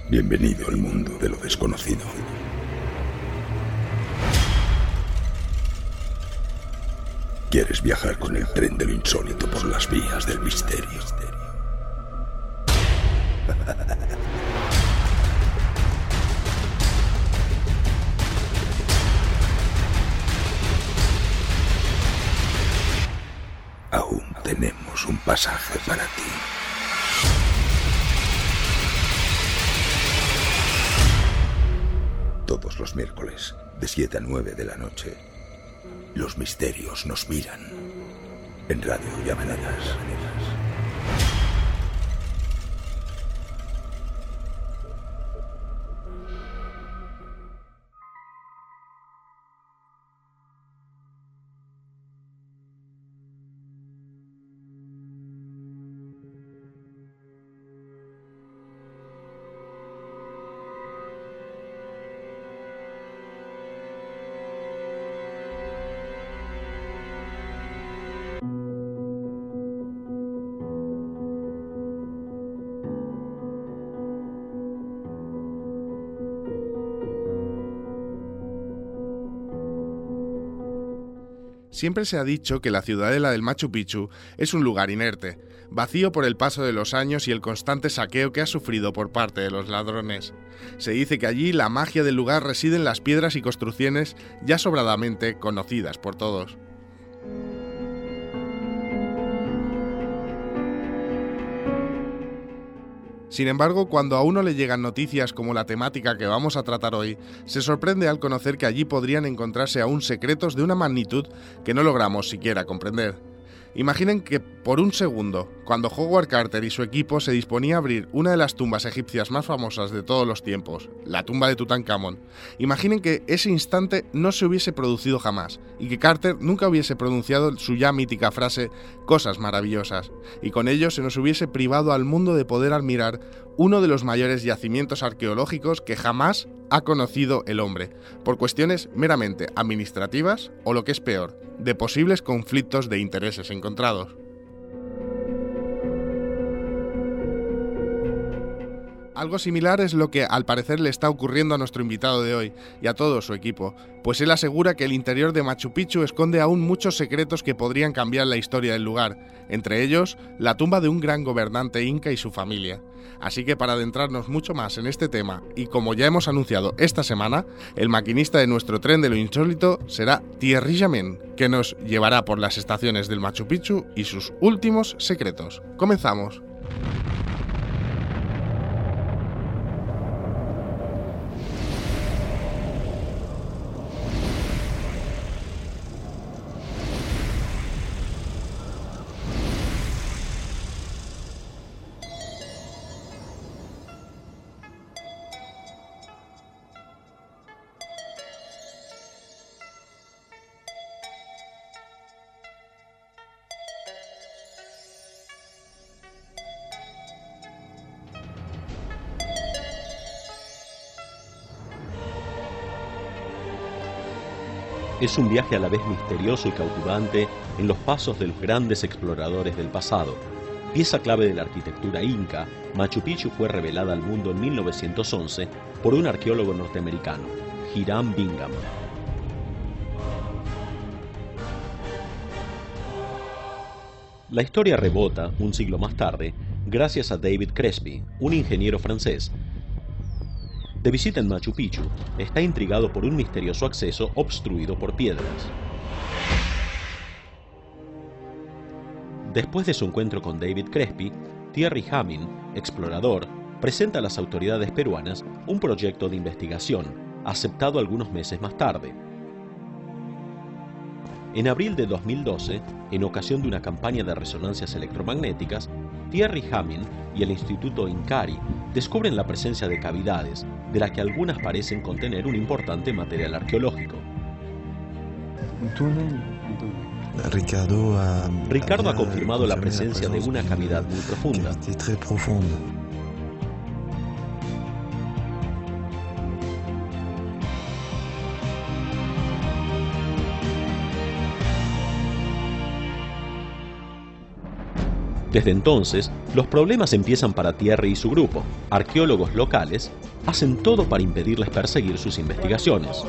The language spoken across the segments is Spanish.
Bienvenido al mundo de lo desconocido. ¿Quieres viajar con el tren de lo insólito por las vías del misterio? Aún tenemos un pasaje para ti. Todos los miércoles, de 7 a 9 de la noche, los misterios nos miran en Radio Llamadas. Siempre se ha dicho que la ciudadela del Machu Picchu es un lugar inerte, vacío por el paso de los años y el constante saqueo que ha sufrido por parte de los ladrones. Se dice que allí la magia del lugar reside en las piedras y construcciones ya sobradamente conocidas por todos. Sin embargo, cuando a uno le llegan noticias como la temática que vamos a tratar hoy, se sorprende al conocer que allí podrían encontrarse aún secretos de una magnitud que no logramos siquiera comprender. Imaginen que por un segundo, cuando Howard Carter y su equipo se disponía a abrir una de las tumbas egipcias más famosas de todos los tiempos, la tumba de Tutankamón, imaginen que ese instante no se hubiese producido jamás y que Carter nunca hubiese pronunciado su ya mítica frase «cosas maravillosas», y con ello se nos hubiese privado al mundo de poder admirar uno de los mayores yacimientos arqueológicos que jamás ha conocido el hombre, por cuestiones meramente administrativas o, lo que es peor, de posibles conflictos de intereses encontrados. Algo similar es lo que al parecer le está ocurriendo a nuestro invitado de hoy y a todo su equipo, pues él asegura que el interior de Machu Picchu esconde aún muchos secretos que podrían cambiar la historia del lugar, entre ellos la tumba de un gran gobernante inca y su familia. Así que para adentrarnos mucho más en este tema, y como ya hemos anunciado esta semana, el maquinista de nuestro tren de lo insólito será Thierry Jamin, que nos llevará por las estaciones del Machu Picchu y sus últimos secretos. ¡Comenzamos! Es un viaje a la vez misterioso y cautivante en los pasos de los grandes exploradores del pasado. Pieza clave de la arquitectura inca, Machu Picchu fue revelada al mundo en 1911 por un arqueólogo norteamericano, Hiram Bingham. La historia rebota, un siglo más tarde, gracias a David Crespi, un ingeniero francés. De visita en Machu Picchu, está intrigado por un misterioso acceso obstruido por piedras. Después de su encuentro con David Crespi, Thierry Jamin, explorador, presenta a las autoridades peruanas un proyecto de investigación, aceptado algunos meses más tarde. En abril de 2012, en ocasión de una campaña de resonancias electromagnéticas, Thierry Jamin y el Instituto Incari descubren la presencia de cavidades, de las que algunas parecen contener un importante material arqueológico. Ricardo ha confirmado la presencia de una cavidad muy profunda. Desde entonces, los problemas empiezan para Thierry y su grupo. Arqueólogos locales hacen todo para impedirles perseguir sus investigaciones.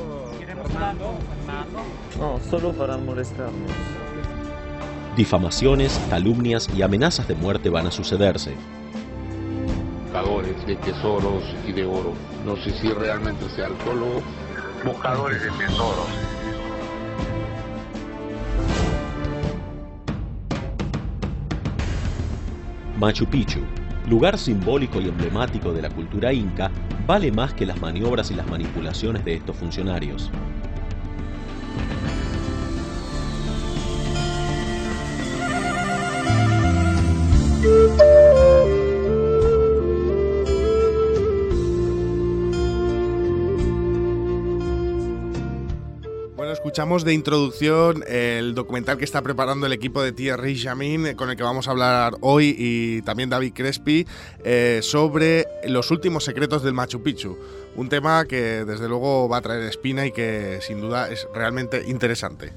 No, solo para molestarnos. Difamaciones, calumnias y amenazas de muerte van a sucederse. Buscadores de tesoros y de oro. No sé si realmente sea arqueólogo. Buscadores de tesoros. Machu Picchu, lugar simbólico y emblemático de la cultura inca, vale más que las maniobras y las manipulaciones de estos funcionarios. Escuchamos de introducción el documental que está preparando el equipo de Thierry Jamin, con el que vamos a hablar hoy, y también David Crespi, sobre los últimos secretos del Machu Picchu. Un tema que desde luego va a traer espina y que sin duda es realmente interesante.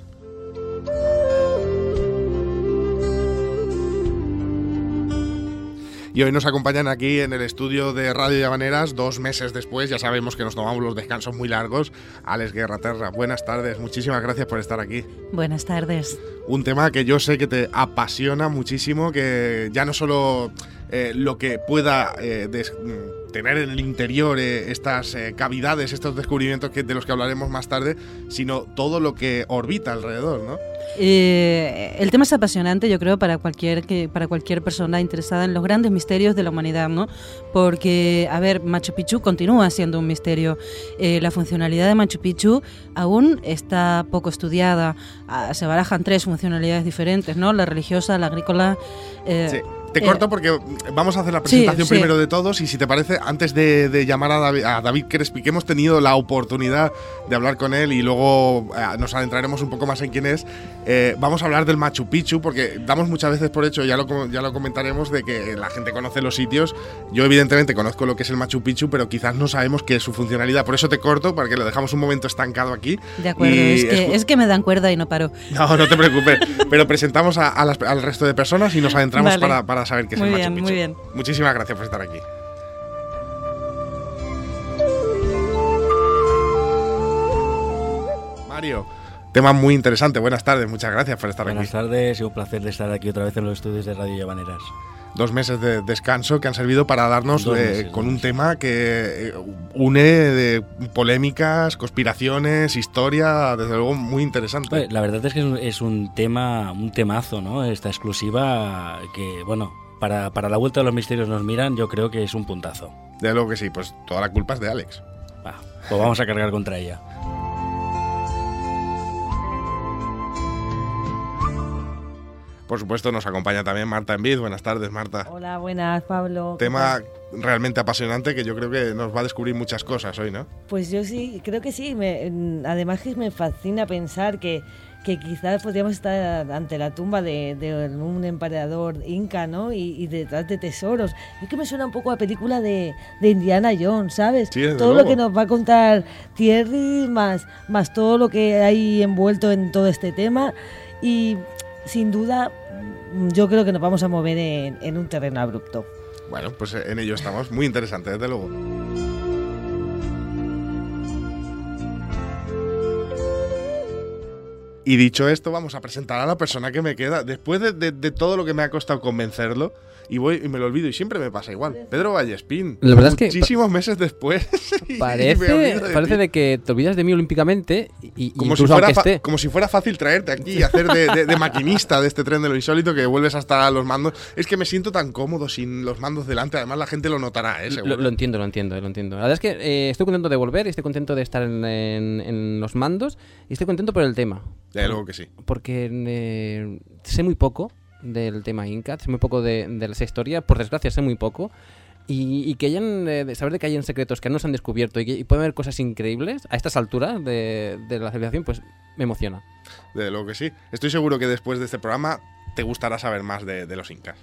Y hoy nos acompañan aquí en el estudio de Radio Llavaneras, 2 meses después, ya sabemos que nos tomamos los descansos muy largos. Àlex Guerraterra, buenas tardes, muchísimas gracias por estar aquí. Buenas tardes. Un tema que yo sé que te apasiona muchísimo, que ya no solo lo que pueda tener en el interior estas cavidades, estos descubrimientos de los que hablaremos más tarde, sino todo lo que orbita alrededor, ¿no? El tema es apasionante, yo creo, para cualquier persona interesada en los grandes misterios de la humanidad, ¿no? Porque, a ver, Machu Picchu continúa siendo un misterio. La funcionalidad de Machu Picchu aún está poco estudiada. Se barajan 3 funcionalidades diferentes, ¿no? La religiosa, la agrícola. Sí. Te corto porque vamos a hacer la presentación primero de todos, y si te parece, antes de llamar a David Crespi, que hemos tenido la oportunidad de hablar con él y luego nos adentraremos un poco más en quién es, vamos a hablar del Machu Picchu, porque damos muchas veces por hecho, ya lo comentaremos, de que la gente conoce los sitios. Yo evidentemente conozco lo que es el Machu Picchu, pero quizás no sabemos qué es su funcionalidad. Por eso te corto, para que lo dejamos un momento estancado aquí. De acuerdo, es que me dan cuerda y no paro. No te preocupes, pero presentamos al resto de personas y nos adentramos para saber qué es el Machu Picchu. Muy bien. Muchísimas gracias por estar aquí. Mario, tema muy interesante. Buenas tardes, muchas gracias por estar aquí. Buenas tardes, y un placer de estar aquí otra vez en los estudios de Radio Llavaneras. 2 meses de descanso que han servido para darnos con un tema que une de polémicas, conspiraciones, historia, desde luego muy interesante. La verdad es que es un temazo, ¿no? Esta exclusiva que, bueno, para la vuelta de los misterios nos miran, yo creo que es un puntazo. Desde luego que sí, pues toda la culpa es de Àlex. Pues vamos a cargar contra ella. Por supuesto, nos acompaña también Marta Envid. Buenas tardes, Marta. Hola, buenas, Pablo. Tema realmente apasionante que yo creo que nos va a descubrir muchas cosas hoy, ¿no? Pues yo sí, creo que sí. Además que me fascina pensar que quizás podríamos estar ante la tumba de un emperador inca, ¿no? Y detrás de tesoros. Es que me suena un poco a película de Indiana Jones, ¿sabes? Sí, desde todo luego. Lo que nos va a contar Thierry, más todo lo que hay envuelto en todo este tema. Y sin duda, yo creo que nos vamos a mover en un terreno abrupto. Bueno, pues en ello estamos. Muy interesante, desde luego. Y dicho esto, vamos a presentar a la persona que me queda. Después de todo lo que me ha costado convencerlo, y me lo olvido, y siempre me pasa igual. Pedro Vallespín. La verdad es que muchísimos meses después. Parece de que te olvidas de mí olímpicamente y como incluso aunque esté. Como si fuera fácil traerte aquí y hacer de maquinista de este tren de lo insólito, que vuelves hasta los mandos. Es que me siento tan cómodo sin los mandos delante. Además, la gente lo notará, seguro. Lo entiendo. La verdad es que estoy contento de volver, estoy contento de estar en los mandos y estoy contento por el tema. Desde luego que sí. Porque sé muy poco del tema Inca, sé muy poco de esa historia, por desgracia sé muy poco, y que hayan saber de que hayan secretos que no se han descubierto y pueden haber cosas increíbles a estas alturas de la civilización, pues me emociona. Desde luego que sí. Estoy seguro que después de este programa te gustará saber más de los incas.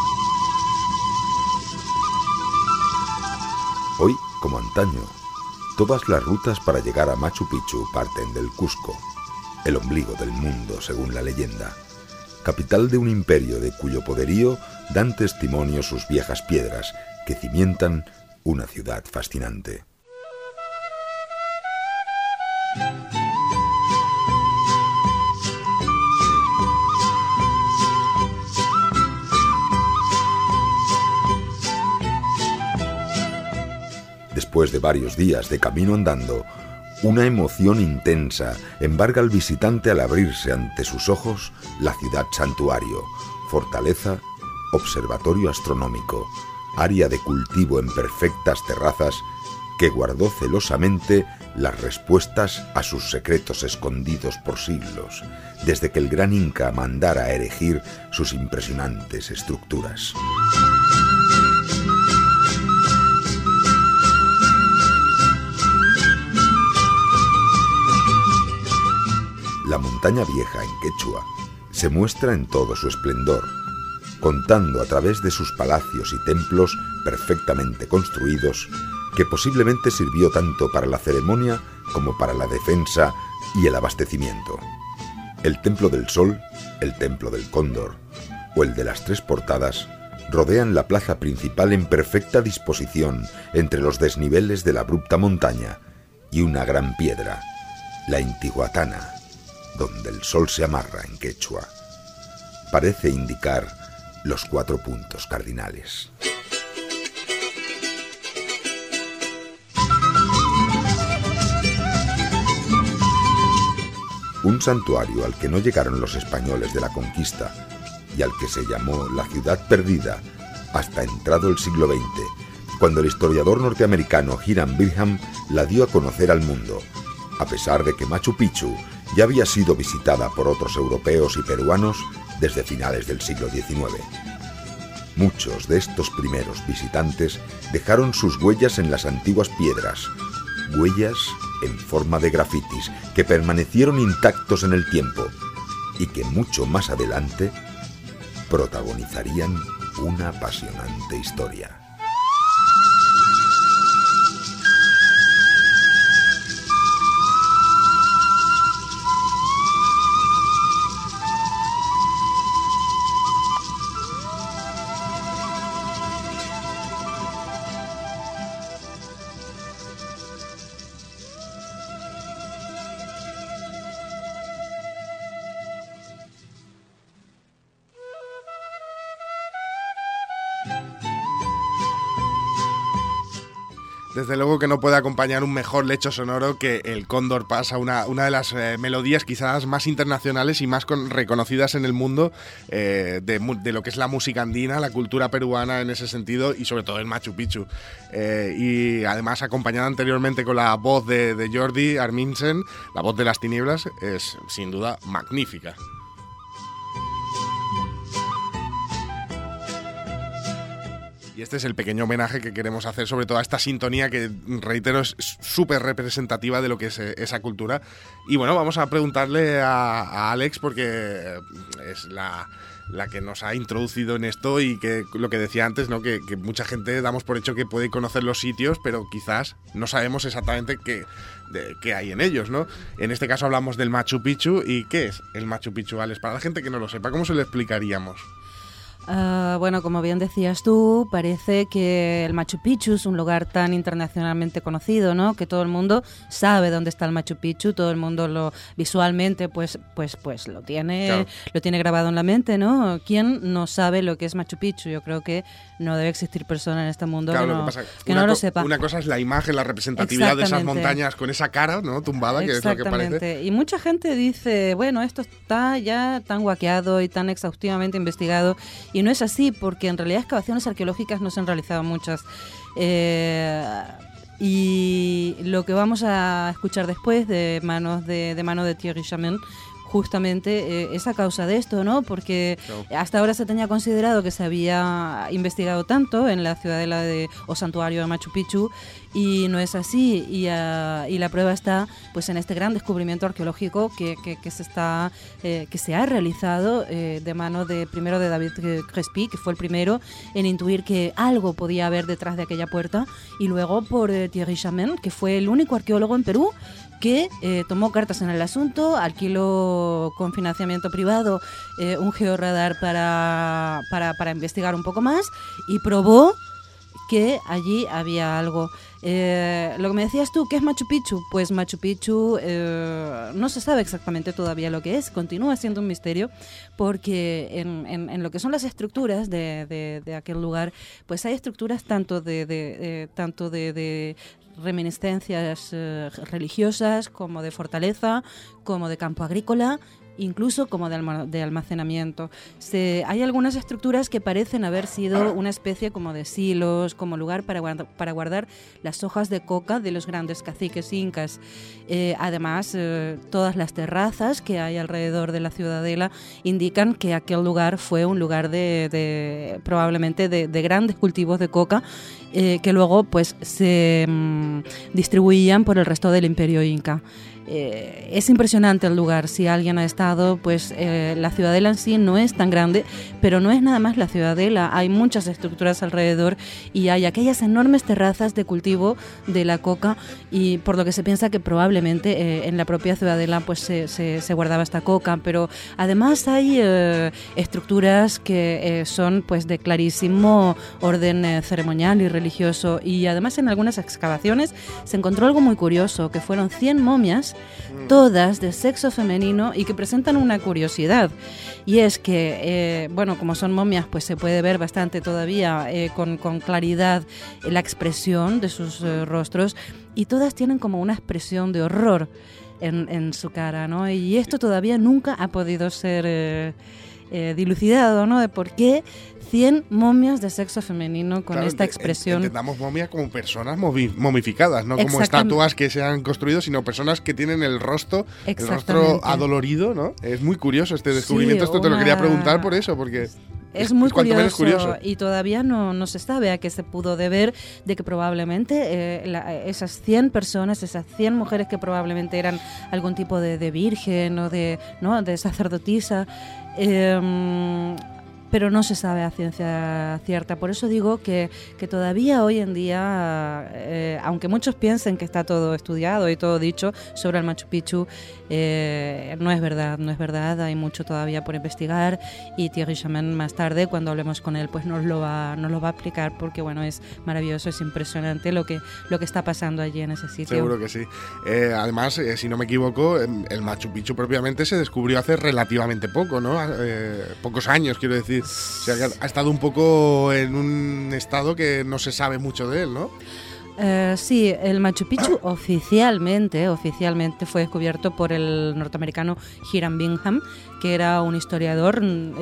Hoy, como antaño, Todas las rutas para llegar a Machu Picchu parten del Cusco, el ombligo del mundo según la leyenda, capital de un imperio de cuyo poderío dan testimonio sus viejas piedras que cimientan una ciudad fascinante. Después de varios días de camino andando, una emoción intensa embarga al visitante al abrirse ante sus ojos la ciudad santuario, fortaleza, observatorio astronómico, área de cultivo en perfectas terrazas que guardó celosamente las respuestas a sus secretos escondidos por siglos, desde que el gran Inca mandara erigir sus impresionantes estructuras. La montaña vieja en quechua se muestra en todo su esplendor, contando a través de sus palacios y templos perfectamente construidos, que posiblemente sirvió tanto para la ceremonia como para la defensa y el abastecimiento. El Templo del Sol, el Templo del Cóndor o el de las Tres Portadas rodean la plaza principal en perfecta disposición entre los desniveles de la abrupta montaña y una gran piedra, la Intihuatana, donde el sol se amarra en quechua, parece indicar los 4 puntos cardinales. Un santuario al que no llegaron los españoles de la conquista y al que se llamó la Ciudad Perdida hasta entrado el siglo XX, cuando el historiador norteamericano Hiram Bingham la dio a conocer al mundo, a pesar de que Machu Picchu ya había sido visitada por otros europeos y peruanos desde finales del siglo XIX. Muchos de estos primeros visitantes dejaron sus huellas en las antiguas piedras, huellas en forma de grafitis que permanecieron intactos en el tiempo y que mucho más adelante protagonizarían una apasionante historia. Desde luego que no puede acompañar un mejor lecho sonoro que El Cóndor pasa, una de las melodías quizás más internacionales y más reconocidas en el mundo de lo que es la música andina, la cultura peruana en ese sentido y sobre todo el Machu Picchu. Y además acompañada anteriormente con la voz de Jordi Arminsen, la voz de las tinieblas, es sin duda magnífica. Y este es el pequeño homenaje que queremos hacer sobre todo a esta sintonía que, reitero, es súper representativa de lo que es esa cultura. Y bueno, vamos a preguntarle a Alex, porque es la que nos ha introducido en esto y que lo que decía antes, ¿no? Que mucha gente damos por hecho que puede conocer los sitios, pero quizás no sabemos exactamente qué hay en ellos, ¿no? En este caso hablamos del Machu Picchu. ¿Y qué es el Machu Picchu, Alex? Para la gente que no lo sepa, ¿cómo se lo explicaríamos? Bueno, como bien decías tú, parece que el Machu Picchu es un lugar tan internacionalmente conocido, ¿no? Que todo el mundo sabe dónde está el Machu Picchu, todo el mundo lo visualmente pues lo tiene, claro, lo tiene grabado en la mente, ¿no? ¿Quién no sabe lo que es Machu Picchu? Yo creo que no debe existir persona en este mundo, claro, que no lo sepa. Una cosa es la imagen, la representatividad de esas montañas con esa cara, ¿no? Tumbada, que es lo que parece. Y mucha gente dice, bueno, esto está ya tan guaqueado y tan exhaustivamente investigado. Y no es así, porque en realidad excavaciones arqueológicas no se han realizado muchas. Y lo que vamos a escuchar después de mano de Thierry Chamén, justamente es a causa de esto, ¿no? Porque hasta ahora se tenía considerado que se había investigado tanto en la ciudadela o santuario de Machu Picchu, y no es así, y la prueba está pues en este gran descubrimiento arqueológico que se ha realizado de mano primero de David Crespi, que fue el primero en intuir que algo podía haber detrás de aquella puerta, y luego por Thierry Chamain, que fue el único arqueólogo en Perú que tomó cartas en el asunto, alquiló con financiamiento privado un georradar para investigar un poco más, y probó que allí había algo. Lo que me decías tú, ¿qué es Machu Picchu? Pues Machu Picchu no se sabe exactamente todavía lo que es, continúa siendo un misterio, porque en lo que son las estructuras de aquel lugar, pues hay estructuras tanto de reminiscencias religiosas, como de fortaleza, como de campo agrícola, incluso como de almacenamiento. Hay algunas estructuras que parecen haber sido una especie como de silos, como lugar para guardar las hojas de coca de los grandes caciques incas. Además, todas las terrazas que hay alrededor de la ciudadela indican que aquel lugar fue un lugar probablemente de grandes cultivos de coca, que luego pues se distribuían por el resto del imperio inca. Es impresionante el lugar. Si alguien ha estado, pues la ciudadela en sí no es tan grande, pero no es nada más la ciudadela. Hay muchas estructuras alrededor y hay aquellas enormes terrazas de cultivo de la coca, y por lo que se piensa que probablemente en la propia ciudadela pues se guardaba esta coca. Pero además hay estructuras que son pues de clarísimo orden ceremonial y religioso, y además en algunas excavaciones se encontró algo muy curioso, que fueron 100 momias, todas de sexo femenino, y que presentan una curiosidad, y es que, como son momias, pues se puede ver bastante todavía con claridad la expresión de sus rostros, y todas tienen como una expresión de horror en su cara, ¿no? Y esto todavía nunca ha podido ser dilucidado, ¿no? De por qué 100 momias de sexo femenino con esta expresión. Entendamos momias como personas momificadas, no como estatuas que se han construido, sino personas que tienen el rostro adolorido, ¿no? Es muy curioso este descubrimiento. Esto te lo quería preguntar por eso, porque es muy curioso, y todavía no se sabe a qué se pudo deber de que probablemente esas 100 personas, esas 100 mujeres que probablemente eran algún tipo de virgen o de sacerdotisa, pero no se sabe a ciencia cierta. Por eso digo que todavía hoy en día, aunque muchos piensen que está todo estudiado y todo dicho sobre el Machu Picchu, no es verdad, hay mucho todavía por investigar, y Thierry Chamain más tarde, cuando hablemos con él, pues nos lo va a explicar, porque bueno, es maravilloso, es impresionante lo que está pasando allí en ese sitio. Seguro que sí. Además, si no me equivoco, el Machu Picchu propiamente se descubrió hace relativamente poco, ¿no? Pocos años, quiero decir. O sea, ha estado un poco en un estado que no se sabe mucho de él, ¿no? Sí, el Machu Picchu oficialmente fue descubierto por el norteamericano Hiram Bingham, que era un historiador,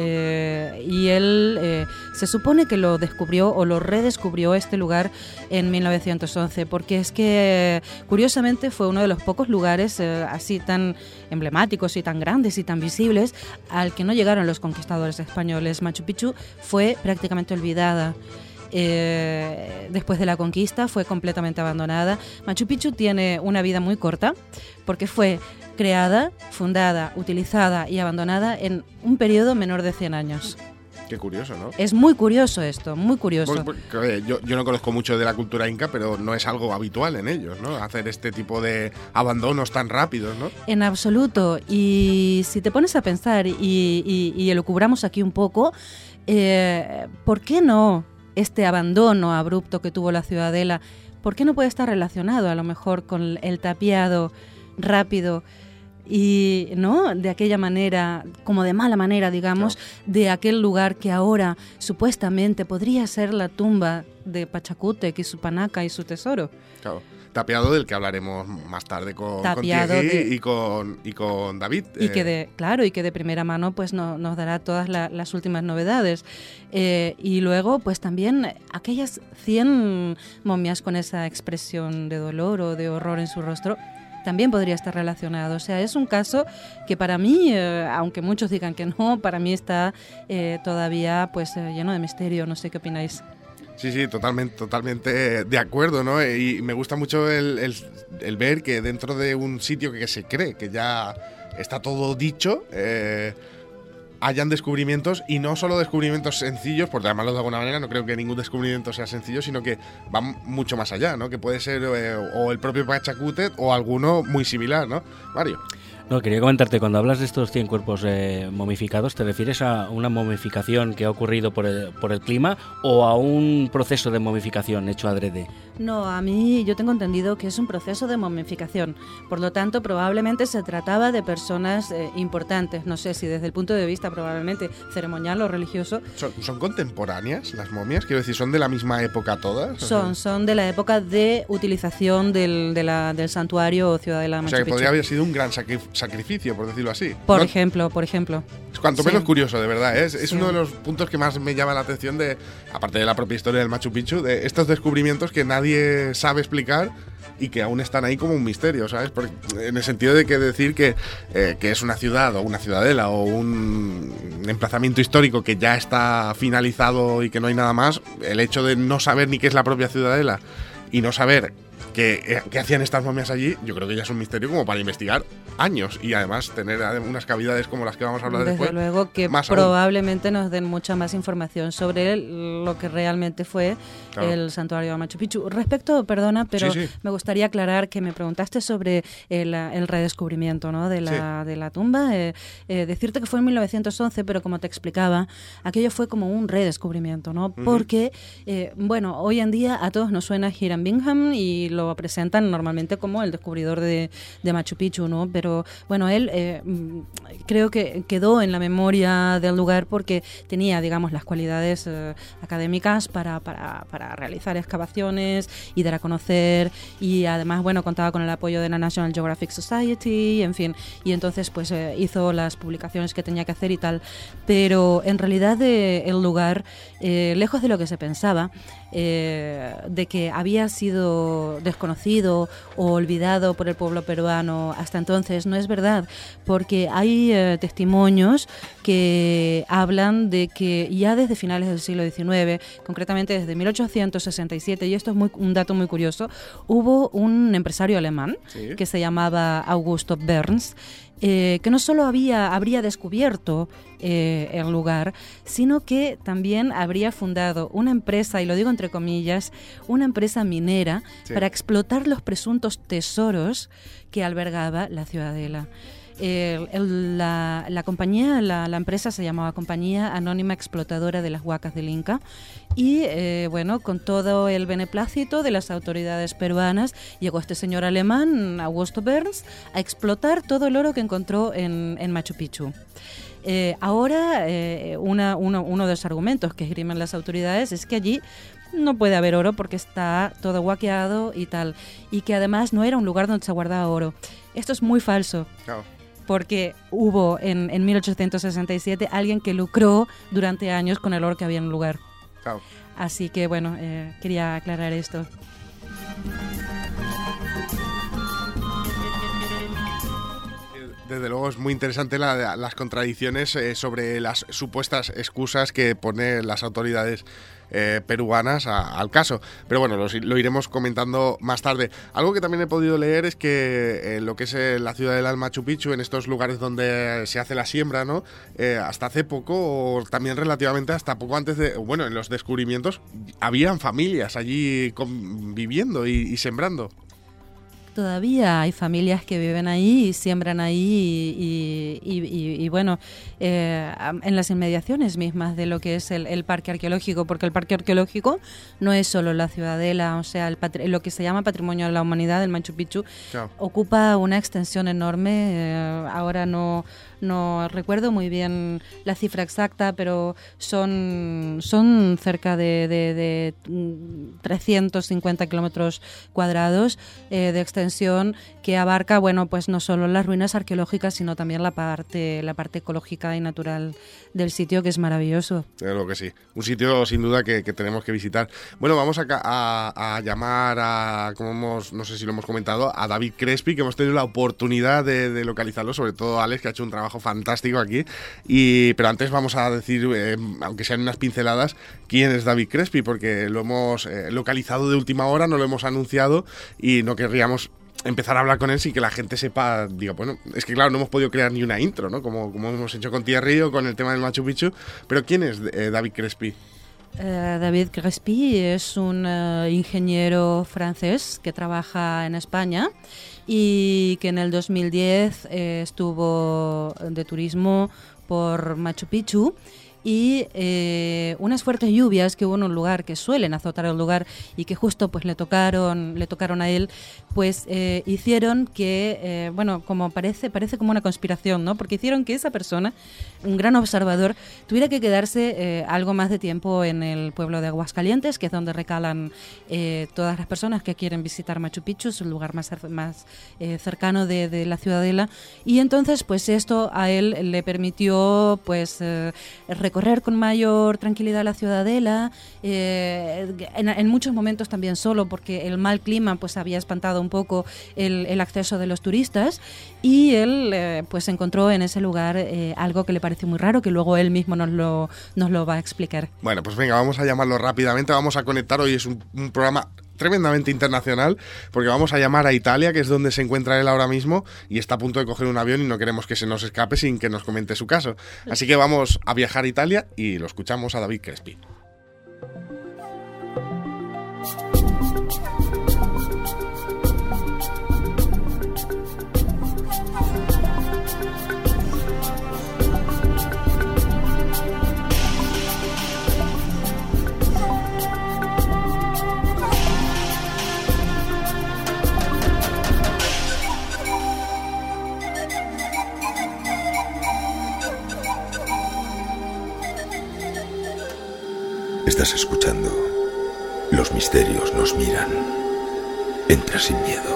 y él se supone que lo descubrió o lo redescubrió este lugar en 1911, porque es que curiosamente fue uno de los pocos lugares así tan emblemáticos y tan grandes y tan visibles al que no llegaron los conquistadores españoles. Machu Picchu fue prácticamente olvidada. Después de la conquista fue completamente abandonada. Machu Picchu tiene una vida muy corta, porque fue creada, fundada, utilizada y abandonada en un periodo menor de 100 años. Qué curioso, ¿no? Es muy curioso esto, muy curioso. Yo no conozco mucho de la cultura inca, pero no es algo habitual en ellos, ¿no? Hacer este tipo de abandonos tan rápidos, ¿no? En absoluto. Y si te pones a pensar y elucubramos aquí un poco, ¿por qué no este abandono abrupto que tuvo la ciudadela? ¿Por qué no puede estar relacionado a lo mejor con el tapiado rápido y no de aquella manera, como de mala manera, digamos, de aquel lugar que ahora supuestamente podría ser la tumba de Pachacútec y su panaca y su tesoro? Claro. Tapiado, del que hablaremos más tarde con Thierry y con David. Y que de primera mano pues nos dará todas las últimas novedades. Y luego pues también aquellas 100 momias con esa expresión de dolor o de horror en su rostro, también podría estar relacionado. O sea, es un caso que para mí, aunque muchos digan que no, para mí está todavía pues lleno de misterio. No sé qué opináis. Sí, totalmente de acuerdo, ¿no? Y me gusta mucho el ver que dentro de un sitio que se cree que ya está todo dicho, hayan descubrimientos, y no solo descubrimientos sencillos, por llamarlo de alguna manera, no creo que ningún descubrimiento sea sencillo, sino que van mucho más allá, ¿no? Que puede ser o el propio Pachacútec o alguno muy similar, ¿no? Mario. No, quería comentarte, cuando hablas de estos 100 cuerpos momificados, ¿te refieres a una momificación que ha ocurrido por el clima o a un proceso de momificación hecho adrede? No, a mí yo tengo entendido que es un proceso de momificación. Por lo tanto, probablemente se trataba de personas importantes. No sé si desde el punto de vista probablemente ceremonial o religioso. ¿Son contemporáneas las momias? Quiero decir, ¿son de la misma época todas? Son de la época de utilización del santuario o ciudadela Machu Picchu. O sea, que podría haber sido un gran sacrificio, por decirlo así. Por ejemplo. Es cuanto menos curioso, de verdad. Es uno de los puntos que más me llama la atención, aparte de la propia historia del Machu Picchu, de estos descubrimientos que nadie sabe explicar y que aún están ahí como un misterio, ¿sabes? Porque, en el sentido de que decir que es una ciudad o una ciudadela o un emplazamiento histórico que ya está finalizado y que no hay nada más, el hecho de no saber ni qué es la propia ciudadela y no saber qué hacían estas momias allí, yo creo que ya es un misterio como para investigar años y además tener unas cavidades como las que vamos a hablar después. Desde luego que probablemente nos den mucha más información sobre lo que realmente fue el santuario de Machu Picchu. Respecto, perdona, pero me gustaría aclarar que me preguntaste sobre el redescubrimiento, ¿no? de la tumba. Decirte que fue en 1911, pero como te explicaba, aquello fue como un redescubrimiento, ¿no? Porque, bueno, hoy en día a todos nos suena Hiram Bingham y lo presentan normalmente como el descubridor de Machu Picchu, ¿no? Pero bueno, él creo que quedó en la memoria del lugar porque tenía, digamos, las cualidades académicas para realizar excavaciones y dar a conocer, y además, bueno, contaba con el apoyo de la National Geographic Society, en fin, y entonces pues hizo las publicaciones que tenía que hacer y tal. Pero en realidad el lugar, lejos de lo que se pensaba, de que había sido desconocido o olvidado por el pueblo peruano hasta entonces, no es verdad, porque hay testimonios que hablan de que ya desde finales del siglo XIX, concretamente desde 1867, y esto es un dato muy curioso, hubo un empresario alemán que se llamaba Augusto Berns, que no solo habría descubierto el lugar, sino que también habría fundado una empresa, y lo digo entre comillas, una empresa minera para explotar los presuntos tesoros que albergaba la ciudadela. La compañía, la empresa se llamaba Compañía Anónima Explotadora de las Huacas del Inca, y bueno, con todo el beneplácito de las autoridades peruanas, llegó este señor alemán, Augusto Berns, a explotar todo el oro que encontró en Machu Picchu. Ahora, uno de los argumentos que esgrimen las autoridades es que allí no puede haber oro porque está todo guaqueado y tal, y que además no era un lugar donde se guardaba oro. Esto es muy falso. Claro. Porque hubo en 1867 alguien que lucró durante años con el oro que había en el lugar. Claro. Así que bueno, quería aclarar esto. Desde luego es muy interesante las contradicciones sobre las supuestas excusas que ponen las autoridades peruanas al caso. Pero bueno, lo iremos comentando más tarde. Algo que también he podido leer es que lo que es la ciudadela del Machu Picchu, en estos lugares donde se hace la siembra, ¿no? Hasta hace poco, o también relativamente hasta poco antes de, bueno, en los descubrimientos, habían familias allí viviendo y sembrando. Todavía hay familias que viven ahí y siembran ahí y bueno, en las inmediaciones mismas de lo que es el parque arqueológico, porque el parque arqueológico no es solo la ciudadela, o sea, lo que se llama Patrimonio de la Humanidad del Machu Picchu, ocupa una extensión enorme. Ahora no no recuerdo muy bien la cifra exacta, pero son cerca de 350 kilómetros cuadrados de extensión, que abarca, bueno, pues no solo las ruinas arqueológicas, sino también la parte ecológica y natural del sitio, que es maravilloso. Claro que sí, un sitio sin duda que tenemos que visitar. Bueno, vamos a llamar a, no sé si lo hemos comentado, a David Crespi, que hemos tenido la oportunidad de localizarlo, sobre todo Alex, que ha hecho un trabajo fantástico aquí. Pero antes vamos a decir, aunque sean unas pinceladas, quién es David Crespi, porque lo hemos localizado de última hora, no lo hemos anunciado y no querríamos empezar a hablar con él sin que la gente sepa, digo, bueno, es que claro, no hemos podido crear ni una intro, ¿no? Como hemos hecho con Thierry o con el tema del Machu Picchu, pero ¿quién es David Crespi? David Crespi es un ingeniero francés que trabaja en España y que en el 2010 estuvo de turismo por Machu Picchu, y unas fuertes lluvias que hubo en un lugar, que suelen azotar el lugar y que justo pues le tocaron a él, pues hicieron que, bueno, como parece como una conspiración, ¿no? Porque hicieron que esa persona, un gran observador, tuviera que quedarse algo más de tiempo en el pueblo de Aguascalientes, que es donde recalan todas las personas que quieren visitar Machu Picchu, es el lugar más cercano de la ciudadela, y entonces pues esto a él le permitió pues recorrer con mayor tranquilidad la ciudadela, en muchos momentos también solo, porque el mal clima pues había espantado un poco el acceso de los turistas, y él pues encontró en ese lugar algo que le pareció muy raro, que luego él mismo nos lo va a explicar. Bueno, pues venga, vamos a llamarlo rápidamente, vamos a conectar. Hoy es un programa tremendamente internacional, porque vamos a llamar a Italia, que es donde se encuentra él ahora mismo, y está a punto de coger un avión y no queremos que se nos escape sin que nos comente su caso. Así que vamos a viajar a Italia y lo escuchamos a David Crespi. Estás escuchando Los misterios nos miran. Entra sin miedo.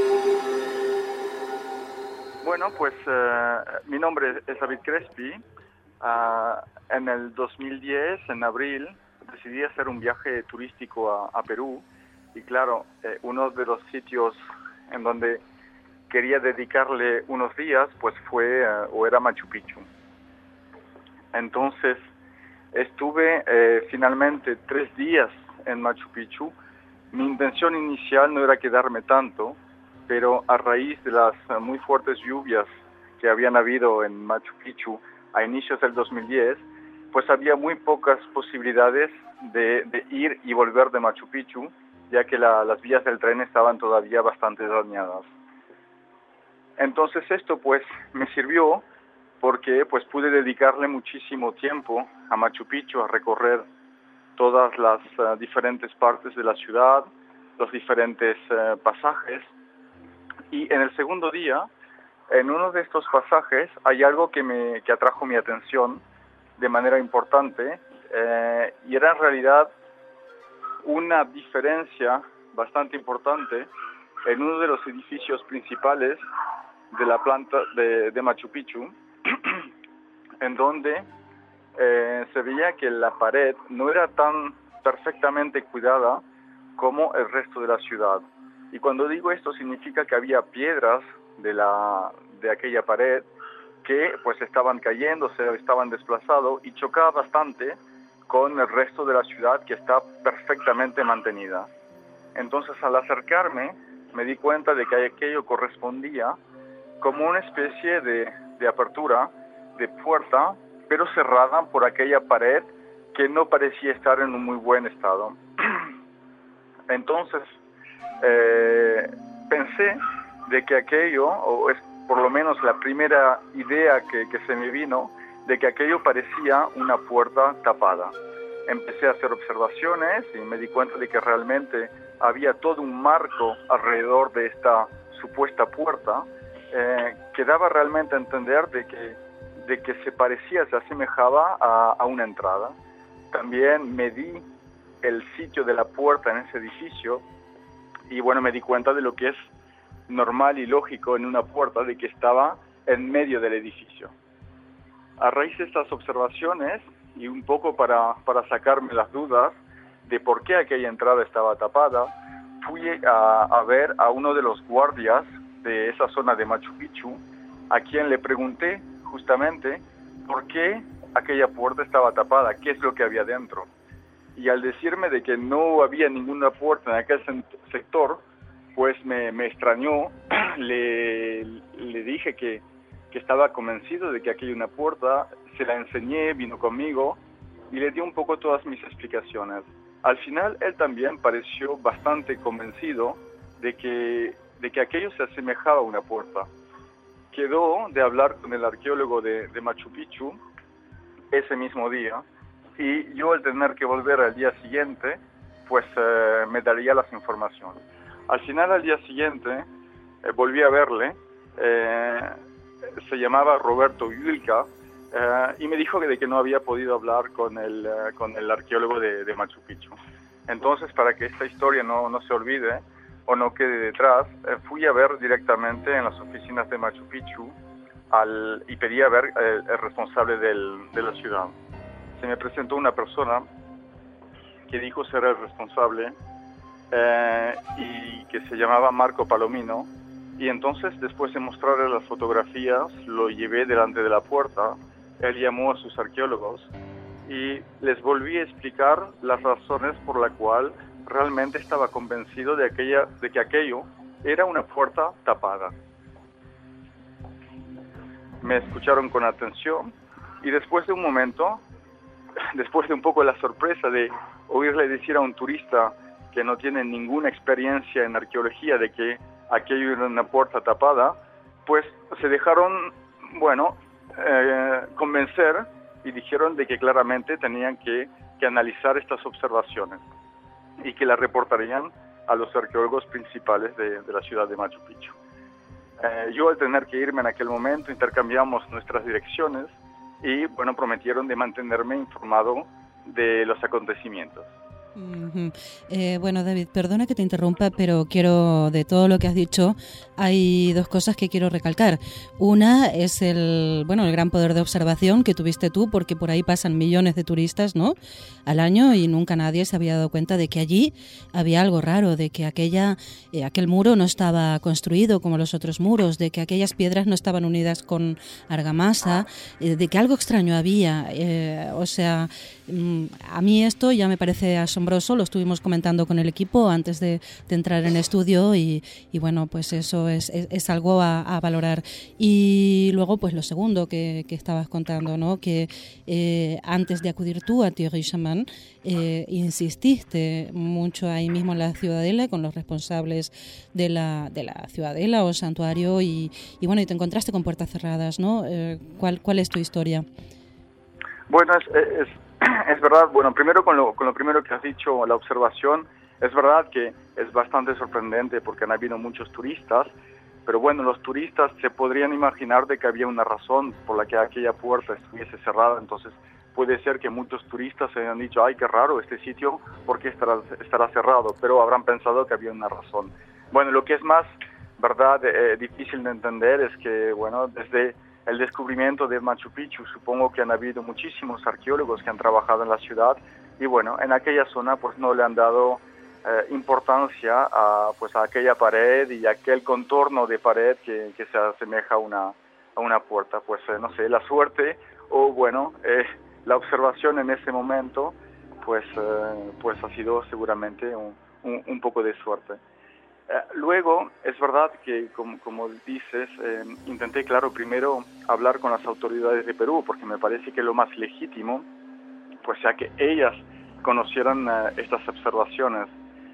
Bueno, pues mi nombre es David Crespi. En el 2010, en abril, decidí hacer un viaje turístico a Perú. Y claro, uno de los sitios en donde quería dedicarle unos días, pues era Machu Picchu. Entonces, estuve finalmente 3 días en Machu Picchu. Mi intención inicial no era quedarme tanto, pero a raíz de las muy fuertes lluvias que habían habido en Machu Picchu a inicios del 2010, pues había muy pocas posibilidades de ir y volver de Machu Picchu, ya que las vías del tren estaban todavía bastante dañadas. Entonces esto pues me sirvió, porque pues pude dedicarle muchísimo tiempo a Machu Picchu, a recorrer todas las diferentes partes de la ciudad, los diferentes pasajes. Y en el segundo día, en uno de estos pasajes, hay algo que atrajo mi atención de manera importante, y era en realidad una diferencia bastante importante en uno de los edificios principales de la planta de Machu Picchu, en donde se veía que la pared no era tan perfectamente cuidada como el resto de la ciudad. Y cuando digo esto, significa que había piedras de aquella pared que pues estaban cayendo, se estaban desplazando, y chocaba bastante con el resto de la ciudad, que está perfectamente mantenida. Entonces, al acercarme, me di cuenta de que aquello correspondía como una especie de apertura, de puerta, pero cerrada por aquella pared que no parecía estar en un muy buen estado. Entonces, pensé de que aquello, o es por lo menos la primera idea que se me vino, de que aquello parecía una puerta tapada. Empecé a hacer observaciones y me di cuenta de que realmente había todo un marco alrededor de esta supuesta puerta, que daba realmente a entender de que de que se asemejaba a una entrada. También medí el sitio de la puerta en ese edificio y bueno, me di cuenta de lo que es normal y lógico en una puerta, de que estaba en medio del edificio. A raíz de estas observaciones y un poco para sacarme las dudas de por qué aquella entrada estaba tapada, fui a ver a uno de los guardias de esa zona de Machu Picchu, a quien le pregunté justamente por qué aquella puerta estaba tapada, qué es lo que había dentro. Y al decirme de que no había ninguna puerta en aquel sector, pues me extrañó. Le dije que estaba convencido de que aquella era una puerta, se la enseñé, vino conmigo y le di un poco todas mis explicaciones. Al final él también pareció bastante convencido de que aquello se asemejaba a una puerta. Quedó de hablar con el arqueólogo de Machu Picchu ese mismo día, y yo, al tener que volver al día siguiente, pues me daría las informaciones. Al final, al día siguiente, volví a verle. Se llamaba Roberto Yulka, y me dijo que no había podido hablar con el arqueólogo de Machu Picchu. Entonces, para que esta historia no se olvide o no quede detrás, fui a ver directamente en las oficinas de Machu Picchu y pedí a ver el responsable de la ciudad. Se me presentó una persona que dijo ser el responsable y que se llamaba Marco Palomino, y entonces, después de mostrarle las fotografías, lo llevé delante de la puerta. Él llamó a sus arqueólogos y les volví a explicar las razones por la cual realmente estaba convencido de que aquello era una puerta tapada. Me escucharon con atención y después de un momento, después de un poco la sorpresa de oírle decir a un turista que no tiene ninguna experiencia en arqueología de que aquello era una puerta tapada, pues se dejaron, convencer y dijeron de que claramente tenían que analizar estas observaciones y que las reportarían a los arqueólogos principales de la ciudad de Machu Picchu. Yo, al tener que irme en aquel momento, intercambiamos nuestras direcciones y prometieron de mantenerme informado de los acontecimientos. Bueno, David, perdona que te interrumpa, pero de todo lo que has dicho, hay dos cosas que quiero recalcar. Una es el gran poder de observación que tuviste tú, porque por ahí pasan millones de turistas, ¿no?, al año, y nunca nadie se había dado cuenta de que allí había algo raro, de que aquel muro no estaba construido como los otros muros, de que aquellas piedras no estaban unidas con argamasa, de que algo extraño había. A mí esto ya me parece asombroso. Lo estuvimos comentando con el equipo antes de entrar en estudio y pues eso es algo a valorar. Y luego, pues lo segundo que estabas contando, ¿no?, que antes de acudir tú a Thierry Chemin, insististe mucho ahí mismo en la Ciudadela con los responsables de la Ciudadela o santuario y te encontraste con puertas cerradas, ¿no? ¿Cuál es tu historia? Bueno, es verdad. Bueno, primero con lo primero que has dicho, la observación, es verdad que es bastante sorprendente porque han habido muchos turistas, pero los turistas se podrían imaginar de que había una razón por la que aquella puerta estuviese cerrada. Entonces puede ser que muchos turistas se hayan dicho, ay, qué raro este sitio, ¿por qué estará cerrado? Pero habrán pensado que había una razón. Lo que es más, verdad, difícil de entender es que, desde el descubrimiento de Machu Picchu, supongo que han habido muchísimos arqueólogos que han trabajado en la ciudad y en aquella zona pues no le han dado importancia a aquella pared y aquel contorno de pared que se asemeja a una puerta. Pues no sé, la suerte o la observación en ese momento pues ha sido seguramente un poco de suerte. Luego, es verdad que, como dices, intenté, primero hablar con las autoridades de Perú, porque me parece que lo más legítimo, pues ya que ellas conocieran estas observaciones.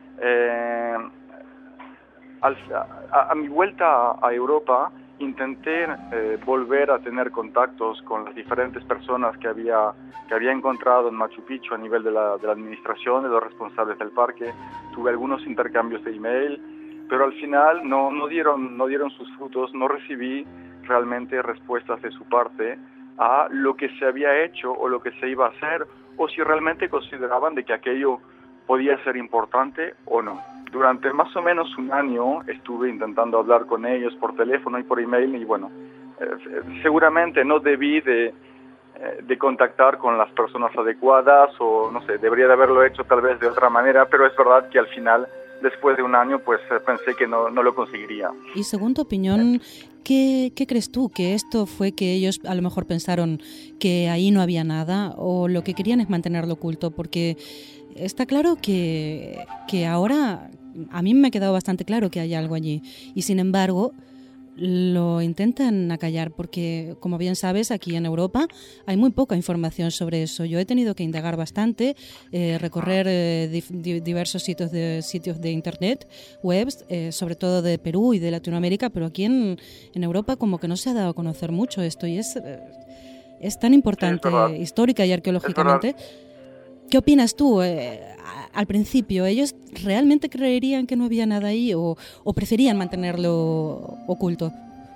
A mi vuelta a Europa, intenté volver a tener contactos con las diferentes personas que había encontrado en Machu Picchu a nivel de la administración, de los responsables del parque. Tuve algunos intercambios de email, pero al final no dieron sus frutos, no recibí realmente respuestas de su parte a lo que se había hecho o lo que se iba a hacer, o si realmente consideraban de que aquello podía ser importante o no. Durante más o menos un año estuve intentando hablar con ellos por teléfono y por email, y bueno, seguramente no debí de contactar con las personas adecuadas, o no sé, debería de haberlo hecho tal vez de otra manera, pero es verdad que al final, después de un año, pues pensé que no lo conseguiría. Y según tu opinión, ¿qué crees tú? ¿Que esto fue que ellos a lo mejor pensaron que ahí no había nada, o lo que querían es mantenerlo oculto? Porque está claro que ahora, a mí me ha quedado bastante claro que hay algo allí, y sin embargo lo intentan acallar porque, como bien sabes, aquí en Europa hay muy poca información sobre eso. Yo he tenido que indagar bastante, recorrer diversos sitios de internet, webs, sobre todo de Perú y de Latinoamérica, pero aquí en Europa como que no se ha dado a conocer mucho esto, y es tan importante, sí, histórica y arqueológicamente. ¿Qué opinas tú? Al principio, ¿ellos realmente creerían que no había nada ahí o preferían mantenerlo oculto?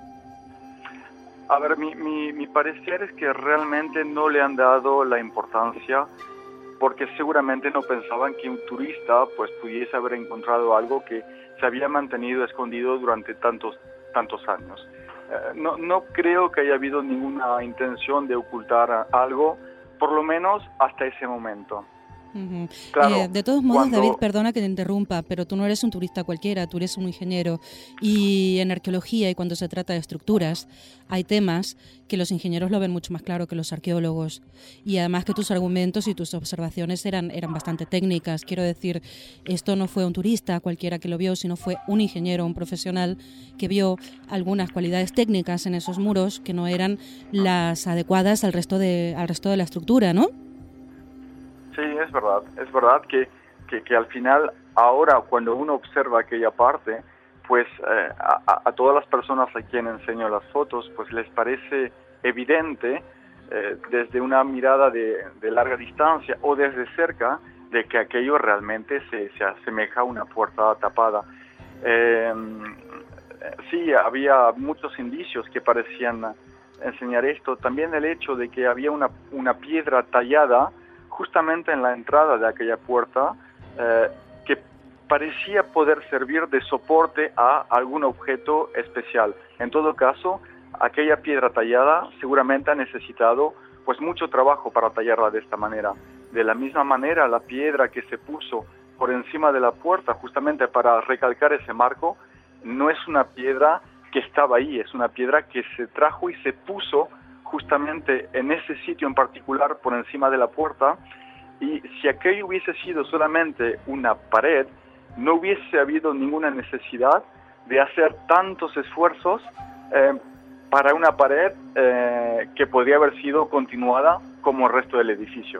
A ver, mi parecer es que realmente no le han dado la importancia, porque seguramente no pensaban que un turista pues pudiese haber encontrado algo que se había mantenido escondido durante tantos años. No creo que haya habido ninguna intención de ocultar algo, por lo menos hasta ese momento. Uh-huh. Claro, de todos modos, David, perdona que te interrumpa, pero tú no eres un turista cualquiera, tú eres un ingeniero, y en arqueología y cuando se trata de estructuras hay temas que los ingenieros lo ven mucho más claro que los arqueólogos, y además que tus argumentos y tus observaciones eran bastante técnicas. Quiero decir, esto no fue un turista cualquiera que lo vio, sino fue un ingeniero, un profesional que vio algunas cualidades técnicas en esos muros que no eran las adecuadas al resto de la estructura, ¿no? Sí, es verdad que al final, ahora cuando uno observa aquella parte, pues a todas las personas a quienes enseño las fotos, pues les parece evidente desde una mirada de larga distancia o desde cerca de que aquello realmente se asemeja a una puerta tapada. Sí, había muchos indicios que parecían enseñar esto. También el hecho de que había una piedra tallada justamente en la entrada de aquella puerta, que parecía poder servir de soporte a algún objeto especial. En todo caso, aquella piedra tallada seguramente ha necesitado pues mucho trabajo para tallarla de esta manera. De la misma manera, la piedra que se puso por encima de la puerta justamente para recalcar ese marco, no es una piedra que estaba ahí, es una piedra que se trajo y se puso justamente en ese sitio en particular por encima de la puerta, y si aquello hubiese sido solamente una pared, no hubiese habido ninguna necesidad de hacer tantos esfuerzos para una pared que podría haber sido continuada como el resto del edificio.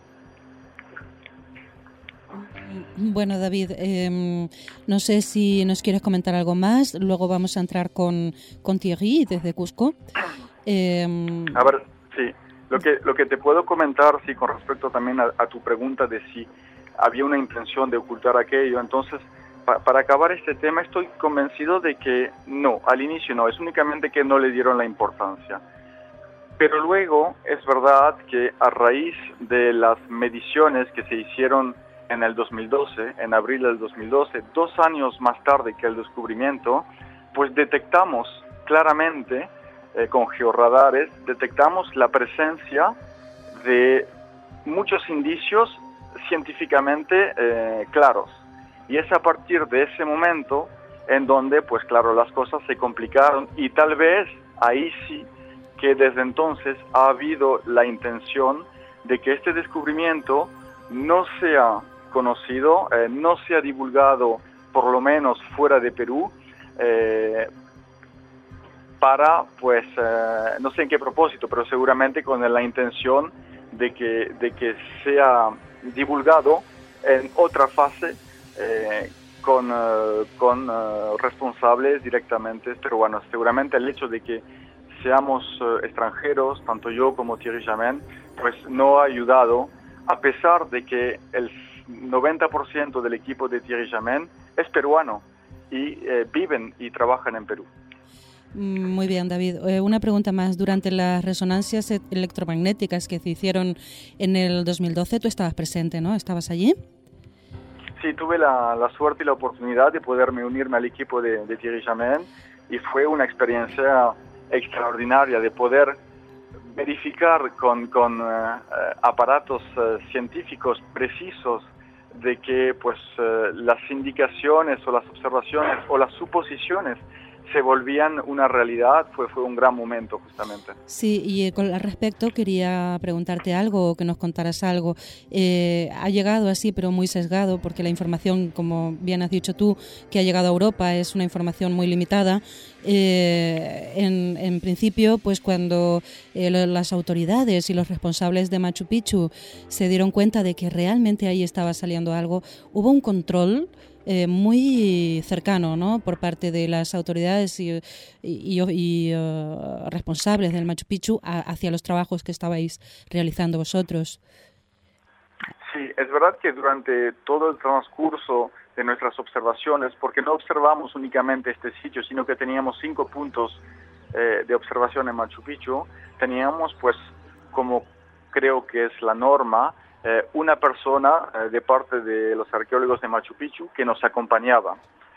Bueno, David, no sé si nos quieres comentar algo más, luego vamos a entrar con Thierry desde Cusco. A ver, sí, lo que te puedo comentar, sí, con respecto también a tu pregunta de si había una intención de ocultar aquello. Entonces, para acabar este tema, estoy convencido de que no, al inicio no, es únicamente que no le dieron la importancia. Pero luego es verdad que a raíz de las mediciones que se hicieron en el 2012, en abril del 2012, 2 años más tarde que el descubrimiento, pues detectamos claramente con georradares, detectamos la presencia de muchos indicios científicamente claros. Y es a partir de ese momento en donde, pues claro, las cosas se complicaron, y tal vez ahí sí que desde entonces ha habido la intención de que este descubrimiento no sea conocido, no sea divulgado, por lo menos fuera de Perú, para, pues, no sé en qué propósito, pero seguramente con la intención de que sea divulgado en otra fase con responsables directamente peruanos. Seguramente el hecho de que seamos extranjeros, tanto yo como Thierry Jamin, pues no ha ayudado, a pesar de que el 90% del equipo de Thierry Jamin es peruano y viven y trabajan en Perú. Muy bien, David. Una pregunta más. Durante las resonancias electromagnéticas que se hicieron en el 2012, tú estabas presente, ¿no? ¿Estabas allí? Sí, tuve la suerte y la oportunidad de poderme unirme al equipo de Thierry Jamin y fue una experiencia extraordinaria de poder verificar con aparatos científicos precisos de que pues las indicaciones o las observaciones o las suposiciones se volvían una realidad. Fue un gran momento justamente. Sí, y al respecto quería preguntarte algo, o que nos contaras algo. Ha llegado así, pero muy sesgado, porque la información, como bien has dicho tú, que ha llegado a Europa es una información muy limitada. En principio, pues cuando las autoridades y los responsables de Machu Picchu se dieron cuenta de que realmente ahí estaba saliendo algo, hubo un control muy cercano, ¿no?, por parte de las autoridades y responsables del Machu Picchu hacia los trabajos que estabais realizando vosotros. Sí, es verdad que durante todo el transcurso de nuestras observaciones, porque no observamos únicamente este sitio, sino que teníamos 5 puntos de observación en Machu Picchu, teníamos, pues, como creo que es la norma, una persona de parte de los arqueólogos de Machu Picchu que nos acompañaba.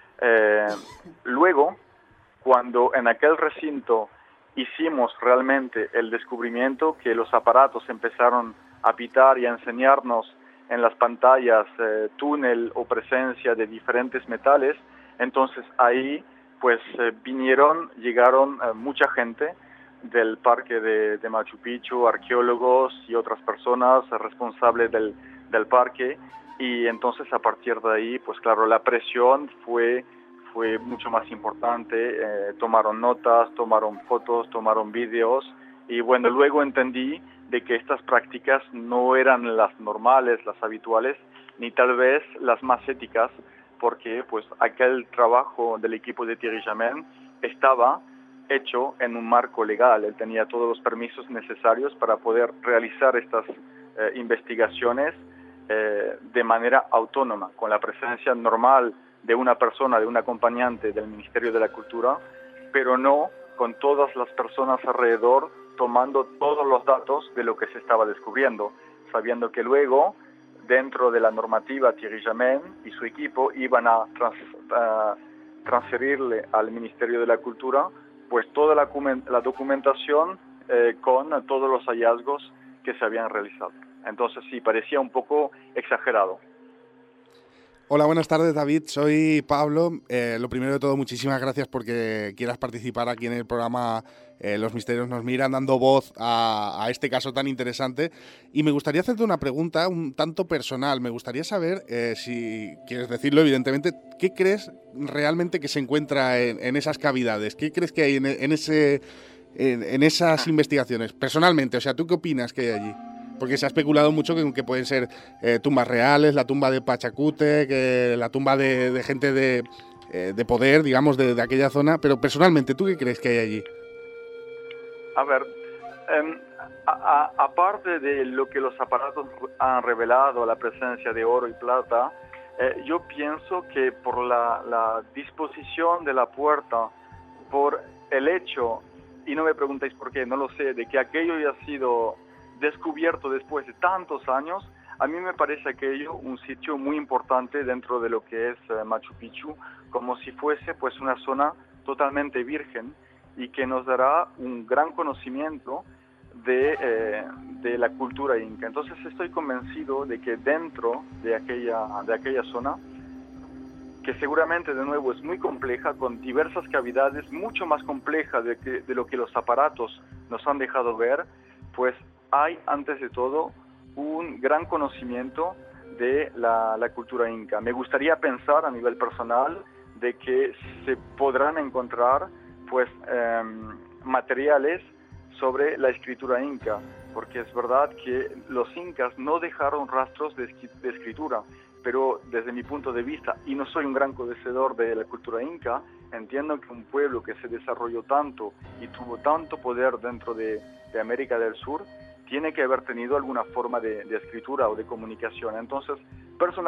Luego, cuando en aquel recinto hicimos realmente el descubrimiento, que los aparatos empezaron a pitar y a enseñarnos en las pantallas túnel o presencia de diferentes metales, entonces ahí pues llegaron mucha gente del parque de Machu Picchu, arqueólogos y otras personas responsables del parque, y entonces a partir de ahí, pues claro, la presión fue mucho más importante. Tomaron notas, tomaron fotos, tomaron vídeos, y bueno, luego entendí de que estas prácticas no eran las normales, las habituales, ni tal vez las más éticas, porque pues aquel trabajo del equipo de Thierry Jamin estaba hecho en un marco legal. Él tenía todos los permisos necesarios para poder realizar estas investigaciones de manera autónoma, con la presencia normal de una persona, de un acompañante del Ministerio de la Cultura, pero no con todas las personas alrededor tomando todos los datos de lo que se estaba descubriendo, sabiendo que luego, dentro de la normativa, Thierry Jamin y su equipo iban a transferirle al Ministerio de la Cultura pues toda la documentación con todos los hallazgos que se habían realizado. Entonces sí, parecía un poco exagerado. Hola, buenas tardes, David. Soy Pablo. Lo primero de todo, muchísimas gracias porque quieras participar aquí en el programa Los Misterios nos miran, dando voz a este caso tan interesante. Y me gustaría hacerte una pregunta un tanto personal. Me gustaría saber, si quieres decirlo, evidentemente, ¿qué crees realmente que se encuentra en esas cavidades? ¿Qué crees que hay en esas investigaciones? Personalmente, o sea, ¿tú qué opinas que hay allí? Porque se ha especulado mucho que pueden ser tumbas reales, la tumba de Pachacute, que la tumba de gente de poder, digamos, de aquella zona. Pero personalmente, ¿tú qué crees que hay allí? A ver, aparte de lo que los aparatos han revelado, la presencia de oro y plata, yo pienso que por la disposición de la puerta, por el hecho, y no me preguntéis por qué, no lo sé, de que aquello haya sido descubierto después de tantos años, a mí me parece aquello un sitio muy importante dentro de lo que es Machu Picchu, como si fuese pues una zona totalmente virgen y que nos dará un gran conocimiento de la cultura inca. Entonces estoy convencido de que dentro de aquella zona, que seguramente de nuevo es muy compleja, con diversas cavidades, mucho más compleja de lo que los aparatos nos han dejado ver, pues hay antes de todo un gran conocimiento de la cultura inca. Me gustaría pensar a nivel personal de que se podrán encontrar pues materiales sobre la escritura inca, porque es verdad que los incas no dejaron rastros de escritura, pero desde mi punto de vista, y no soy un gran conocedor de la cultura inca, entiendo que un pueblo que se desarrolló tanto y tuvo tanto poder dentro de América del Sur tiene que haber tenido alguna forma de escritura o de comunicación. Entonces,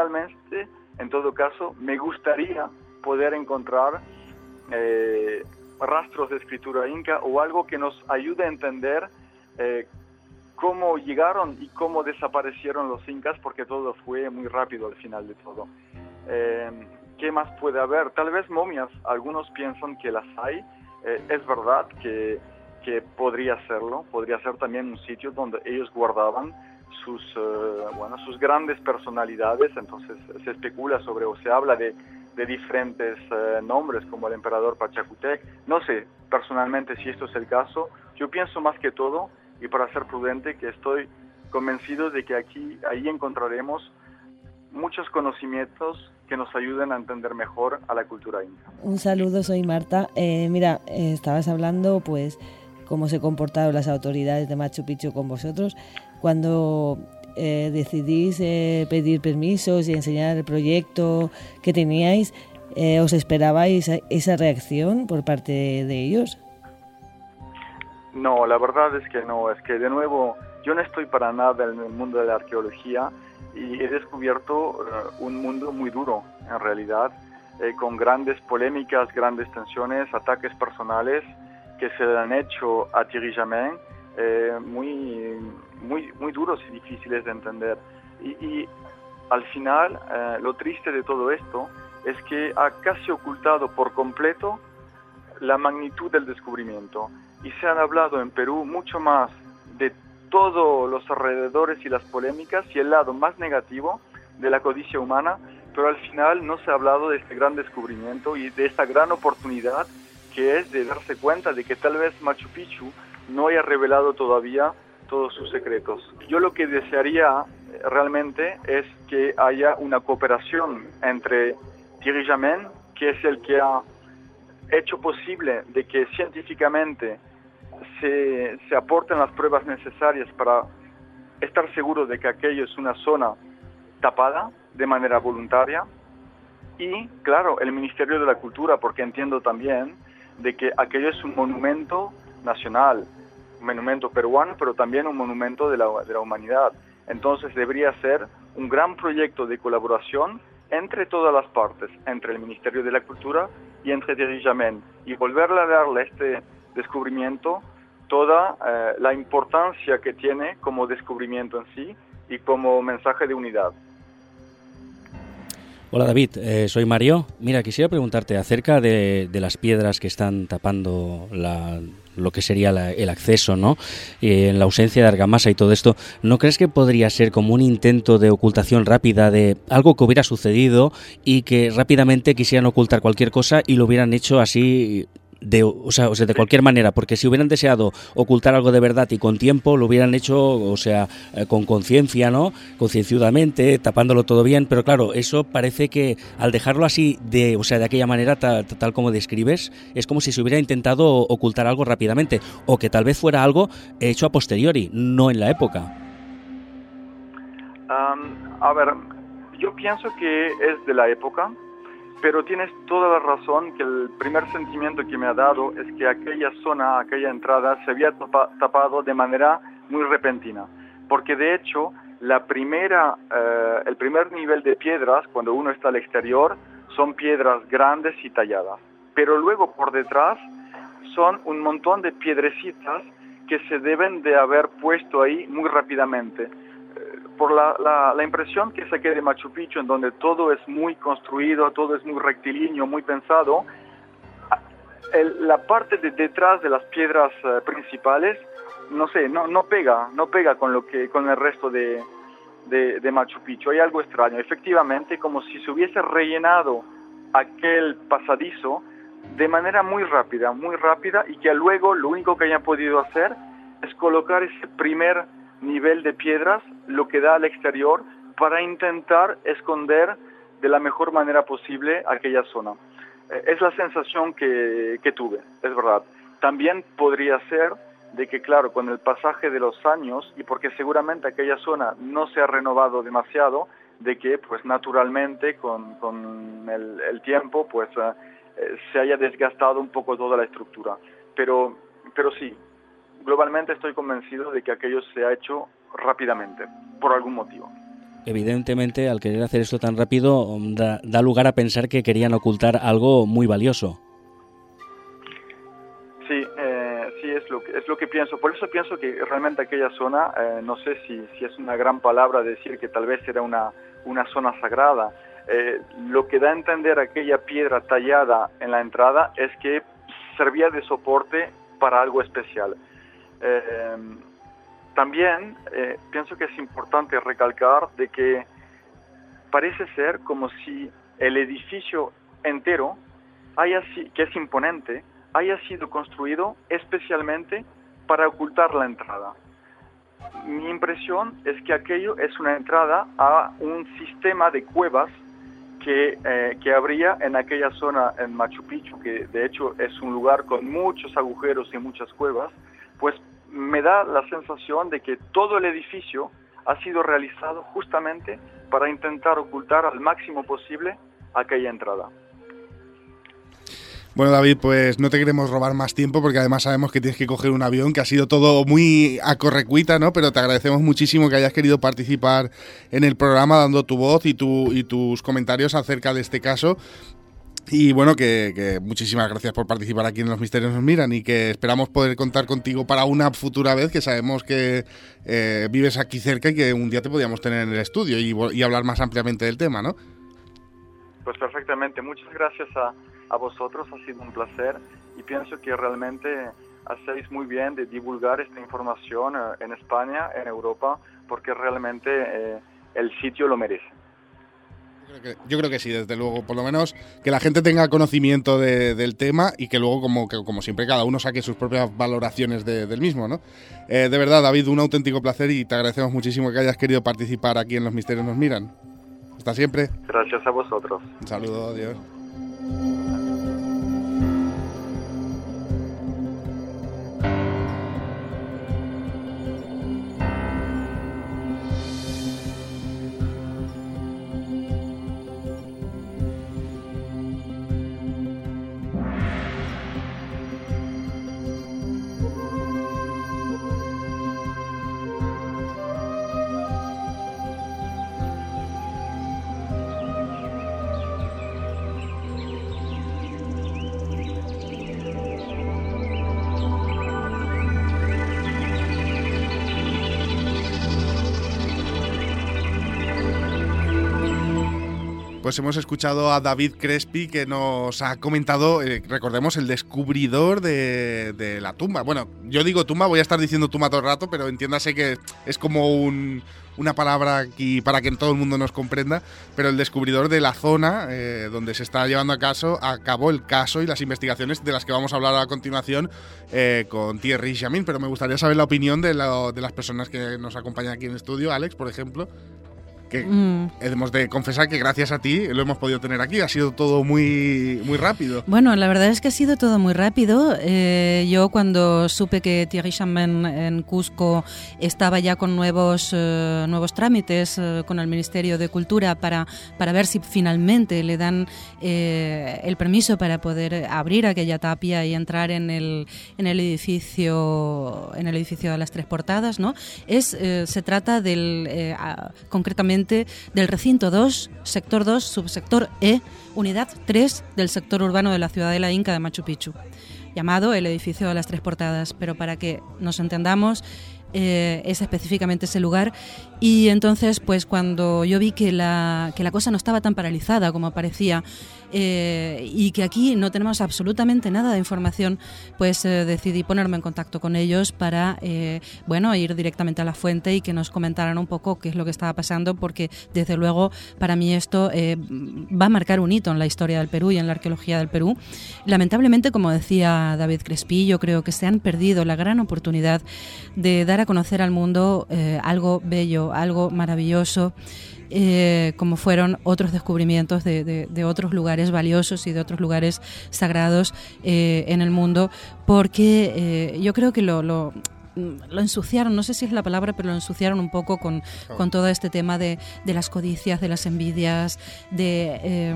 personalmente, en todo caso, me gustaría poder encontrar rastros de escritura inca o algo que nos ayude a entender cómo llegaron y cómo desaparecieron los incas, porque todo fue muy rápido al final de todo. ¿Qué más puede haber? Tal vez momias, algunos piensan que las hay. Es verdad que podría serlo, podría ser también un sitio donde ellos guardaban sus grandes personalidades. Entonces se especula sobre, o se habla de diferentes nombres, como el emperador Pachacútec. No sé personalmente si esto es el caso. Yo pienso más que todo, y para ser prudente, que estoy convencido de que ahí encontraremos muchos conocimientos que nos ayuden a entender mejor a la cultura inca. Un saludo, soy Marta. Mira, estabas hablando pues cómo se comportaron las autoridades de Machu Picchu con vosotros cuando decidís pedir permisos y enseñar el proyecto que teníais. ¿Os esperabais esa reacción por parte de ellos? No, la verdad es que no. Es que, de nuevo, yo no estoy para nada en el mundo de la arqueología y he descubierto un mundo muy duro, en realidad, con grandes polémicas, grandes tensiones, ataques personales que se le han hecho a Thierry Jamin, muy duros y difíciles de entender. Y al final, lo triste de todo esto es que ha casi ocultado por completo la magnitud del descubrimiento. Y se han hablado en Perú mucho más de todos los alrededores y las polémicas y el lado más negativo de la codicia humana, pero al final no se ha hablado de este gran descubrimiento y de esta gran oportunidad que es de darse cuenta de que tal vez Machu Picchu no haya revelado todavía todos sus secretos. Yo lo que desearía realmente es que haya una cooperación entre Thierry Jamin, que es el que ha hecho posible de que científicamente se aporten las pruebas necesarias para estar seguro de que aquello es una zona tapada de manera voluntaria, y claro, el Ministerio de la Cultura, porque entiendo también de que aquello es un monumento nacional, un monumento peruano, pero también un monumento de la humanidad. Entonces debería ser un gran proyecto de colaboración entre todas las partes, entre el Ministerio de la Cultura y entre Thierry Jamin, y volverle a darle a este descubrimiento toda la importancia que tiene como descubrimiento en sí y como mensaje de unidad. Hola David, soy Mario. Mira, quisiera preguntarte acerca de las piedras que están tapando lo que sería el acceso, ¿no? En la ausencia de argamasa y todo esto, ¿no crees que podría ser como un intento de ocultación rápida de algo que hubiera sucedido y que rápidamente quisieran ocultar cualquier cosa y lo hubieran hecho así de cualquier manera? Porque si hubieran deseado ocultar algo de verdad y con tiempo, lo hubieran hecho, con conciencia, ¿no? Concienzudamente, tapándolo todo bien, pero claro, eso parece que al dejarlo así de aquella manera, tal como describes, es como si se hubiera intentado ocultar algo rápidamente, o que tal vez fuera algo hecho a posteriori, no en la época. A ver, yo pienso que es de la época, pero tienes toda la razón, que el primer sentimiento que me ha dado es que aquella zona, aquella entrada se había tapado de manera muy repentina, porque de hecho el primer nivel de piedras, cuando uno está al exterior, son piedras grandes y talladas, pero luego por detrás son un montón de piedrecitas que se deben de haber puesto ahí muy rápidamente. Por la impresión que saqué de Machu Picchu, en donde todo es muy construido, todo es muy rectilíneo, muy pensado, la parte de detrás de las piedras principales, no sé, no pega con el resto de Machu Picchu. Hay algo extraño, efectivamente, como si se hubiese rellenado aquel pasadizo de manera muy rápida, y que luego lo único que hayan podido hacer es colocar ese primer nivel de piedras, lo que da al exterior, para intentar esconder de la mejor manera posible aquella zona. Es la sensación que tuve, es verdad. También podría ser de que, claro, con el pasaje de los años, y porque seguramente aquella zona no se ha renovado demasiado, de que pues naturalmente con el tiempo pues se haya desgastado un poco toda la estructura. Pero sí, globalmente estoy convencido de que aquello se ha hecho rápidamente, por algún motivo. Evidentemente, al querer hacer esto tan rápido, da lugar a pensar que querían ocultar algo muy valioso. es lo que pienso. Por eso pienso que realmente aquella zona, no sé si es una gran palabra decir que tal vez era una zona sagrada. Lo que da a entender aquella piedra tallada en la entrada es que servía de soporte para algo especial. También pienso que es importante recalcar de que parece ser como si el edificio entero, que es imponente, haya sido construido especialmente para ocultar la entrada. Mi impresión es que aquello es una entrada a un sistema de cuevas que habría en aquella zona en Machu Picchu, que de hecho es un lugar con muchos agujeros y muchas cuevas. Pues me da la sensación de que todo el edificio ha sido realizado justamente para intentar ocultar al máximo posible aquella entrada. Bueno, David, pues no te queremos robar más tiempo porque además sabemos que tienes que coger un avión, que ha sido todo muy a correcuita, ¿no? Pero te agradecemos muchísimo que hayas querido participar en el programa dando tu voz y tus comentarios acerca de este caso. Y bueno, que muchísimas gracias por participar aquí en Los Misterios nos miran y que esperamos poder contar contigo para una futura vez, que sabemos que vives aquí cerca y que un día te podíamos tener en el estudio y hablar más ampliamente del tema, ¿no? Pues perfectamente. Muchas gracias a vosotros, ha sido un placer y pienso que realmente hacéis muy bien de divulgar esta información en España, en Europa, porque realmente el sitio lo merece. Yo creo que sí, desde luego, por lo menos que la gente tenga conocimiento del tema y que luego, como siempre, cada uno saque sus propias valoraciones del mismo, ¿no? De verdad, David, un auténtico placer y te agradecemos muchísimo que hayas querido participar aquí en Los Misterios nos miran. Hasta siempre. Gracias a vosotros. Un saludo, adiós. Pues hemos escuchado a David Crespi, que nos ha comentado, recordemos, el descubridor de la tumba. Bueno, yo digo tumba, voy a estar diciendo tumba todo el rato, pero entiéndase que es como una palabra aquí para que todo el mundo nos comprenda, pero el descubridor de la zona donde se está llevando a cabo el caso y las investigaciones de las que vamos a hablar a continuación con Thierry Jamin. Pero me gustaría saber la opinión de las personas que nos acompañan aquí en el estudio. Alex, por ejemplo, que hemos de confesar que gracias a ti lo hemos podido tener aquí. Ha sido todo muy, muy rápido. Bueno, la verdad es que ha sido todo muy rápido. Yo cuando supe que Thierry Jamin en Cusco estaba ya con nuevos trámites con el Ministerio de Cultura para ver si finalmente le dan el permiso para poder abrir aquella tapia y entrar en el edificio de las Tres Portadas, ¿no? Se trata concretamente del recinto 2, sector 2, subsector E, unidad 3 del sector urbano de la Ciudadela Inca de Machu Picchu, llamado el edificio de las Tres Portadas, pero para que nos entendamos, es específicamente ese lugar. Y entonces, pues cuando yo vi que la cosa no estaba tan paralizada como parecía, y que aquí no tenemos absolutamente nada de información, pues decidí ponerme en contacto con ellos para ir directamente a la fuente y que nos comentaran un poco qué es lo que estaba pasando, porque desde luego para mí esto va a marcar un hito en la historia del Perú y en la arqueología del Perú. Lamentablemente, como decía David Crespi, yo creo que se han perdido la gran oportunidad de dar a conocer al mundo algo bello, algo maravilloso, como fueron otros descubrimientos de otros lugares valiosos y de otros lugares sagrados en el mundo, porque yo creo que lo ensuciaron, no sé si es la palabra, pero lo ensuciaron un poco con todo este tema de las codicias, de las envidias, de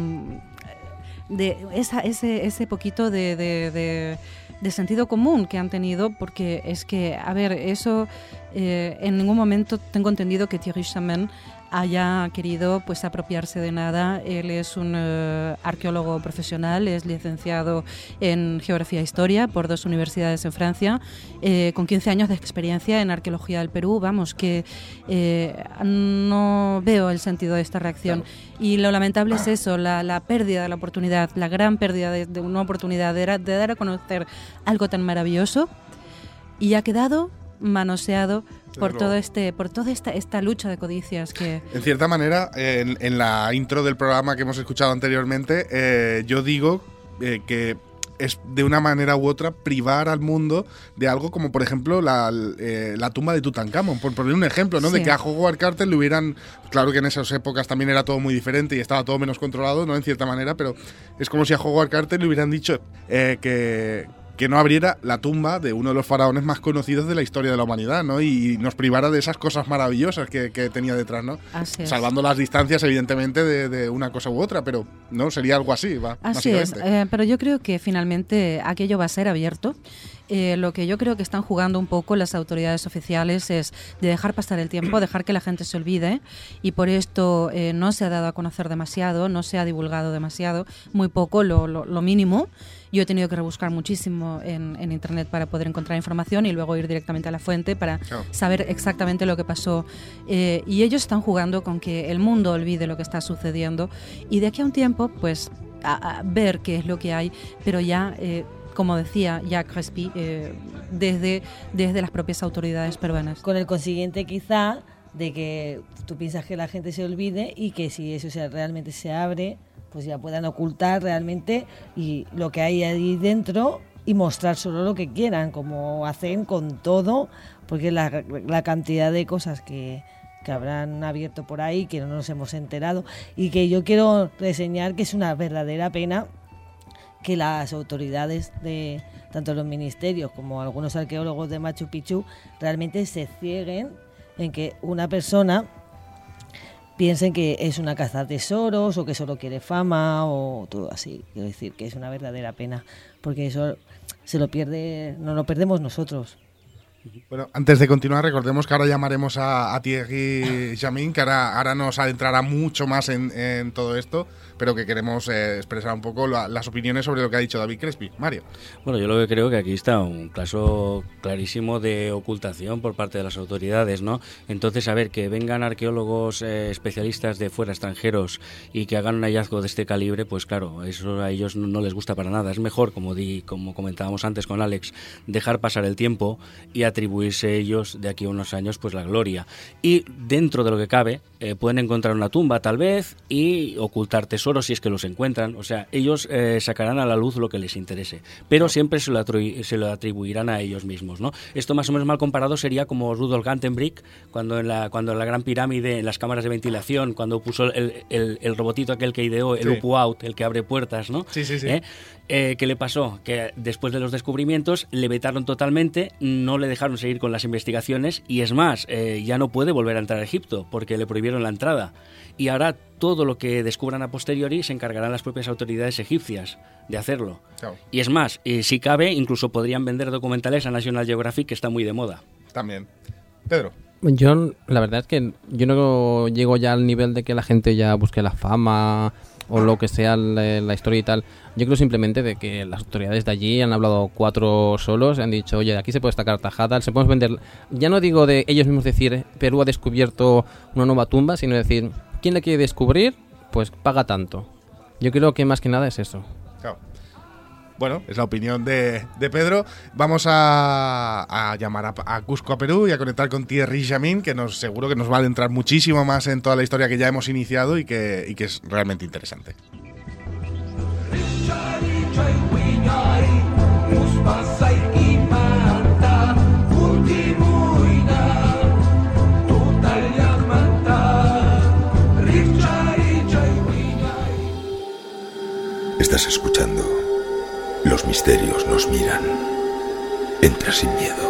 ese poquito de sentido común que han tenido, porque es que, a ver, eso en ningún momento tengo entendido que Thierry Jamin haya querido pues apropiarse de nada. Él es un arqueólogo profesional, es licenciado en Geografía e Historia por 2 universidades en Francia, con 15 años de experiencia en arqueología del Perú. Vamos, que no veo el sentido de esta reacción. Claro. Y lo lamentable es eso, la pérdida de la oportunidad, la gran pérdida de una oportunidad de dar a conocer algo tan maravilloso, y ha quedado manoseado por toda esta lucha de codicias que... En cierta manera, en la intro del programa que hemos escuchado anteriormente, yo digo que es de una manera u otra privar al mundo de algo como, por ejemplo, la tumba de Tutankamón, por poner un ejemplo, ¿no? Sí. De que a Howard Carter le hubieran... Claro que en esas épocas también era todo muy diferente y estaba todo menos controlado, ¿no? En cierta manera, pero es como si a Howard Carter le hubieran dicho que no abriera la tumba de uno de los faraones más conocidos de la historia de la humanidad, ¿no? Y nos privara de esas cosas maravillosas que tenía detrás, ¿no? Así es. Salvando las distancias, evidentemente, de una cosa u otra, pero no sería algo así, Así es, pero yo creo que finalmente aquello va a ser abierto. Lo que yo creo que están jugando un poco las autoridades oficiales es de dejar pasar el tiempo, dejar que la gente se olvide, y por esto no se ha dado a conocer demasiado, no se ha divulgado demasiado, muy poco, lo mínimo. Yo he tenido que rebuscar muchísimo en internet para poder encontrar información y luego ir directamente a la fuente para saber exactamente lo que pasó. Y ellos están jugando con que el mundo olvide lo que está sucediendo, y de aquí a un tiempo pues a ver qué es lo que hay, pero ya... como decía Jacques Respy, desde las propias autoridades peruanas. Con el consiguiente quizá de que tú piensas que la gente se olvide, y que si eso realmente se abre, pues ya puedan ocultar realmente y lo que hay ahí dentro y mostrar solo lo que quieran, como hacen con todo, porque la cantidad de cosas que habrán abierto por ahí que no nos hemos enterado, y que yo quiero reseñar que es una verdadera pena que las autoridades de tanto los ministerios como algunos arqueólogos de Machu Picchu realmente se cieguen en que una persona piense que es una caza de tesoros o que solo quiere fama o todo así. Quiero decir que es una verdadera pena, porque eso no lo perdemos nosotros. Bueno, antes de continuar, recordemos que ahora llamaremos a Thierry Jamin, que ahora nos adentrará mucho más en todo esto, pero que queremos expresar un poco las opiniones sobre lo que ha dicho David Crespi. Mario. Bueno, yo lo que creo que aquí está un caso clarísimo de ocultación por parte de las autoridades, ¿no? Entonces, a ver, que vengan arqueólogos especialistas de fuera, extranjeros, y que hagan un hallazgo de este calibre, pues claro, eso a ellos no les gusta para nada. Es mejor, como comentábamos antes con Alex, dejar pasar el tiempo y atribuirse ellos de aquí a unos años pues la gloria. Y dentro de lo que cabe, pueden encontrar una tumba tal vez y ocultar tesoros si es que los encuentran. O sea, ellos sacarán a la luz lo que les interese, pero siempre se lo atribuirán a ellos mismos, ¿no? Esto más o menos mal comparado sería como Rudolf Gantenbrink cuando en la Gran Pirámide, en las cámaras de ventilación, cuando puso el robotito aquel que ideó, el Up-Out, el que abre puertas, ¿no? Sí. ¿Qué le pasó? Que después de los descubrimientos le vetaron totalmente, no le dejaron seguir con las investigaciones, y es más, ya no puede volver a entrar a Egipto porque le prohibieron la entrada. Y ahora todo lo que descubran a posteriori se encargarán las propias autoridades egipcias de hacerlo. Claro. Y es más, si cabe, incluso podrían vender documentales a National Geographic, que está muy de moda. También. Pedro. Yo, la verdad es que yo no llego ya al nivel de que la gente ya busque la fama o lo que sea la historia y tal. Yo creo simplemente de que las autoridades de allí han hablado 4 solos, han dicho, oye, aquí se puede sacar tajada, se podemos vender. Ya no digo de ellos mismos decir, Perú ha descubierto una nueva tumba, sino decir, ¿quién la quiere descubrir? Pues paga tanto. Yo creo que más que nada es eso. Claro. Bueno, es la opinión de Pedro. Vamos a llamar a Cusco, a Perú, y a conectar con Thierry Jamin, que seguro que nos va a adentrar muchísimo más en toda la historia que ya hemos iniciado y que es realmente interesante. Estás escuchando Los misterios nos miran. Entra sin miedo.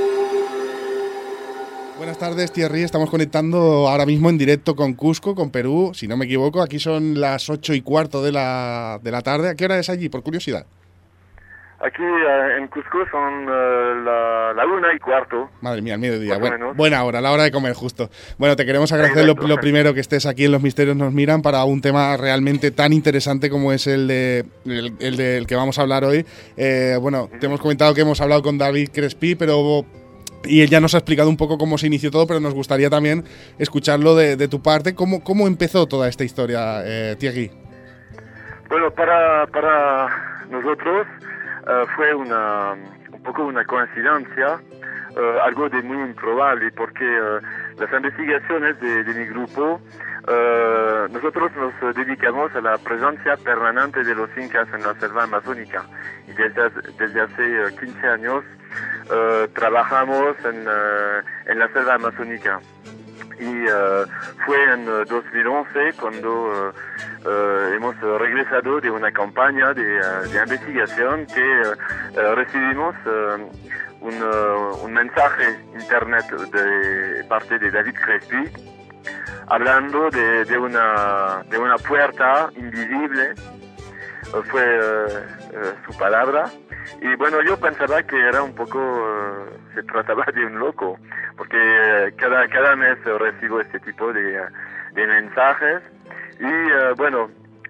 Buenas tardes, Thierry. Estamos conectando ahora mismo en directo con Cusco, con Perú. Si no me equivoco, aquí son las 8:15 de la tarde. ¿A qué hora es allí, por curiosidad? Aquí en Cusco son la 1:15. Madre mía, el mediodía. Bueno, buena hora, la hora de comer justo. Bueno, te queremos agradecer lo primero que estés aquí en Los Misterios Nos Miran para un tema realmente tan interesante como es el del que vamos a hablar hoy. Bueno, te hemos comentado que hemos hablado con David Crespi, y él ya nos ha explicado un poco cómo se inició todo, pero nos gustaría también escucharlo de tu parte. ¿Cómo empezó toda esta historia, Thierry? Bueno, para nosotros fue un poco una coincidencia, algo de muy improbable, porque las investigaciones de mi grupo, nosotros nos dedicamos a la presencia permanente de los incas en la selva amazónica, y desde hace 15 años trabajamos en la selva amazónica. Y fue en 2011 cuando hemos regresado de una campaña de investigación que recibimos un mensaje internet de parte de David Crespi hablando de una puerta invisible. Fue su palabra. Y bueno, yo pensaba que era un poco, se trataba de un loco, porque cada mes recibo este tipo de mensajes. Y bueno,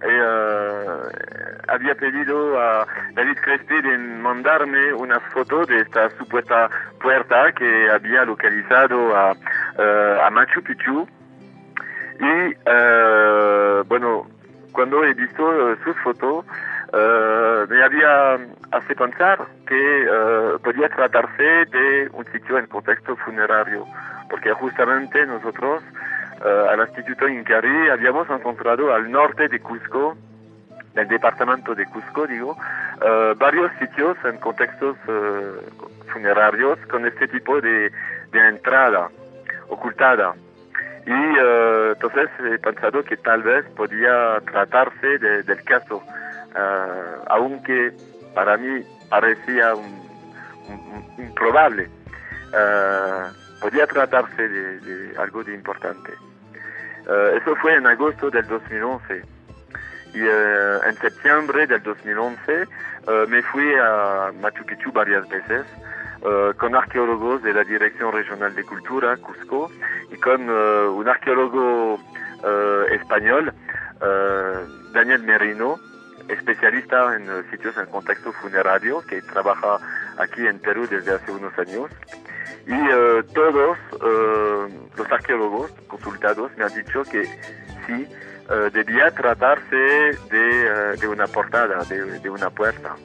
había pedido a David Crespi de mandarme una foto de esta supuesta puerta que había localizado a Machu Picchu. Y bueno, cuando he visto sus fotos, me había hace pensar que podía tratarse de un sitio en contexto funerario, porque justamente nosotros al Instituto Incarí habíamos encontrado al norte de Cusco, del departamento de Cusco, varios sitios en contextos funerarios con este tipo de entrada ocultada. Y entonces he pensado que tal vez podía tratarse del caso, aunque para mí parecía improbable. Podía tratarse de algo de importante. Eso fue en agosto del 2011. Y en septiembre del 2011 me fui a Machu Picchu varias veces con arqueólogos de la Dirección Regional de Cultura, Cusco, y con un arqueólogo español, Daniel Merino, especialista en sitios en contexto funerario, que trabaja aquí en Perú desde hace unos años. Y todos los arqueólogos consultados me han dicho que sí, debía tratarse de una portada, de una puerta.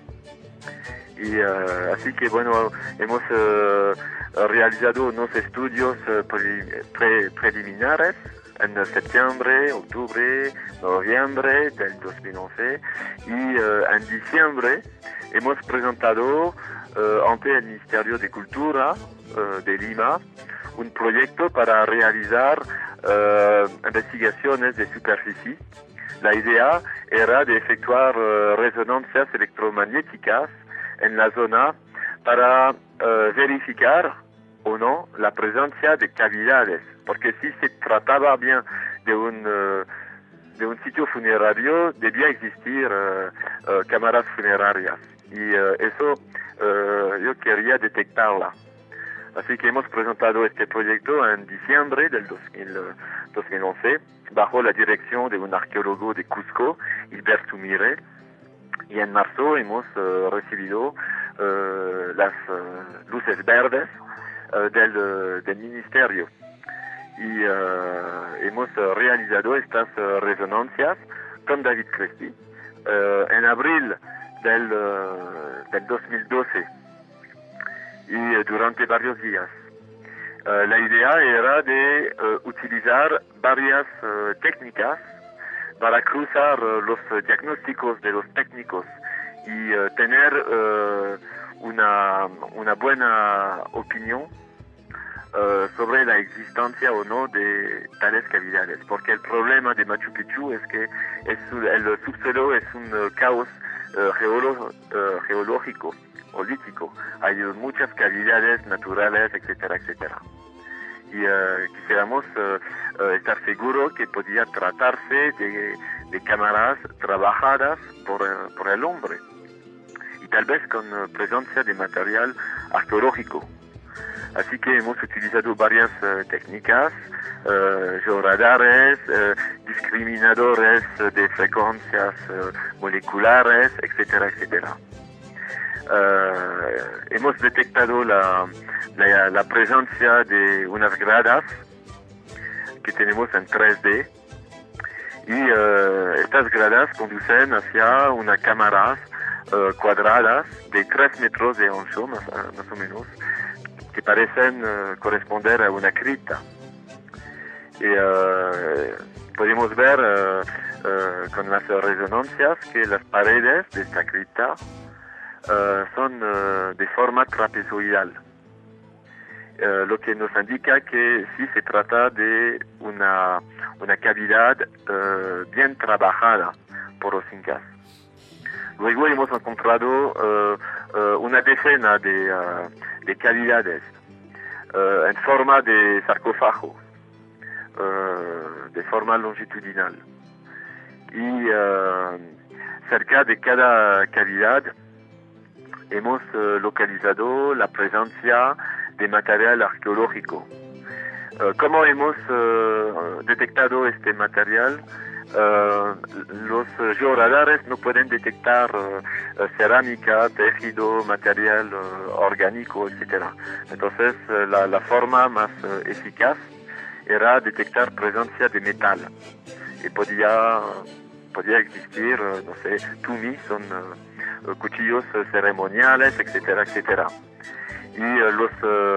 Y así que bueno, hemos realizado unos estudios preliminares en septiembre, octubre, noviembre del 2011, y en diciembre hemos presentado ante el Ministerio de Cultura de Lima un proyecto para realizar investigaciones de superficie. La idea era de efectuar resonancias electromagnéticas en la zona para verificar o no la presencia de cavidades, porque si se trataba bien de un sitio funerario, debía existir cámaras funerarias, y eso yo quería detectarla. Así que hemos presentado este proyecto en diciembre del 2011 bajo la dirección de un arqueólogo de Cusco, Hilberto Mire, y en marzo hemos recibido las luces verdes del ministerio, y hemos realizado estas resonancias con David Crespi en abril del 2012, y durante varios días. La idea era de utilizar varias técnicas para cruzar los diagnósticos de los técnicos y tener una buena opinión sobre la existencia o no de tales cavidades, porque el problema de Machu Picchu es que el subsuelo es un caos geológico o lítico. Hay muchas cavidades naturales, etcétera, etcétera. Y quisiéramos estar seguros que podía tratarse de cámaras trabajadas por el hombre. y tal vez con presencia de material arqueológico. Así que hemos utilizado varias técnicas, georadares, discriminadores de frecuencias moleculares, etcétera, etcétera. Hemos detectado la presencia de unas gradas que tenemos en 3D y estas gradas conducen hacia unas cámaras cuadradas de 3 metros de ancho, más o menos, que parecen corresponder a una cripta. Y podemos ver con las resonancias que las paredes de esta cripta son de forma trapezoidal, lo que nos indica que sí se trata de una cavidad bien trabajada por los incas. Luego hemos encontrado una decena de cavidades en forma de sarcófago, de forma longitudinal. Y cerca de cada cavidad hemos localizado la presencia de material arqueológico. ¿Cómo hemos detectado este material? Los georadares no pueden detectar cerámica, tejido, material orgánico, etc. Entonces, la forma más eficaz era detectar presencia de metal. Y podía existir, no sé, tumi, son cuchillos ceremoniales, etcétera, etcétera. Y los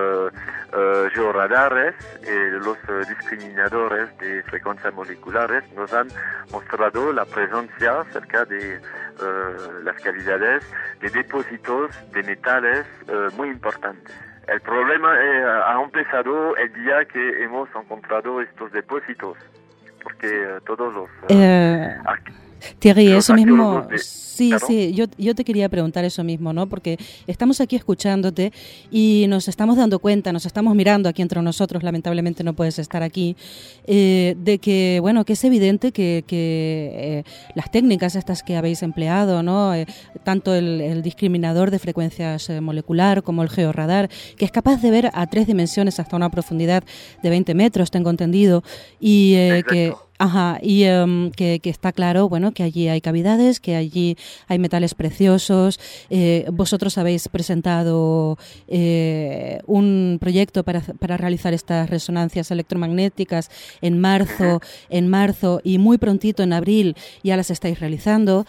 georadares y los discriminadores de frecuencias moleculares nos han mostrado la presencia cerca de las cavidades de depósitos de metales muy importantes. El problema ha empezado el día que hemos encontrado estos depósitos, porque todos los... Thierry, eso mismo, sí, yo te quería preguntar eso mismo, ¿no? Porque estamos aquí escuchándote y nos estamos dando cuenta, nos estamos mirando aquí entre nosotros, lamentablemente no puedes estar aquí, de que, bueno, que es evidente que las técnicas estas que habéis empleado, ¿no? Tanto el discriminador de frecuencias molecular como el georradar, que es capaz de ver a 3 dimensiones hasta una profundidad de 20 metros, tengo entendido, y que está claro, bueno, que allí hay cavidades, que allí hay metales preciosos. Vosotros habéis presentado un proyecto para realizar estas resonancias electromagnéticas en marzo y muy prontito en abril ya las estáis realizando.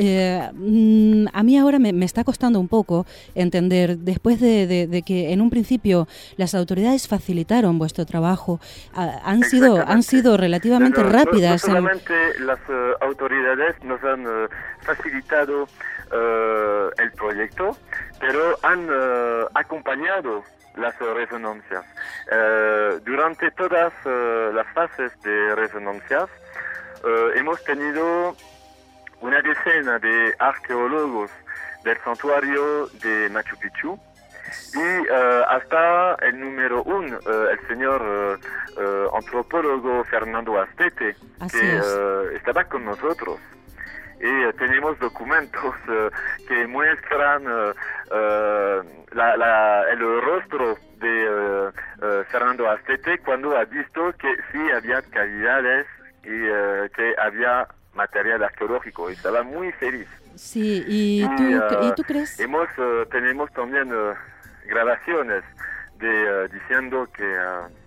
A mí ahora me está costando un poco entender, después de que en un principio las autoridades facilitaron vuestro trabajo, han sido relativamente rápidas. No solamente las autoridades nos han facilitado el proyecto, pero han acompañado las resonancias. Durante todas las fases de resonancias hemos tenido una decena de arqueólogos del santuario de Machu Picchu, y hasta el número 1, el señor antropólogo Fernando Astete, que estaba con nosotros. Y tenemos documentos que muestran el rostro de Fernando Astete cuando ha visto que sí había cavidades y que había material arqueológico. Estaba muy feliz. Sí, ¿y tú crees? Tenemos también grabaciones diciendo que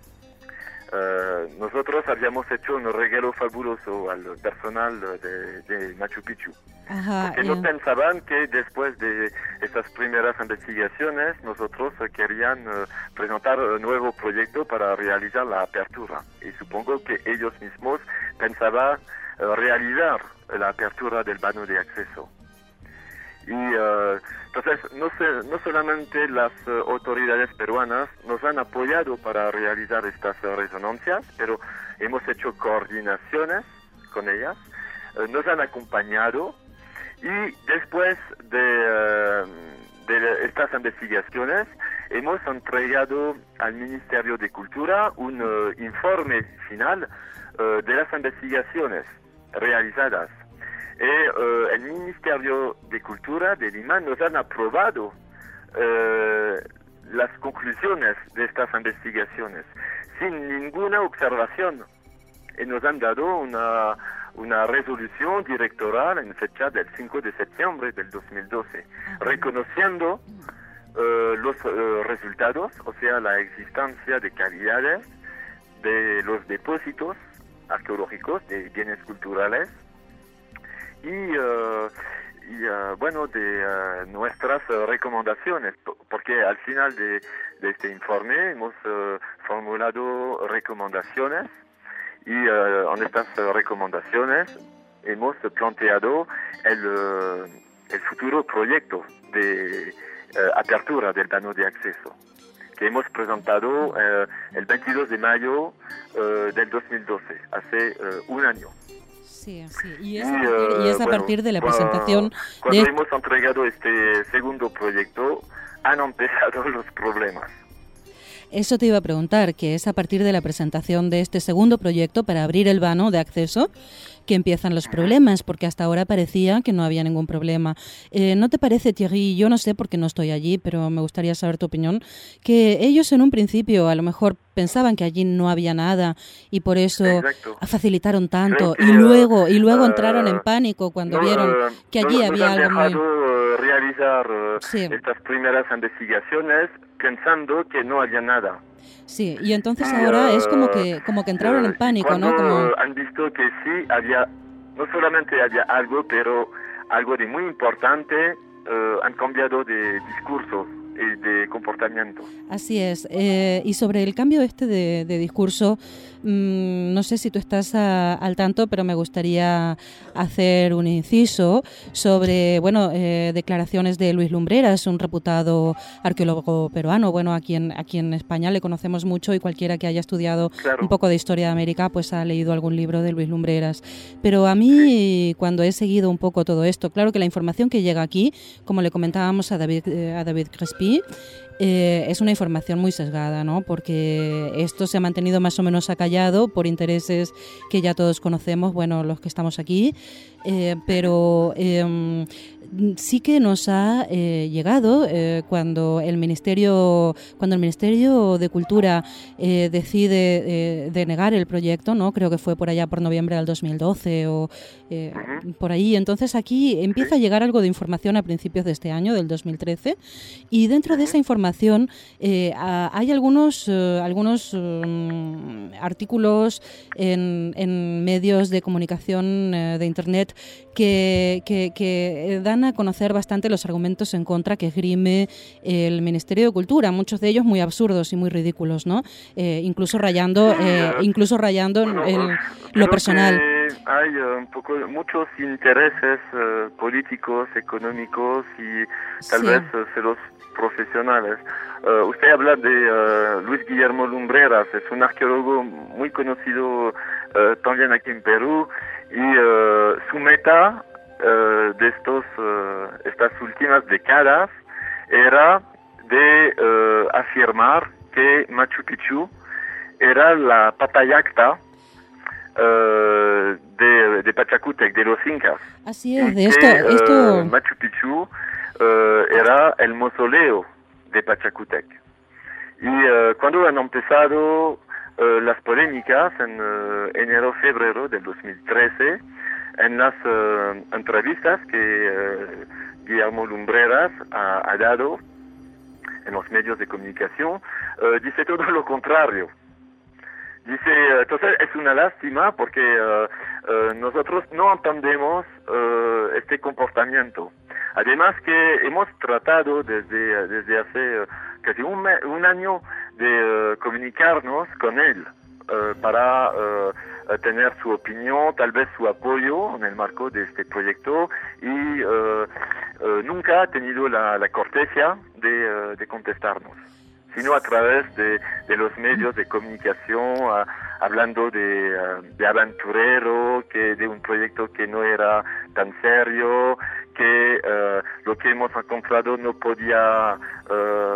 nosotros habíamos hecho un regalo fabuloso al personal de Machu Picchu. Porque no pensaban que después de estas primeras investigaciones nosotros querían presentar un nuevo proyecto para realizar la apertura. Y supongo que ellos mismos pensaban realizar la apertura del vano de acceso. Y entonces no solamente las autoridades peruanas nos han apoyado para realizar estas resonancias, pero hemos hecho coordinaciones con ellas, nos han acompañado, y después de estas investigaciones hemos entregado al Ministerio de Cultura un informe final de las investigaciones realizadas. el Ministerio de Cultura de Lima nos han aprobado las conclusiones de estas investigaciones sin ninguna observación, y nos han dado una resolución directoral en fecha del 5 de septiembre del 2012, reconociendo los resultados, o sea, la existencia de calidades de los depósitos arqueológicos de bienes culturales y bueno, de nuestras recomendaciones, porque al final de este informe hemos formulado recomendaciones y en estas recomendaciones hemos planteado el futuro proyecto de apertura del vano de acceso, que hemos presentado el 22 de mayo del 2012, hace un año. Sí, sí. Y es a partir de la presentación... Cuando hemos entregado este segundo proyecto, han empezado los problemas. Eso te iba a preguntar, que es a partir de la presentación de este segundo proyecto para abrir el vano de acceso que empiezan los problemas, porque hasta ahora parecía que no había ningún problema. ¿No te parece, Thierry? Yo no sé porque no estoy allí, pero me gustaría saber tu opinión, que ellos en un principio a lo mejor pensaban que allí no había nada y por eso facilitaron tanto y luego entraron en pánico cuando vieron que allí había algo muy... realizar estas primeras investigaciones pensando que no había nada. Sí, y entonces ahora es como que entraron en pánico, ¿no? Como... han visto que sí había, no solamente había algo, pero algo de muy importante, han cambiado de discurso y de comportamiento. Así es. Y sobre el cambio de discurso, no sé si tú estás al tanto, pero me gustaría hacer un inciso sobre, declaraciones de Luis Lumbreras, un reputado arqueólogo peruano. Bueno, aquí en España le conocemos mucho y cualquiera que haya estudiado un poco de historia de América, pues ha leído algún libro de Luis Lumbreras. Pero a mí, cuando he seguido un poco todo esto, claro que la información que llega aquí, como le comentábamos a David Crespi, es una información muy sesgada, ¿no? Porque esto se ha mantenido más o menos acallado por intereses que ya todos conocemos, bueno, los que estamos aquí, pero sí que nos ha llegado cuando el Ministerio de Cultura decide denegar el proyecto, ¿no? Creo que fue por allá por noviembre del 2012 o por ahí. Entonces aquí empieza a llegar algo de información a principios de este año, del 2013, y dentro de esa información hay algunos artículos en medios de comunicación de Internet que dan a conocer bastante los argumentos en contra que esgrime el Ministerio de Cultura, muchos de ellos muy absurdos y muy ridículos, ¿no? Incluso rayando lo personal. Hay muchos intereses políticos, económicos y tal vez celos profesionales. Usted habla de Luis Guillermo Lumbreras, es un arqueólogo muy conocido también aquí en Perú, y su meta de estas últimas décadas era de afirmar que Machu Picchu era la Papayacta de Pachacútec, de los incas. Así es, y esto... Machu Picchu era el mausoleo de Pachacútec. Y cuando han empezado las polémicas en enero-febrero del 2013, en las entrevistas que Guillermo Lumbreras ha dado en los medios de comunicación, dice todo lo contrario. Dice, entonces es una lástima porque nosotros no entendemos este comportamiento. Además que hemos tratado desde hace casi un año de comunicarnos con él para tener su opinión, tal vez su apoyo en el marco de este proyecto, y nunca ha tenido la cortesía de contestarnos, sino a través de los medios de comunicación, hablando de aventurero, que de un proyecto que no era tan serio, que lo que hemos encontrado no podía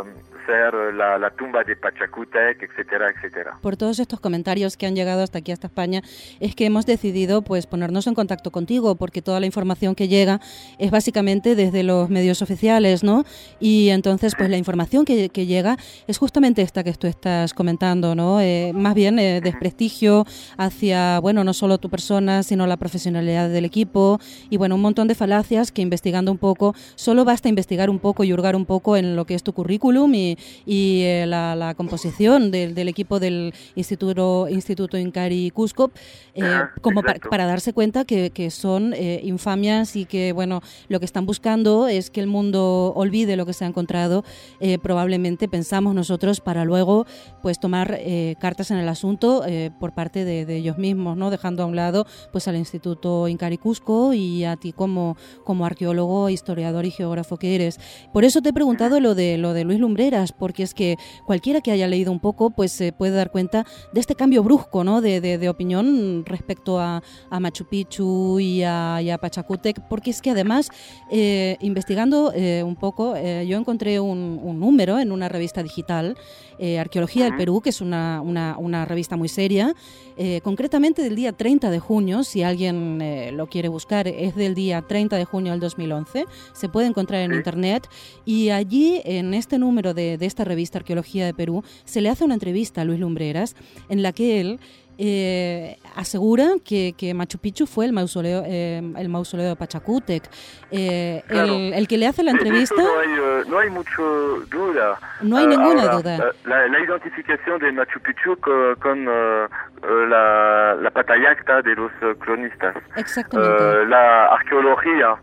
conocer la tumba de Pachacútec, etcétera, etcétera. Por todos estos comentarios que han llegado hasta aquí, hasta España, es que hemos decidido pues ponernos en contacto contigo, porque toda la información que llega es básicamente desde los medios oficiales, ¿no? Y entonces pues la información que llega es justamente esta que tú estás comentando, ¿no? Más bien desprestigio hacia, bueno, no solo tu persona, sino la profesionalidad del equipo y, bueno, un montón de falacias que investigando un poco, solo basta investigar un poco y hurgar un poco en lo que es tu currículum y la composición del equipo del Instituto Incari Cusco, como para darse cuenta que son infamias y que, bueno, lo que están buscando es que el mundo olvide lo que se ha encontrado, probablemente pensamos nosotros, para luego pues tomar cartas en el asunto por parte de ellos mismos, ¿no? Dejando a un lado pues al Instituto Incari Cusco y a ti como arqueólogo, historiador y geógrafo que eres. Por eso te he preguntado lo de Luis Lumbreras, porque es que cualquiera que haya leído un poco pues se puede dar cuenta de este cambio brusco, ¿no? de opinión respecto a Machu Picchu y a Pachacútec, porque es que además investigando un poco yo encontré un número en una revista digital, Arqueología del Perú, que es una revista muy seria, concretamente del día 30 de junio, si alguien lo quiere buscar, es del día 30 de junio del 2011, se puede encontrar en internet, y allí en este número de esta revista Arqueología de Perú se le hace una entrevista a Luis Lumbreras en la que él asegura que Machu Picchu fue el mausoleo de Pachacútec. Claro. El que le hace la entrevista... No hay mucho duda. No hay ninguna ahora, duda. La identificación de Machu Picchu con la Patayacta de los cronistas. Exactamente. La arqueología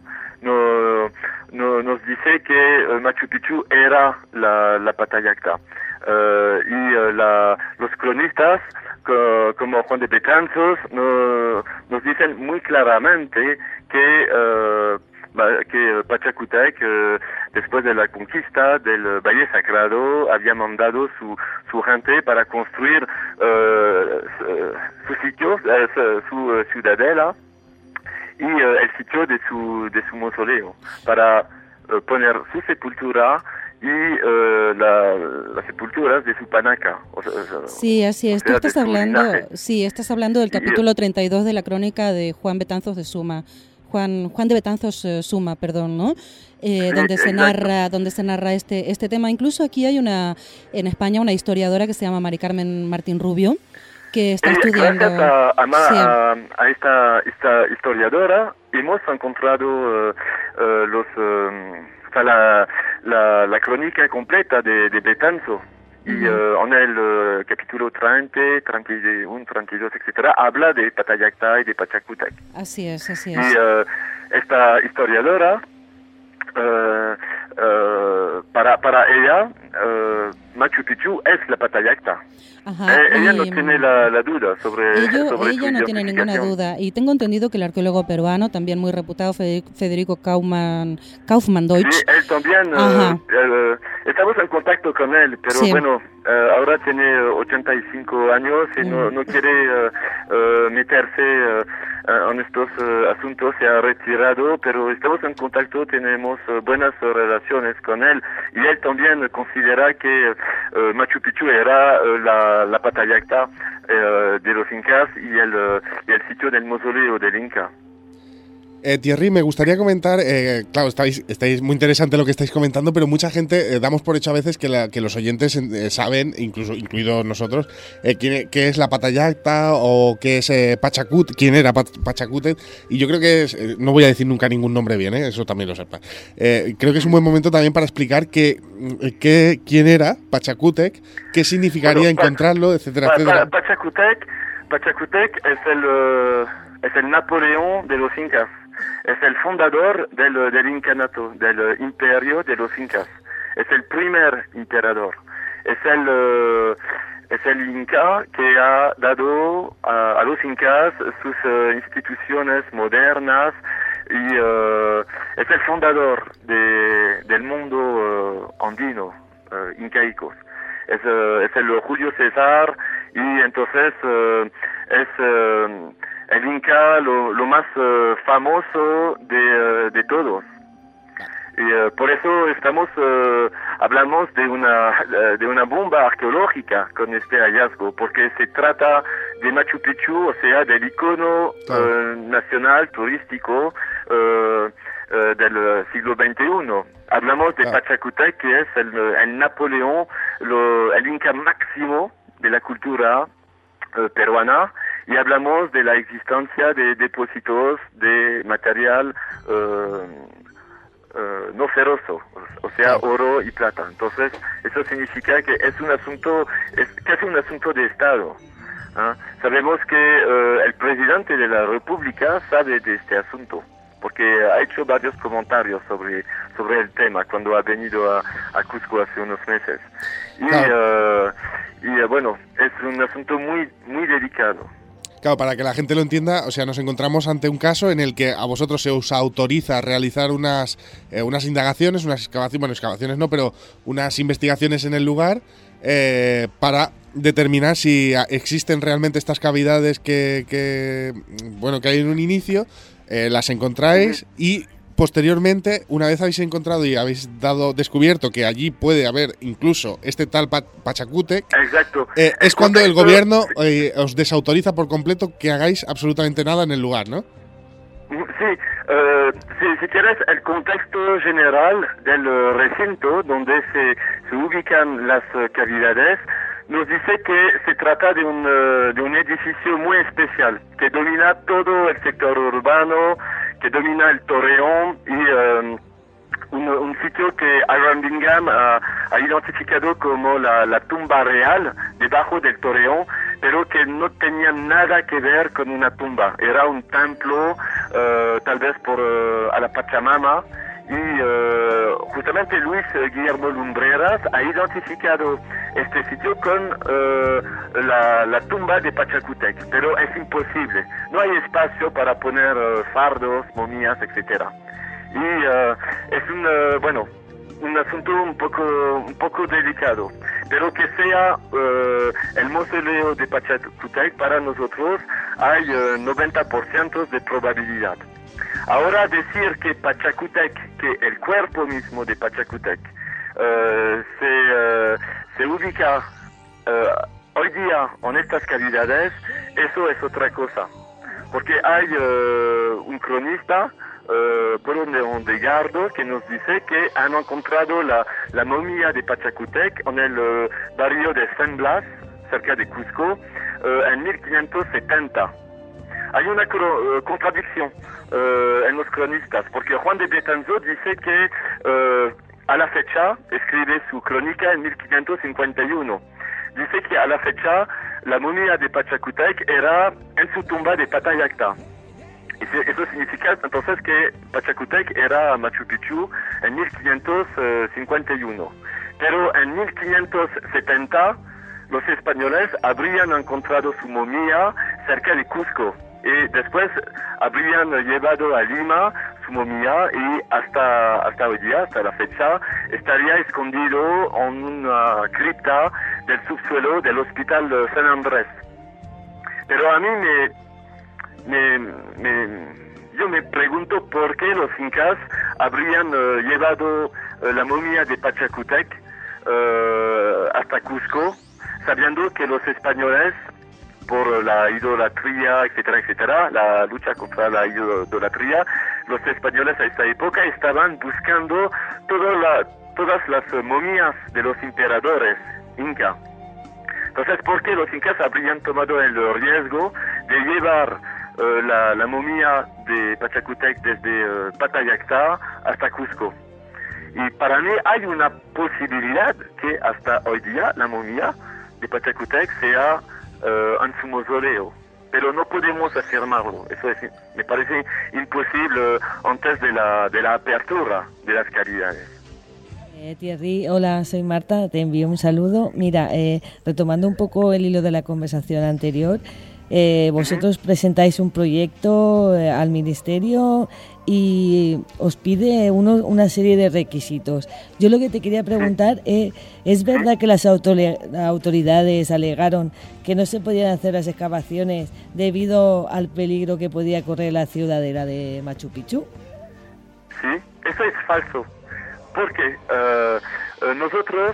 nos dice que Machu Picchu era la Patayacta. Los cronistas como Juan de Betanzos nos dicen muy claramente que Pachacútec, después de la conquista del Valle Sagrado, había mandado su gente para construir sus sitios, su ciudadela y el sitio de su mausoleo, para poner su sepultura y las sepulturas de su panaca. Sí, así es. Tú estás hablando del capítulo 32 de la crónica de Juan Betanzos de Suma. Juan de Betanzos Suma, perdón, ¿no? Donde se narra este tema. Incluso aquí hay en España una historiadora que se llama Mari Carmen Martín Rubio, que está estudiando... Gracias a esta historiadora hemos encontrado la crónica completa de Betanzo. Y en el capítulo 30, 31, 32, etcétera, habla de Patayacta y de Pachacútec. Así es. Y esta historiadora, para ella, Machu Picchu es la Patayacta. Ella no tiene la duda sobre ella no tiene ninguna duda. Y tengo entendido que el arqueólogo peruano, también muy reputado, Federico Kaufmann-Deutsch. Sí, él también, estamos en contacto con él, pero bueno, ahora tiene 85 años y no quiere meterse en estos asuntos, se ha retirado, pero estamos en contacto, tenemos buenas relaciones con él, y él también considera que Machu Picchu era la Patayacta de los incas y el sitio del mausoleo del Inca. Thierry, me gustaría comentar, claro, estáis muy interesante lo que estáis comentando, pero mucha gente damos por hecho a veces que los oyentes saben, incluidos nosotros, qué es la Patayacta o qué es quién era Pachacútec, y yo creo que no voy a decir nunca ningún nombre bien, eso también lo sepa. Creo que es un buen momento también para explicar quién era Pachacútec, qué significaría encontrarlo, etcétera, etcétera. Pachacútec es el Napoleón de los incas. Es el fundador del incanato, del imperio de los incas. Es el primer emperador. Es el inca que ha dado a los incas sus instituciones modernas y es el fundador del mundo andino, incaico. Es el Julio César, y entonces es el Inca lo más famoso de todos. Y por eso hablamos de una bomba arqueológica con este hallazgo, porque se trata de Machu Picchu, o sea, del icono nacional turístico del siglo XXI. Hablamos de Pachacútec, que es el Napoleón, el Inca máximo de la cultura peruana, y hablamos de la existencia de depósitos de material no ferroso, o sea, oro y plata. Entonces, eso significa que es casi un asunto de Estado. Sabemos que el presidente de la República sabe de este asunto, porque ha hecho varios comentarios sobre el tema cuando ha venido a Cusco hace unos meses. Y bueno, es un asunto muy, muy delicado. Claro, para que la gente lo entienda, o sea, nos encontramos ante un caso en el que a vosotros se os autoriza a realizar unas indagaciones, unas excavaciones no, pero unas investigaciones en el lugar para determinar si existen realmente estas cavidades que hay en un inicio, las encontráis y posteriormente, una vez habéis encontrado y habéis descubierto que allí puede haber incluso este tal Pachacútec, es cuando el gobierno os desautoriza por completo que hagáis absolutamente nada en el lugar, ¿no? Sí, si quieres, el contexto general del recinto donde se ubican las cavidades nos dice que se trata de un edificio muy especial que domina todo el sector urbano, que domina el Torreón y un sitio que Iron Bingham ha identificado como la tumba real debajo del Torreón, pero que no tenía nada que ver con una tumba. Era un templo, tal vez a la Pachamama, y justamente Luis Guillermo Lumbreras ha identificado este sitio con la tumba de Pachacútec, pero es imposible. No hay espacio para poner fardos, momias, etcétera. Y es un asunto un poco delicado, pero que sea el mausoleo de Pachacútec, para nosotros hay 90% de probabilidad. Ahora decir que Pachacútec, que el cuerpo mismo de Pachacútec se ubica hoy día en estas cavidades, eso es otra cosa, porque hay un cronista, Bruno de Gardo, que nos dice que han encontrado la momia de Pachacútec en el barrio de San Blas, cerca de Cusco, en 1570. Hay una contradicción en los cronistas, porque Juan de Betanzos dice que a la fecha, escribe su crónica en 1551, dice que a la fecha la momia de Pachacútec era en su tumba de Patayacta. Eso significa entonces que Pachacútec era Machu Picchu en 1551. Pero en 1570 los españoles habrían encontrado su momia cerca de Cusco y después habrían llevado a Lima su momia y hasta hoy día, hasta la fecha, estaría escondido en una cripta del subsuelo del Hospital de San Andrés. Pero a mí yo me pregunto por qué los incas habrían llevado la momia de Pachacútec hasta Cusco, sabiendo que los españoles, por la idolatría, etcétera, etcétera, la lucha contra la idolatría, los españoles a esta época estaban buscando todas las momias de los emperadores inca. Entonces, ¿por qué los incas habrían tomado el riesgo de llevar la momia de Pachacútec desde Patayacta hasta Cusco? Y para mí hay una posibilidad que hasta hoy día la momia de Pachacútec sea en su mausoleo, pero no podemos afirmarlo. Eso me parece imposible antes de la apertura de las cavidades. Thierry, hola, soy Marta, te envío un saludo. Mira, retomando un poco el hilo de la conversación anterior, vosotros presentáis un proyecto al Ministerio y os pide una serie de requisitos. Yo lo que te quería preguntar ¿es verdad que las autoridades alegaron que no se podían hacer las excavaciones debido al peligro que podía correr la ciudadela de Machu Picchu? Sí, eso es falso. porque nosotros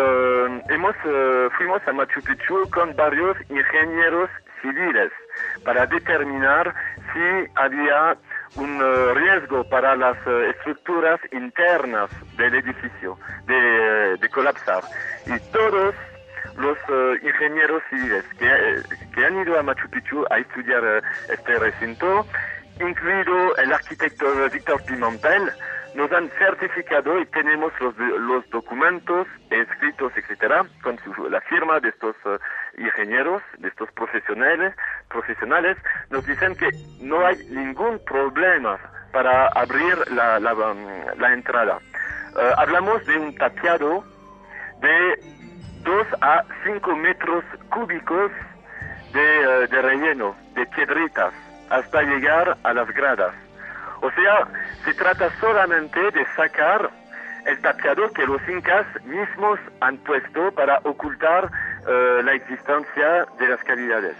fuimos a Machu Picchu con varios ingenieros civiles para determinar si había un riesgo para las estructuras internas del edificio de colapsar. Y todos los ingenieros civiles que han ido a Machu Picchu a estudiar este recinto, incluido el arquitecto Víctor Pimentel, nos han certificado y tenemos los documentos escritos, etcétera, con la firma de estos ingenieros, de estos profesionales, nos dicen que no hay ningún problema para abrir la entrada. Hablamos de un tapiado de 2 a 5 metros cúbicos de relleno, de piedritas, hasta llegar a las gradas. O sea, se trata solamente de sacar el tapiado que los incas mismos han puesto para ocultar la existencia de las cavidades.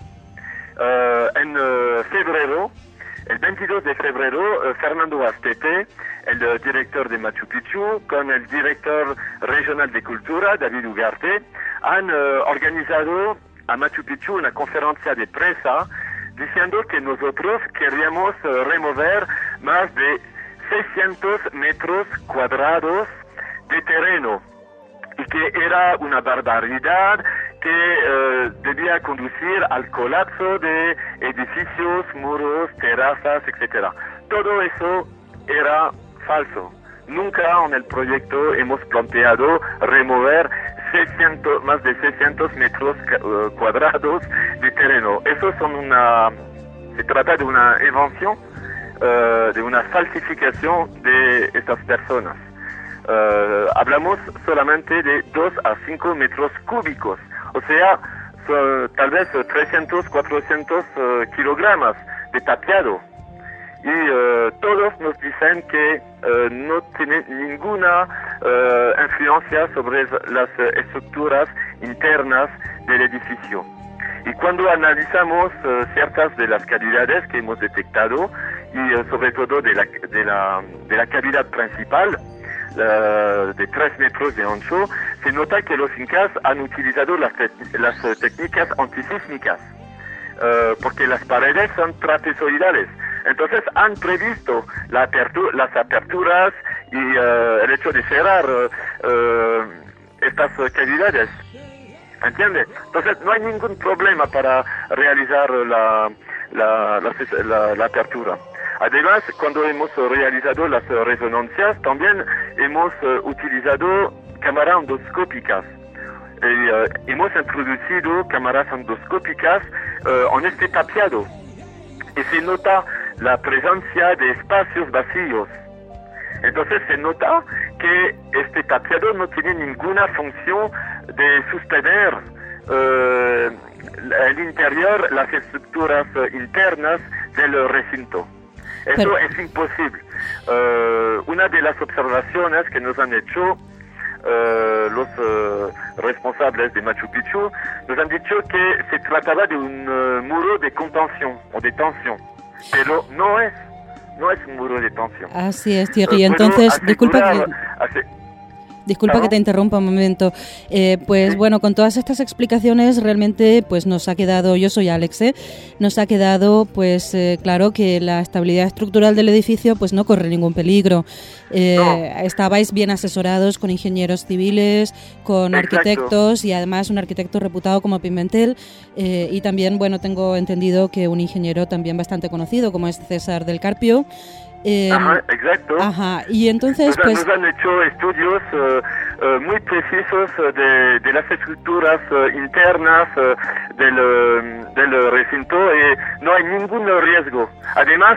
En febrero, el 22 de febrero, Fernando Astete, el director de Machu Picchu, con el director regional de cultura, David Ugarte, han organizado a Machu Picchu una conferencia de prensa diciendo que nosotros queríamos remover más de 600 metros cuadrados de terreno y que era una barbaridad que debía conducir al colapso de edificios, muros, terrazas, etc. Todo eso era falso. Nunca en el proyecto hemos planteado remover más de 600 metros cuadrados de terreno. Se trata de una invención, de una falsificación de estas personas. Hablamos solamente de 2 a 5 metros cúbicos, o sea, tal vez 300, 400 kilogramos de tapiado. Y todos nos dicen que no tienen ninguna influencia sobre las estructuras internas del edificio. Y cuando analizamos ciertas de las cavidades que hemos detectado, y sobre todo de la cavidad principal, de 3 metros de ancho, se nota que los incas han utilizado las técnicas antisísmicas, porque las paredes son trapezoidales. Entonces han previsto las aperturas y el hecho de cerrar estas cavidades. ¿Entiende? Entonces no hay ningún problema para realizar la apertura. Además, cuando hemos realizado las resonancias, también hemos utilizado cámaras endoscópicas. Hemos introducido cámaras endoscópicas en este tapiado. Y se nota la presencia de espacios vacíos. Entonces se nota que este tapiado no tiene ninguna función de sostener el interior, las estructuras internas del recinto. Eso es imposible. Una de las observaciones que nos han hecho los responsables de Machu Picchu nos han dicho que se trataba de un muro de contención o de tensión, pero no es un muro de tensión. Así es, Thierry. Entonces, disculpa que te interrumpa un momento. Pues bueno, con todas estas explicaciones realmente pues nos ha quedado, yo soy Alex, nos ha quedado pues claro que la estabilidad estructural del edificio pues no corre ningún peligro. Estabais bien asesorados con ingenieros civiles, con arquitectos y además un arquitecto reputado como Pimentel y también, bueno, tengo entendido que un ingeniero también bastante conocido como es César del Carpio. Exacto. Y entonces nos han hecho estudios muy precisos de las estructuras internas del recinto y no hay ningún riesgo. Además,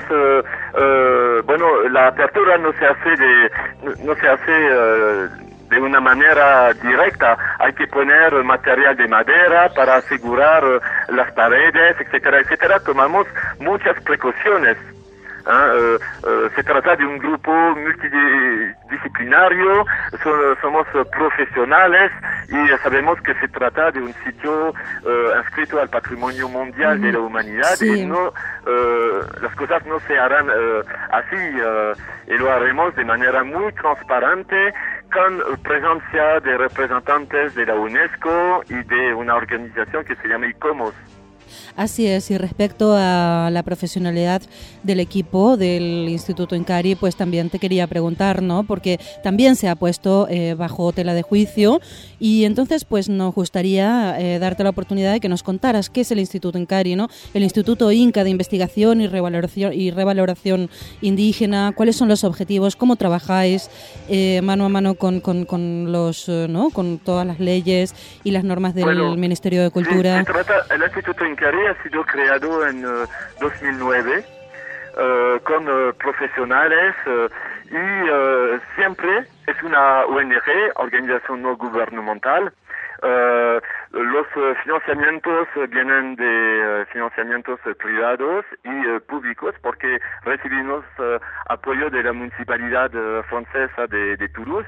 la apertura no se hace de una manera directa. Hay que poner material de madera para asegurar las paredes, etcétera, etcétera. Tomamos muchas precauciones. Se trata de un grupo multidisciplinario, somos profesionales y sabemos que se trata de un sitio inscrito al Patrimonio Mundial de la Humanidad y no, las cosas no se harán así y lo haremos de manera muy transparente con presencia de representantes de la UNESCO y de una organización que se llama ICOMOS. Así es, y respecto a la profesionalidad del equipo del Instituto Incari, pues también te quería preguntar, ¿no? Porque también se ha puesto bajo tela de juicio y entonces pues nos gustaría darte la oportunidad de que nos contaras qué es el Instituto Incari, ¿no? El Instituto Inca de Investigación y Revaloración Indígena, cuáles son los objetivos, cómo trabajáis mano a mano con los, ¿no? Con todas las leyes y las normas del Ministerio de Cultura. Sí, el Instituto Incari ha sido creado en 2009 con profesionales y siempre es una ONG, organización no gubernamental. Los financiamientos vienen de financiamientos privados y públicos porque recibimos apoyo de la municipalidad francesa de Toulouse.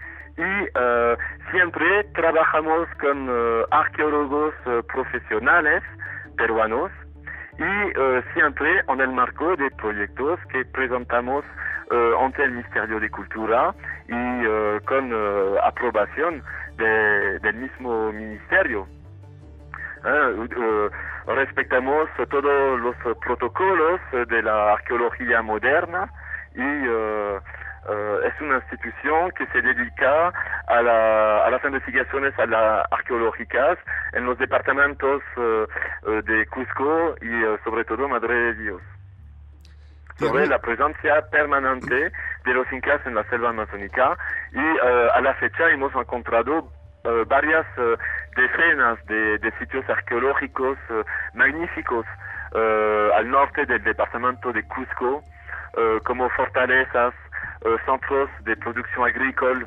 Y siempre trabajamos con arqueólogos profesionales peruanos y siempre en el marco de proyectos que presentamos ante el Ministerio de Cultura y con aprobación del mismo ministerio. Respetamos todos los protocolos de la arqueología moderna y es una institución que se dedica a las investigaciones arqueológicas en los departamentos de Cusco y sobre todo Madre de Dios. Sobre la presencia permanente de los incas en la selva amazónica y a la fecha hemos encontrado varias decenas de sitios arqueológicos magníficos al norte del departamento de Cusco, como fortalezas, centros de producción agrícola,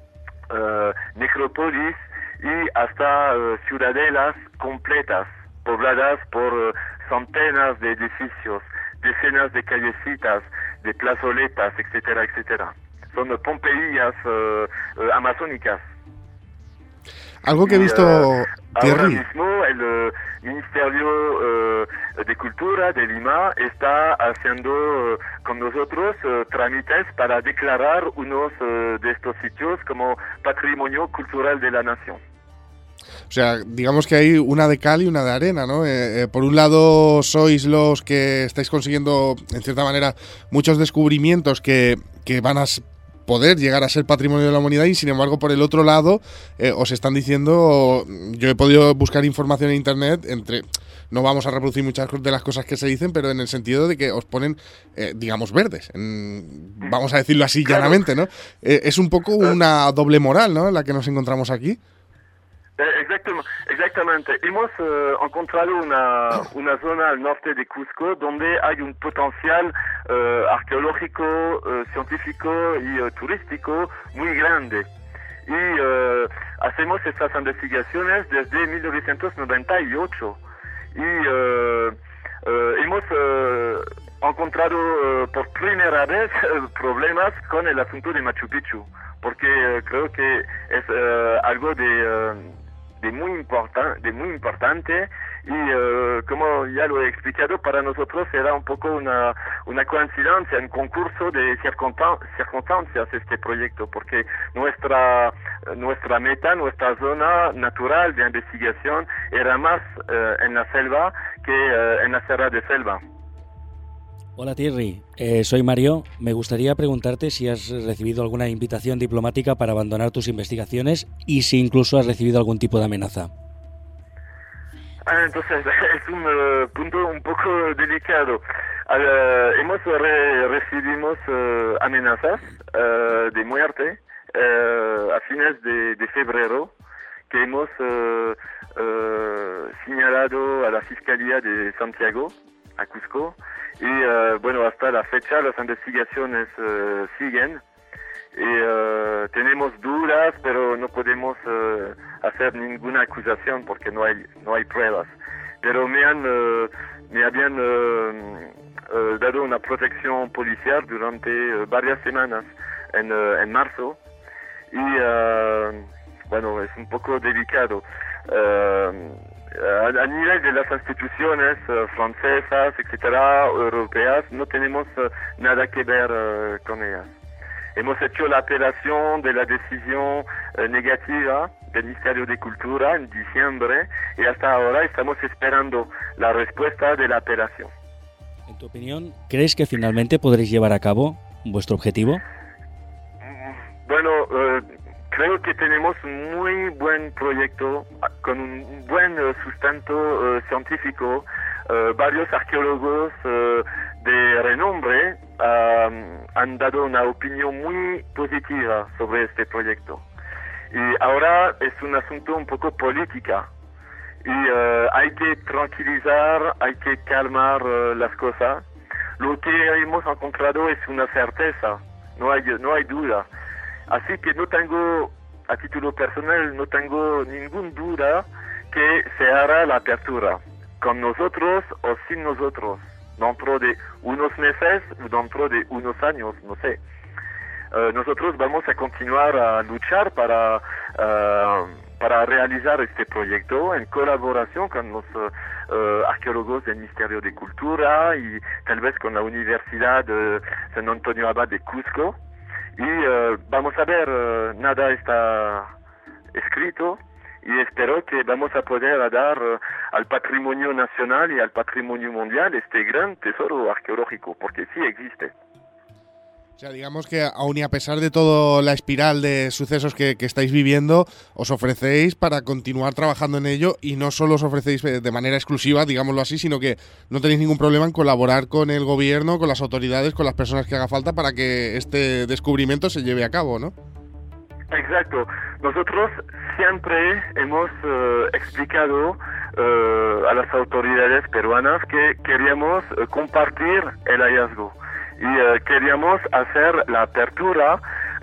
necrópolis y hasta ciudadelas completas, pobladas por centenas de edificios, decenas de callecitas, de plazoletas, etcétera, etcétera. Son Pompeías amazónicas. Algo que he visto, Thierry. Ahora mismo el Ministerio de Cultura de Lima está haciendo con nosotros trámites para declarar unos de estos sitios como Patrimonio Cultural de la Nación. O sea, digamos que hay una de cal y una de arena, ¿no? Por un lado sois los que estáis consiguiendo, en cierta manera, muchos descubrimientos que van a poder llegar a ser patrimonio de la humanidad y sin embargo por el otro lado os están diciendo, yo he podido buscar información en internet, no vamos a reproducir muchas de las cosas que se dicen, pero en el sentido de que os ponen, digamos, verdes, vamos a decirlo así llanamente, ¿no? Es un poco una doble moral, ¿no?, la que nos encontramos aquí. Exactamente. Hemos encontrado una zona al norte de Cusco donde hay un potencial arqueológico, científico y turístico muy grande. Y hacemos estas investigaciones desde 1998. Y hemos encontrado por primera vez problemas con el asunto de Machu Picchu, porque creo que es algo de muy importante y como ya lo he explicado, para nosotros era un poco una coincidencia, un concurso de circunstancias este proyecto, porque nuestra meta, nuestra zona natural de investigación era más en la selva que en la Sierra de Selva. Hola Thierry, soy Mario. Me gustaría preguntarte si has recibido alguna invitación diplomática para abandonar tus investigaciones y si incluso has recibido algún tipo de amenaza. Entonces es un punto un poco delicado. Recibimos amenazas de muerte a fines de febrero que hemos señalado a la Fiscalía de Santiago, a Cusco. Y bueno, hasta la fecha las investigaciones siguen y tenemos dudas, pero no podemos hacer ninguna acusación porque no hay pruebas. Pero me habían dado una protección policial durante varias semanas en marzo y bueno, es un poco delicado. A nivel de las instituciones francesas, etcétera, europeas, no tenemos nada que ver con ellas. Hemos hecho la apelación de la decisión negativa del Ministerio de Cultura en diciembre y hasta ahora estamos esperando la respuesta de la apelación. En tu opinión, ¿crees que finalmente podréis llevar a cabo vuestro objetivo? Bueno, creo que tenemos un muy buen proyecto con un buen sustento científico. Varios arqueólogos de renombre han dado una opinión muy positiva sobre este proyecto. Y ahora es un asunto un poco política. Y hay que tranquilizar, hay que calmar las cosas. Lo que hemos encontrado es una certeza, no hay duda. Así que no tengo, a título personal, no tengo ninguna duda que se hará la apertura, con nosotros o sin nosotros, dentro de unos meses, dentro de unos años, no sé. Nosotros vamos a continuar a luchar para realizar este proyecto en colaboración con los arqueólogos del Ministerio de Cultura y tal vez con la Universidad de San Antonio Abad de Cusco. Y vamos a ver, nada está escrito y espero que vamos a poder dar al patrimonio nacional y al patrimonio mundial este gran tesoro arqueológico, porque sí existe. O sea, digamos que aun y a pesar de toda la espiral de sucesos que estáis viviendo, os ofrecéis para continuar trabajando en ello y no solo os ofrecéis de manera exclusiva, digámoslo así, sino que no tenéis ningún problema en colaborar con el gobierno, con las autoridades, con las personas que haga falta para que este descubrimiento se lleve a cabo, ¿no? Exacto. Nosotros siempre hemos explicado a las autoridades peruanas que queríamos compartir el hallazgo. Y queríamos hacer la apertura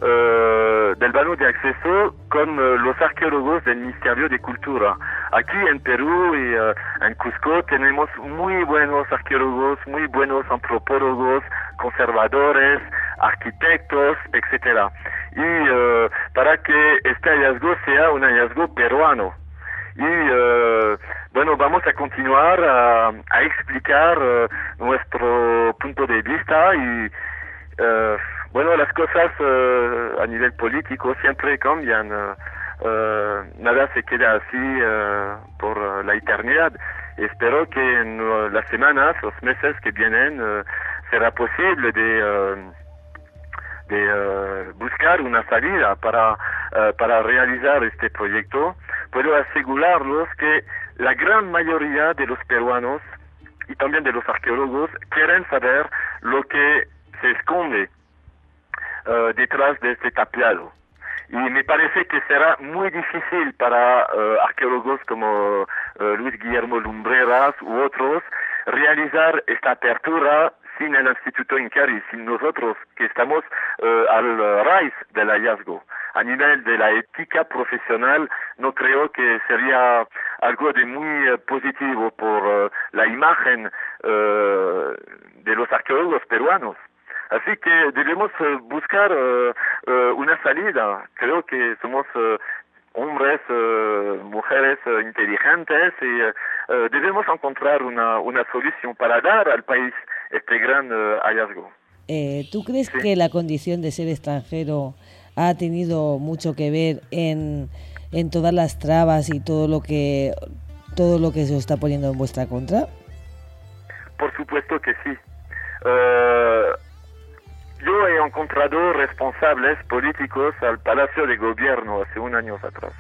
del vano de acceso con los arqueólogos del Ministerio de Cultura. Aquí en Perú y en Cusco tenemos muy buenos arqueólogos, muy buenos antropólogos, conservadores, arquitectos, etcétera. Y para que este hallazgo sea un hallazgo peruano. Y bueno, vamos a continuar a explicar nuestro punto de vista y bueno, las cosas a nivel político siempre cambian, nada se queda así por la eternidad. Espero que en las semanas, los meses que vienen será posible de buscar una salida para realizar este proyecto. Puedo asegurarlos que la gran mayoría de los peruanos y también de los arqueólogos quieren saber lo que se esconde detrás de este tapiado. Y me parece que será muy difícil para arqueólogos como Luis Guillermo Lumbreras u otros realizar esta apertura sin el Instituto INCAR, sin nosotros, que estamos al raíz del hallazgo. A nivel de la ética profesional, no creo que sería algo de muy positivo por la imagen de los arqueólogos peruanos. Así que debemos buscar una salida. Creo que somos hombres, mujeres inteligentes y debemos encontrar una solución para dar al país este gran hallazgo. ¿Tú crees que la condición de ser extranjero ha tenido mucho que ver en todas las trabas y todo lo que se está poniendo en vuestra contra? Por supuesto que sí. Yo he encontrado responsables políticos al Palacio de Gobierno hace un año atrás.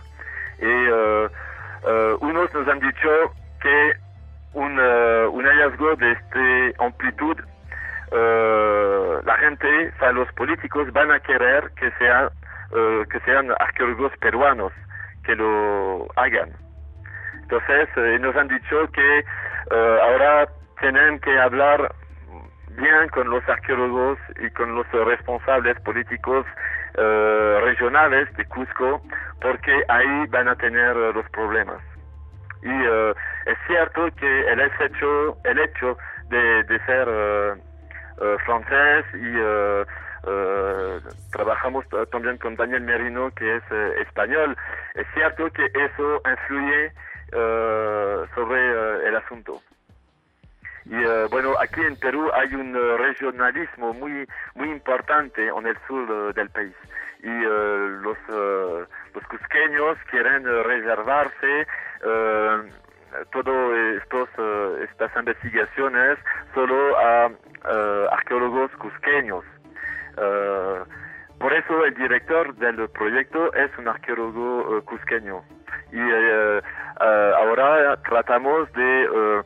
Y unos nos han dicho que un hallazgo de esta amplitud, la gente, o sea, los políticos van a querer que sean arqueólogos peruanos que lo hagan. Entonces nos han dicho que ahora tienen que hablar bien con los arqueólogos y con los responsables políticos regionales de Cusco, porque ahí van a tener los problemas. Y es cierto que el hecho de ser francés y trabajamos también con Daniel Merino, que es español, es cierto que eso influye sobre el asunto. Y bueno, aquí en Perú hay un regionalismo muy importante en el sur del país. Y los cusqueños quieren reservarse todas estas investigaciones solo a arqueólogos cusqueños. Por eso el director del proyecto es un arqueólogo cusqueño. Y ahora tratamos de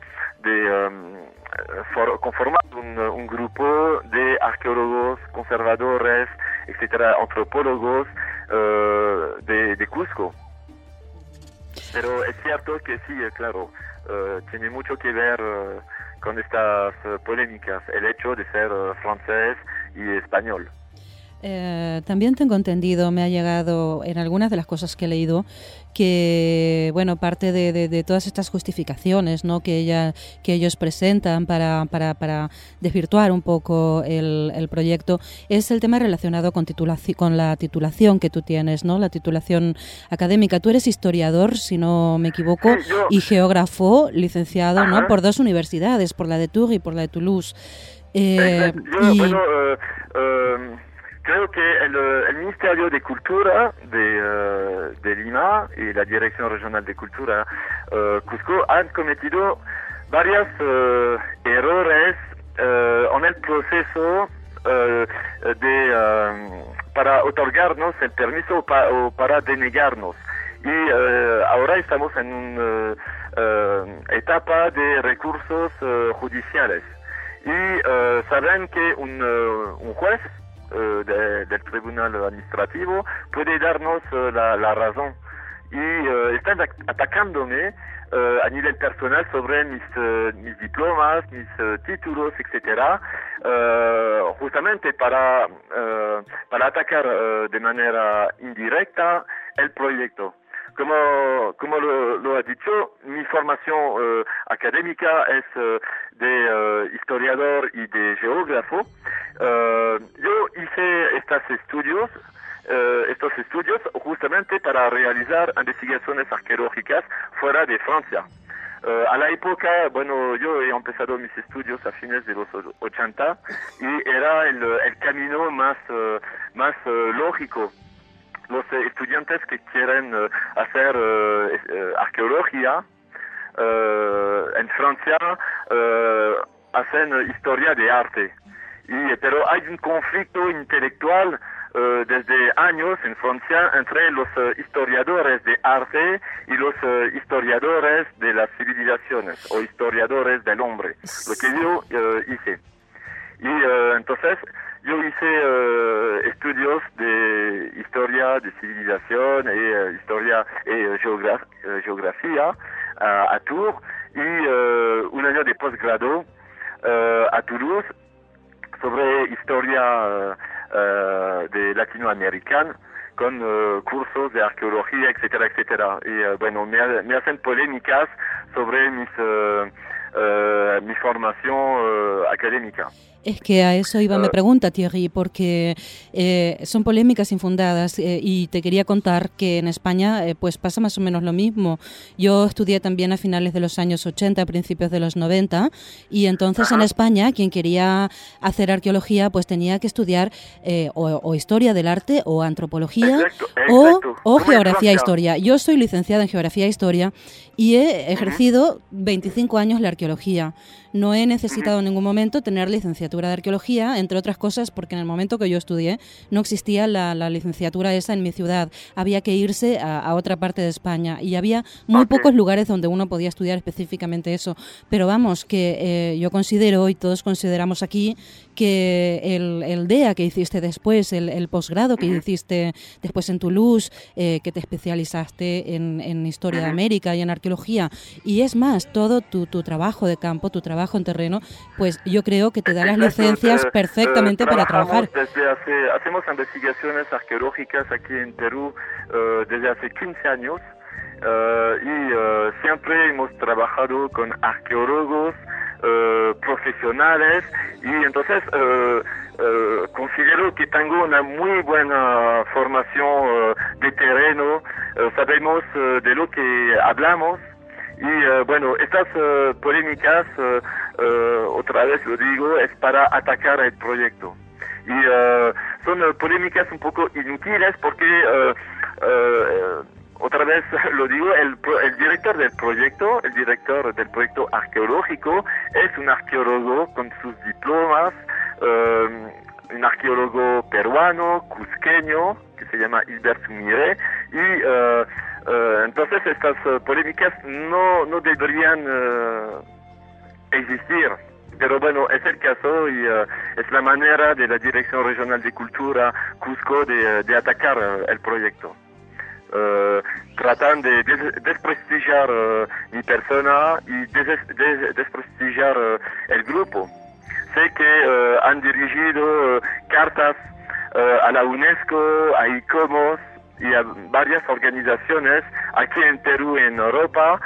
conformar un grupo de arqueólogos, conservadores, etcétera, antropólogos de Cusco. Pero es cierto que sí, claro, tiene mucho que ver con estas polémicas, el hecho de ser francés y español. También tengo entendido, me ha llegado en algunas de las cosas que he leído, que bueno, parte de todas estas justificaciones, ¿no?, que ellos presentan para desvirtuar un poco el proyecto, es el tema relacionado con la titulación que tú tienes, ¿no?, la titulación académica. Tú eres historiador, si no me equivoco, sí, y geógrafo, licenciado, ¿no?, por dos universidades, por la de Tours y por la de Toulouse. Creo que el Ministerio de Cultura de Lima y la Dirección Regional de Cultura Cusco han cometido varios errores en el proceso para otorgarnos el permiso o para denegarnos. Y ahora estamos en una etapa de recursos judiciales. Y saben que un juez del Tribunal Administrativo puede darnos la razón. Y están atacándome a nivel personal sobre mis diplomas, mis títulos, etcétera, justamente para atacar de manera indirecta el proyecto. Como lo ha dicho, mi formación académica es de historiador y de geógrafo. Yo hice estos estudios justamente para realizar investigaciones arqueológicas fuera de Francia. A la época, bueno, yo he empezado mis estudios a fines de los 80 y era el camino más lógico. Los estudiantes que quieren hacer arqueología en Francia hacen historia de arte. Pero hay un conflicto intelectual desde años en Francia entre los historiadores de arte y los historiadores de las civilizaciones o historiadores del hombre, lo que yo hice. Y entonces yo hice estudios de historia de civilización historia geografía a Tours y un año de posgrado a Toulouse sobre historia de latinoamericana con cursos de arqueología, etcétera, etcétera. Y bueno, me hacen polémicas sobre mi formación académica. Es que a eso iba mi pregunta, Thierry, porque son polémicas infundadas y te quería contar que en España pues pasa más o menos lo mismo. Yo estudié también a finales de los años 80, a principios de los 90, y entonces en España quien quería hacer arqueología pues tenía que estudiar o historia del arte o antropología o geografía e historia. Yo soy licenciada en geografía e historia y he ejercido 25 años la arqueología. No he necesitado en ningún momento tener licenciatura de arqueología, entre otras cosas porque en el momento que yo estudié no existía la licenciatura esa en mi ciudad. Había que irse a otra parte de España y había muy pocos lugares donde uno podía estudiar específicamente eso. Pero vamos, que yo considero y todos consideramos aquí que el DEA que hiciste después, el posgrado que hiciste después en Toulouse, que te especializaste en historia de América y en arqueología, y es más, todo tu trabajo de campo, tu trabajo en terreno, pues yo creo que te da las licencias perfectamente para trabajar. Hacemos investigaciones arqueológicas aquí en Perú desde hace 15 años siempre hemos trabajado con arqueólogos profesionales y entonces considero que tengo una muy buena formación de terreno, sabemos de lo que hablamos y bueno, estas polémicas, otra vez lo digo, es para atacar el proyecto. Y son polémicas un poco inútiles porque otra vez lo digo, el director del proyecto arqueológico es un arqueólogo con sus diplomas, un arqueólogo peruano, cusqueño, que se llama Hilbert Mire, y entonces estas polémicas no deberían existir. Pero bueno, es el caso y es la manera de la Dirección Regional de Cultura Cusco de atacar el proyecto. Tratan de desprestigiar mi persona y desprestigiar el grupo. Sé que han dirigido cartas a la UNESCO, a ICOMOS y a varias organizaciones aquí en Perú y en Europa,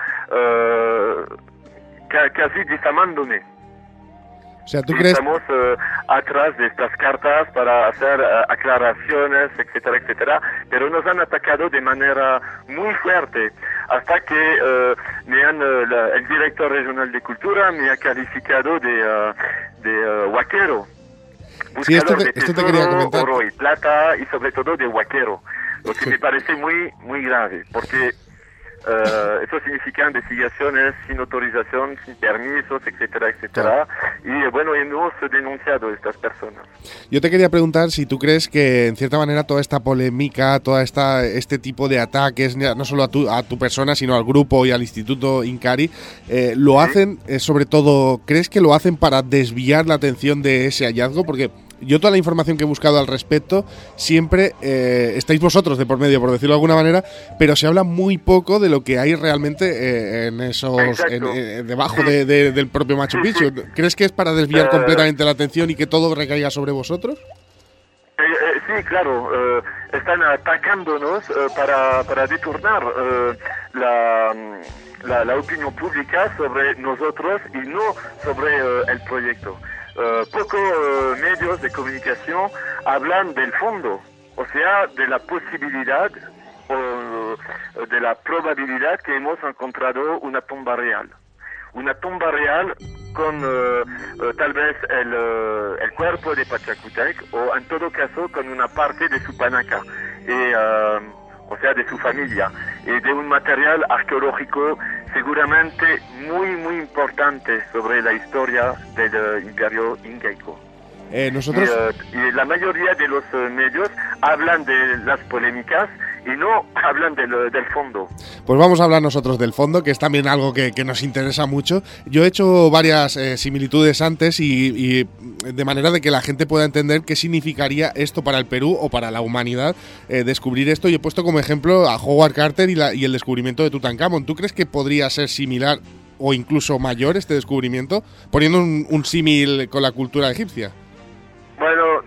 casi difamándome. O sea, ¿tú crees? Estamos atrás de estas cartas para hacer aclaraciones, etcétera, etcétera, pero nos han atacado de manera muy fuerte, hasta que el director regional de cultura me ha calificado de huaquero. Sí, esto te quería comentar. Oro y plata y sobre todo de huaquero, lo que me parece muy, muy grave, porque eso significa investigaciones sin autorización, sin permisos, etcétera, etcétera. Y bueno, hemos denunciado a estas personas. Yo te quería preguntar si tú crees que, en cierta manera, toda esta polémica, este tipo de ataques, no solo a tu persona, sino al grupo y al Instituto Incari, lo hacen, sobre todo, ¿crees que lo hacen para desviar la atención de ese hallazgo? Porque yo toda la información que he buscado al respecto, siempre estáis vosotros de por medio, por decirlo de alguna manera, pero se habla muy poco de lo que hay realmente en esos debajo del propio Machu Picchu. ¿Crees que es para desviar completamente la atención y que todo recaiga sobre vosotros? Sí, claro. Están atacándonos para deturnar la opinión pública sobre nosotros y no sobre el proyecto. Pocos medios de comunicación hablan del fondo, o sea, de la posibilidad o de la probabilidad que hemos encontrado una tumba real. Una tumba real con tal vez el cuerpo de Pachacútec o en todo caso con una parte de su panaca, o sea, de su familia, y de un material arqueológico seguramente muy, muy importante sobre la historia del imperio incaico. Nosotros... y la mayoría de los medios hablan de las polémicas y no hablan del fondo. Pues vamos a hablar nosotros del fondo, que es también algo que nos interesa mucho. Yo he hecho varias similitudes antes y de manera de que la gente pueda entender qué significaría esto para el Perú o para la humanidad, descubrir esto. Y he puesto como ejemplo a Howard Carter y el descubrimiento de Tutankamón. ¿Tú crees que podría ser similar o incluso mayor este descubrimiento, poniendo un símil con la cultura egipcia? Bueno,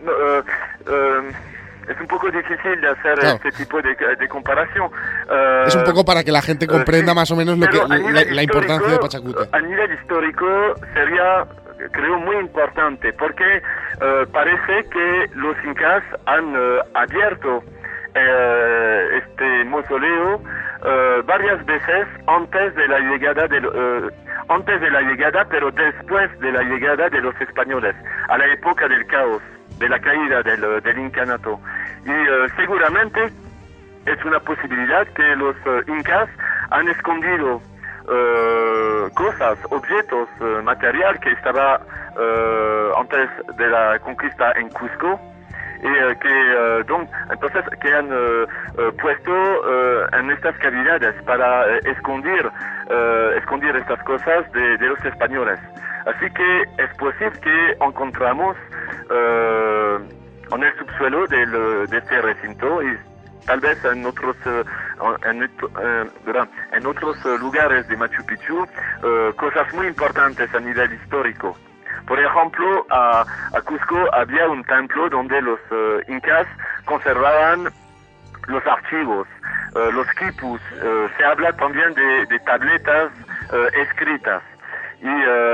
es un poco difícil de hacer este tipo de comparación. Es un poco para que la gente comprenda más o menos lo que la importancia de Pachacútec. A nivel histórico sería, creo, muy importante, porque parece que los incas han abierto este mausoleo varias veces antes de la llegada, pero después de la llegada de los españoles, a la época del caos, de la caída del incanato. Y seguramente es una posibilidad que los incas han escondido cosas, objetos, material que estaba antes de la conquista en Cusco, y entonces que han puesto en estas cavidades para esconder estas cosas de los españoles. Así que es posible que encontramos en el subsuelo de este recinto y tal vez en otros lugares de Machu Picchu cosas muy importantes a nivel histórico. Por ejemplo, a Cusco había un templo donde los incas conservaban los archivos los quipus, se habla también de tabletas escritas. Y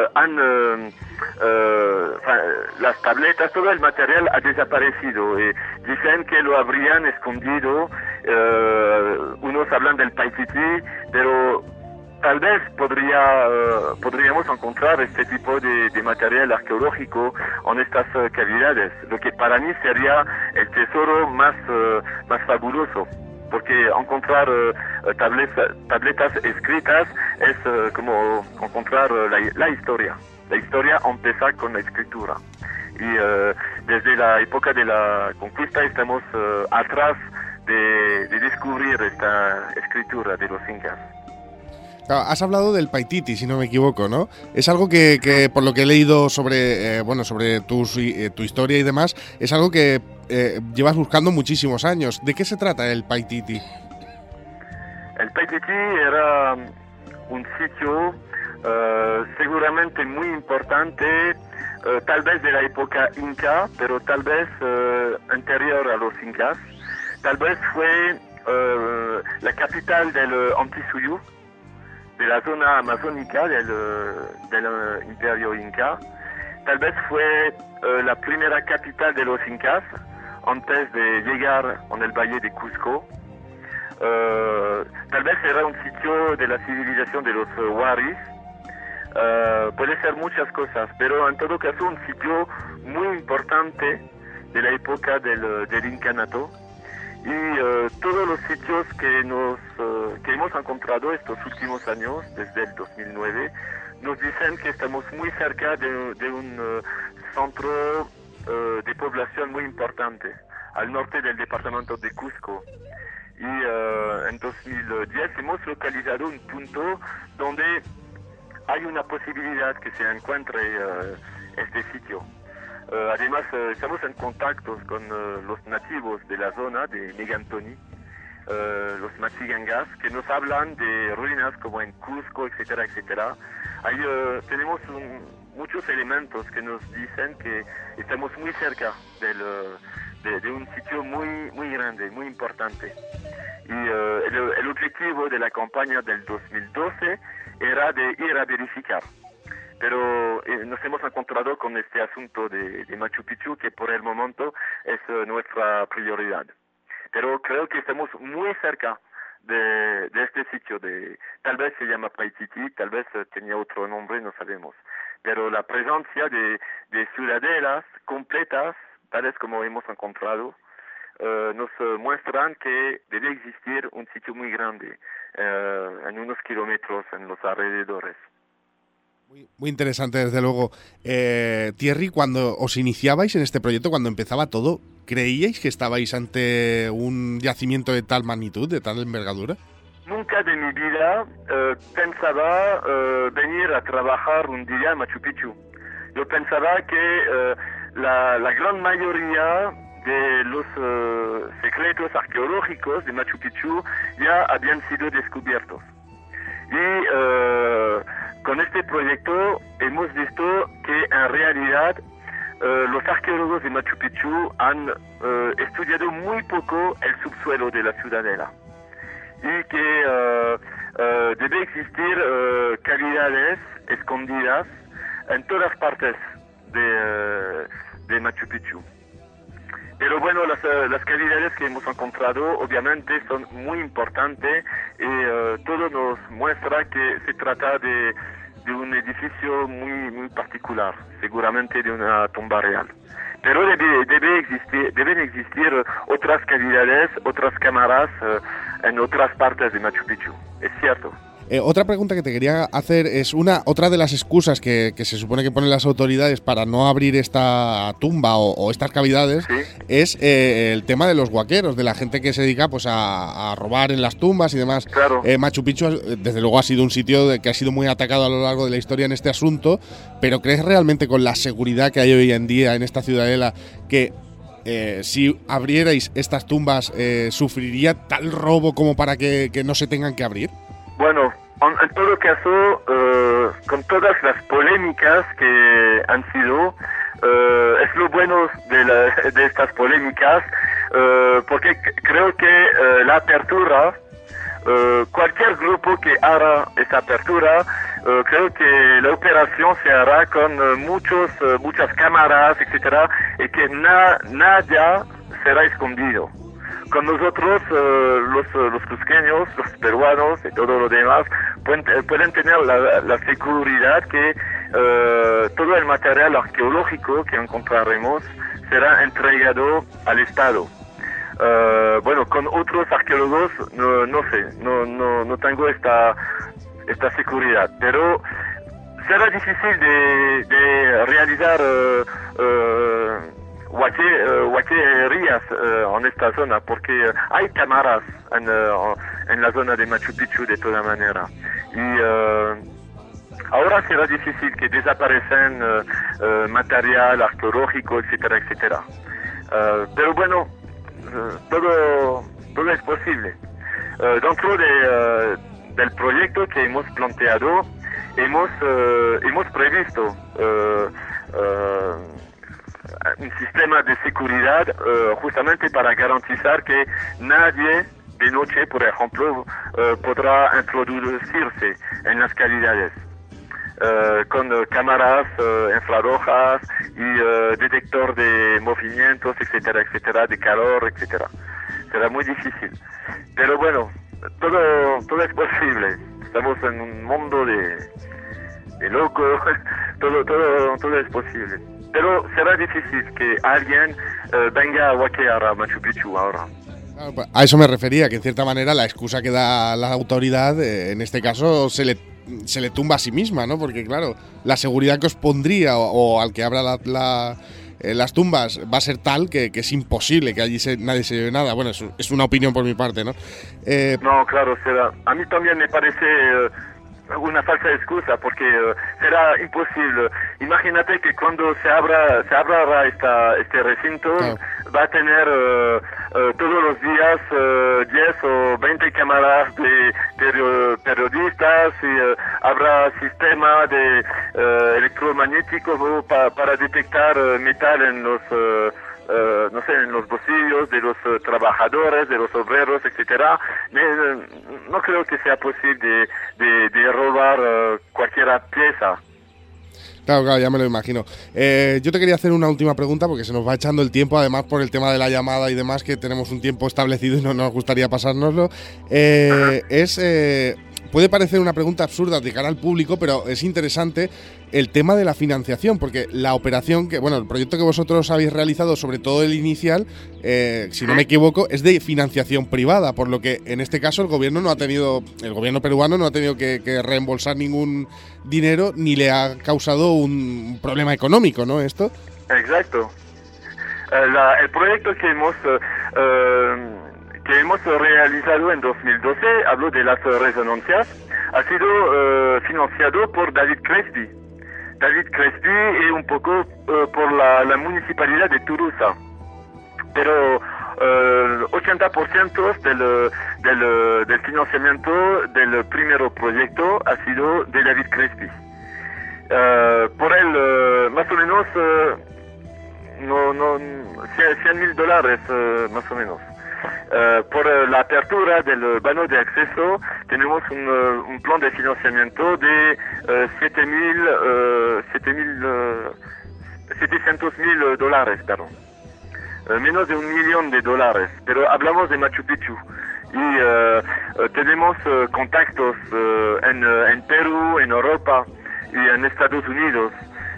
las tabletas, todo el material ha desaparecido. Dicen que lo habrían escondido. Unos hablan del Paititi, pero tal vez podríamos encontrar este tipo de material arqueológico en estas cavidades, lo que para mí sería el tesoro más fabuloso. Porque encontrar tabletas escritas es como encontrar la historia. La historia empieza con la escritura. Y desde la época de la conquista estamos atrás de descubrir esta escritura de los incas. Has hablado del Paititi, si no me equivoco, ¿no? Es algo que por lo que he leído sobre tu historia y demás, es algo que llevas buscando muchísimos años. ¿De qué se trata el Paititi? El Paititi era un sitio seguramente muy importante, tal vez de la época inca, pero tal vez anterior a los incas. Tal vez fue la capital del Antisuyu, de la zona amazónica del imperio inca. Tal vez fue la primera capital de los incas antes de llegar en el valle de Cusco. Tal vez era un sitio de la civilización de los Huaris. Puede ser muchas cosas, pero en todo caso un sitio muy importante de la época del incanato. Y todos los sitios que hemos encontrado estos últimos años, desde el 2009, nos dicen que estamos muy cerca de un centro de población muy importante, al norte del departamento de Cusco. Y en 2010 hemos localizado un punto donde hay una posibilidad que se encuentre este sitio. Además, estamos en contacto con los nativos de la zona de Negantoni, los Machigangas, que nos hablan de ruinas como en Cusco, etcétera, etcétera. Ahí tenemos muchos elementos que nos dicen que estamos muy cerca de un sitio muy grande, muy importante. Y el objetivo de la campaña del 2012 era de ir a verificar. Pero nos hemos encontrado con este asunto de Machu Picchu, que por el momento es nuestra prioridad. Pero creo que estamos muy cerca de este sitio. Tal vez se llama Paititi, tal vez tenía otro nombre, no sabemos. Pero la presencia de ciudadelas completas, tales como hemos encontrado, nos muestran que debe existir un sitio muy grande, en unos kilómetros en los alrededores. Muy interesante, desde luego. Thierry, cuando os iniciabais en este proyecto, cuando empezaba todo, ¿creíais que estabais ante un yacimiento de tal magnitud, de tal envergadura? Nunca de mi vida pensaba venir a trabajar un día en Machu Picchu. Yo pensaba que la gran mayoría de los secretos arqueológicos de Machu Picchu ya habían sido descubiertos. Y con este proyecto hemos visto que en realidad los arqueólogos de Machu Picchu han estudiado muy poco el subsuelo de la ciudadela y que debe existir cavidades escondidas en todas partes de Machu Picchu. Pero bueno, las cavidades que hemos encontrado obviamente son muy importantes y todo nos muestra que se trata de un edificio muy particular, seguramente de una tumba real. Pero deben existir otras cavidades, otras cámaras en otras partes de Machu Picchu, es cierto. Otra pregunta que te quería hacer es otra de las excusas que se supone que ponen las autoridades para no abrir esta tumba o estas cavidades, ¿sí?, es el tema de los huaqueros, de la gente que se dedica pues a robar en las tumbas y demás. Claro. Machu Picchu desde luego ha sido un sitio que ha sido muy atacado a lo largo de la historia en este asunto, pero ¿crees realmente con la seguridad que hay hoy en día en esta ciudadela que si abrierais estas tumbas sufriría tal robo como para que no se tengan que abrir? Bueno, en todo caso, con todas las polémicas que han sido, es lo bueno de estas polémicas, porque creo que la apertura cualquier grupo que haga esta apertura, creo que la operación se hará con muchas cámaras, etcétera, y que nadie será escondido. Con nosotros, los cusqueños, los peruanos y todo lo demás pueden tener la seguridad que todo el material arqueológico que encontraremos será entregado al Estado. Bueno, con otros arqueólogos no sé, no tengo esta seguridad, pero será difícil de realizar huaquerías en esta zona porque hay cámaras en la zona de Machu Picchu de toda manera y ahora será difícil que desaparecen material arqueológico, etcétera, etcétera. Pero bueno, todo es posible. Dentro del proyecto que hemos planteado, hemos previsto un sistema de seguridad justamente para garantizar que nadie de noche, por ejemplo, podrá introducirse en las calidades. Con cámaras infrarrojas y detector de movimientos, etcétera, etcétera, de calor, etcétera. Será muy difícil. Pero bueno, todo es posible. Estamos en un mundo de locos, todo es posible. Pero será difícil que alguien venga a huaquear a Machu Picchu ahora. A eso me refería, que en cierta manera la excusa que da la autoridad, en este caso, se le tumba a sí misma, ¿no? Porque claro, la seguridad que os pondría o al que abra las tumbas va a ser tal que es imposible que allí nadie se lleve nada. Bueno, es una opinión por mi parte, ¿no? No, claro, a mí también me parece una falsa excusa porque será imposible. Imagínate que cuando se abra este recinto, claro, va a tener todos los días 10 o 20 cámaras de periodistas y habrá sistema de electromagnético para detectar metal en los en los bolsillos de los trabajadores, de los obreros, etcétera. No creo que sea posible de robar cualquier pieza. Claro, ya me lo imagino. Yo te quería hacer una última pregunta porque se nos va echando el tiempo, además por el tema de la llamada y demás, que tenemos un tiempo establecido y no nos gustaría pasárnoslo. Puede parecer una pregunta absurda de cara al público, pero es interesante el tema de la financiación, porque la operación, el proyecto que vosotros habéis realizado, sobre todo el inicial, si no me equivoco, es de financiación privada, por lo que en este caso el gobierno peruano no ha tenido que reembolsar ningún dinero ni le ha causado un problema económico, ¿no? Esto. Exacto. El proyecto que hemos realizado en 2012, hablo de las resonancias, ha sido financiado por David Crespi. David Crespi y un poco por la municipalidad de Toulouse. Pero 80% del financiamiento del primer proyecto ha sido de David Crespi. Por él, más o menos, $100,000, más o menos. Por la apertura del vano de acceso tenemos un plan de financiamiento de $700,000, perdón. Menos de $1 millón, pero hablamos de Machu Picchu y tenemos contactos en Perú, en Europa y en Estados Unidos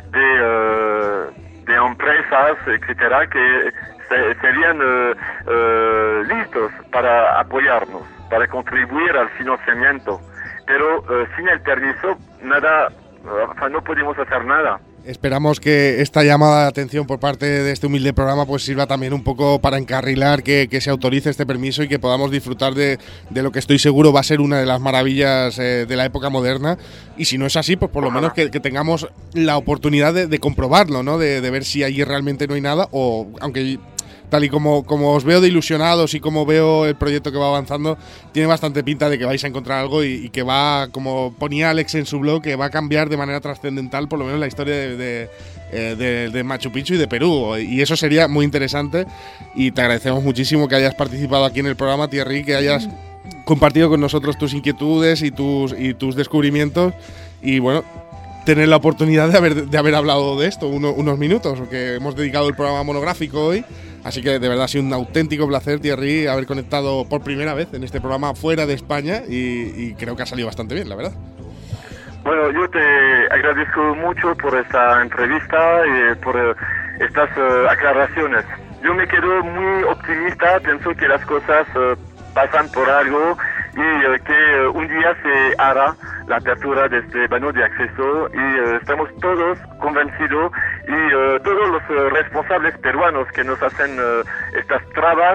de empresas, etcétera, que serían listos para apoyarnos, para contribuir al financiamiento, pero sin el permiso no podemos hacer nada. Esperamos que esta llamada de atención por parte de este humilde programa pues sirva también un poco para encarrilar que se autorice este permiso y que podamos disfrutar de lo que estoy seguro va a ser una de las maravillas de la época moderna, y si no es así, pues por lo menos que tengamos la oportunidad de comprobarlo, ¿no? De ver si allí realmente no hay nada, o aunque tal y como os veo de ilusionados y como veo el proyecto que va avanzando, tiene bastante pinta de que vais a encontrar algo y que va, como ponía Alex en su blog, que va a cambiar de manera trascendental por lo menos la historia de Machu Picchu y de Perú, y eso sería muy interesante. Y te agradecemos muchísimo que hayas participado aquí en el programa, Thierry, que hayas compartido con nosotros tus inquietudes y tus descubrimientos y bueno, tener la oportunidad de haber hablado de esto unos minutos, porque hemos dedicado el programa monográfico hoy, así que de verdad ha sido un auténtico placer, Thierry, haber conectado por primera vez en este programa fuera de España y creo que ha salido bastante bien, la verdad. Bueno, yo te agradezco mucho por esta entrevista y por estas aclaraciones. Yo me quedo muy optimista, pienso que las cosas pasan por algo y que un día se hará la apertura de este vano de acceso y estamos todos convencidos y todos los responsables peruanos que nos hacen estas trabas,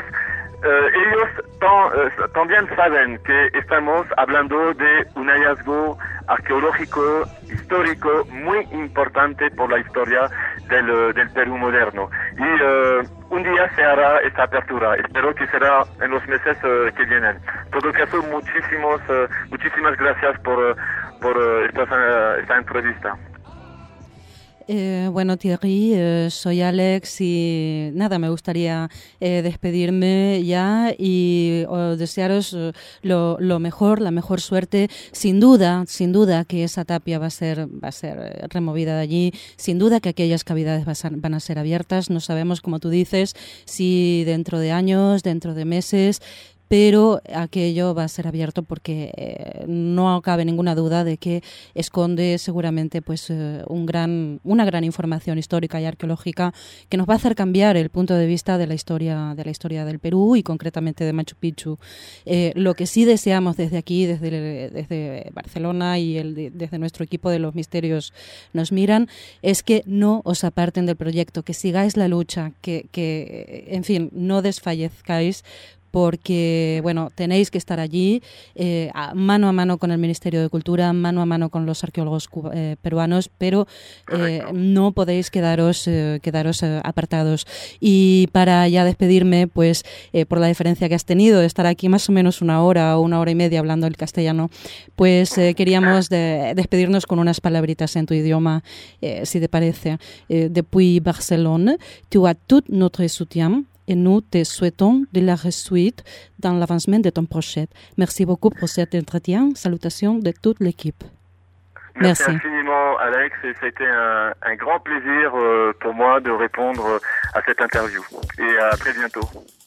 ellos también saben que estamos hablando de un hallazgo arqueológico, histórico, muy importante por la historia del Perú moderno. Y un día se hará esta apertura. Espero que será en los meses que vienen. En todo caso, muchísimas gracias por esta entrevista. Bueno, Thierry, soy Alex y nada, me gustaría despedirme ya y desearos lo mejor, la mejor suerte. Sin duda que esa tapia va a ser removida de allí. Sin duda que aquellas cavidades van a ser abiertas. No sabemos, como tú dices, si dentro de años, dentro de meses, pero aquello va a ser abierto porque no cabe ninguna duda de que esconde seguramente pues una gran información histórica y arqueológica que nos va a hacer cambiar el punto de vista de la historia del Perú y concretamente de Machu Picchu. Lo que sí deseamos desde aquí, desde Barcelona y desde nuestro equipo de los misterios nos miran, es que no os aparten del proyecto, que sigáis la lucha, que en fin, no desfallezcáis, porque, bueno, tenéis que estar allí mano a mano con el Ministerio de Cultura, mano a mano con los arqueólogos peruanos, pero no podéis quedaros apartados. Y para ya despedirme, pues por la diferencia que has tenido de estar aquí más o menos una hora o una hora y media hablando el castellano, pues queríamos despedirnos con unas palabritas en tu idioma, si te parece. Depuis Barcelone, tu as tout notre soutien. Et nous te souhaitons de la réussite dans l'avancement de ton projet. Merci beaucoup pour cet entretien. Salutations de toute l'équipe. Merci infiniment, Alex. Et c'était un grand plaisir pour moi de répondre à cette interview. Et à très bientôt.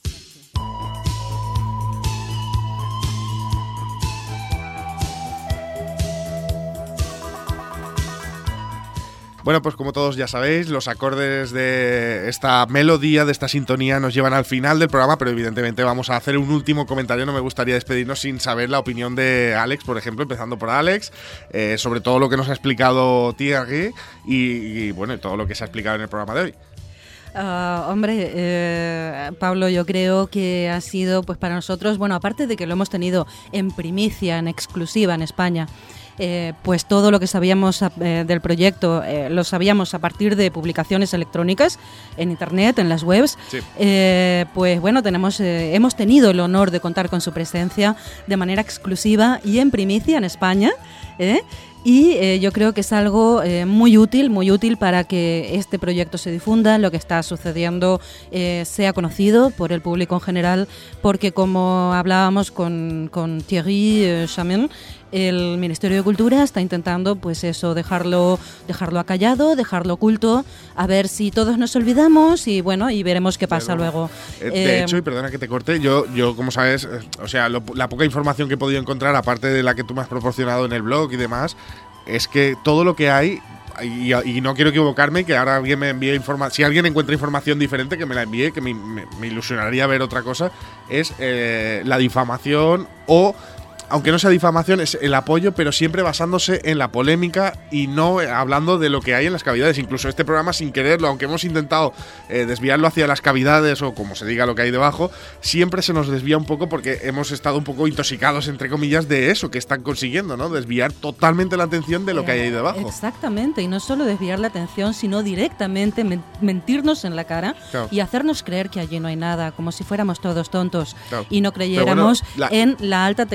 Bueno, pues como todos ya sabéis, los acordes de esta melodía, de esta sintonía, nos llevan al final del programa, pero evidentemente vamos a hacer un último comentario. No me gustaría despedirnos sin saber la opinión de Alex, por ejemplo, empezando por Alex, sobre todo lo que nos ha explicado Thierry y bueno, todo lo que se ha explicado en el programa de hoy. Pablo, yo creo que ha sido, pues para nosotros, bueno, aparte de que lo hemos tenido en primicia, en exclusiva en España, pues todo lo que sabíamos del proyecto lo sabíamos a partir de publicaciones electrónicas en internet, en las webs. Sí. Pues bueno, hemos tenido el honor de contar con su presencia de manera exclusiva y en primicia en España. Y yo creo que es algo muy útil para que este proyecto se difunda, lo que está sucediendo sea conocido por el público en general, porque como hablábamos con Thierry Chamin, el Ministerio de Cultura está intentando pues eso, dejarlo acallado, dejarlo oculto, a ver si todos nos olvidamos y bueno, y veremos qué pasa luego. De hecho, y perdona que te corte, yo como sabes, o sea, la poca información que he podido encontrar, aparte de la que tú me has proporcionado en el blog y demás, es que todo lo que hay, y no quiero equivocarme, que ahora alguien me envíe información, si alguien encuentra información diferente, que me la envíe, que me ilusionaría ver otra cosa, es la difamación o... Aunque no sea difamación, es el apoyo, pero siempre basándose en la polémica y no hablando de lo que hay en las cavidades. Incluso este programa, sin quererlo, aunque hemos intentado desviarlo hacia las cavidades o como se diga lo que hay debajo, siempre se nos desvía un poco porque hemos estado un poco intoxicados, entre comillas, de eso que están consiguiendo, ¿no? Desviar totalmente la atención de lo que hay ahí debajo. Exactamente, y no solo desviar la atención, sino directamente mentirnos en la cara, claro, y hacernos creer que allí no hay nada, como si fuéramos todos tontos, claro, y no creyéramos en la alta tecnología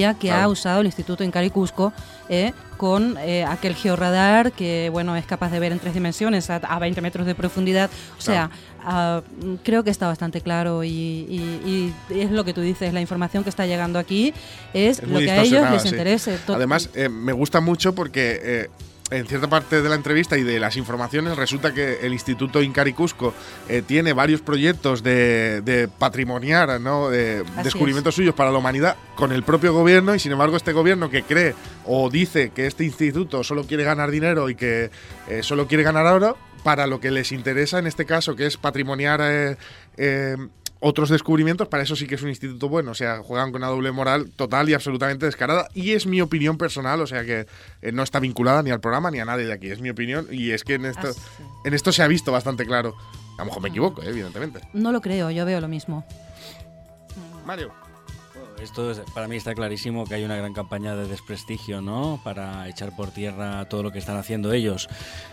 tecnología que ha usado el Instituto Incari Cusco con aquel georradar que bueno es capaz de ver en 3 dimensiones a 20 metros de profundidad. O sea, creo que está bastante claro y es lo que tú dices, la información que está llegando aquí es lo que a ellos les interese. Además, me gusta mucho porque en cierta parte de la entrevista y de las informaciones resulta que el Instituto Incari Cusco tiene varios proyectos de patrimoniar, ¿no? De descubrimientos suyos para la humanidad con el propio gobierno, y sin embargo este gobierno que cree o dice que este instituto solo quiere ganar dinero y que solo quiere ganar oro, para lo que les interesa en este caso, que es patrimoniar otros descubrimientos, para eso sí que es un instituto bueno. O sea, juegan con una doble moral total y absolutamente descarada, y es mi opinión personal, o sea que no está vinculada ni al programa ni a nadie de aquí, es mi opinión, y es que en esto se ha visto bastante claro. A lo mejor me equivoco, evidentemente. No lo creo, yo veo lo mismo. Mario. Esto para mí está clarísimo que hay una gran campaña de desprestigio, ¿no? Para echar por tierra todo lo que están haciendo ellos.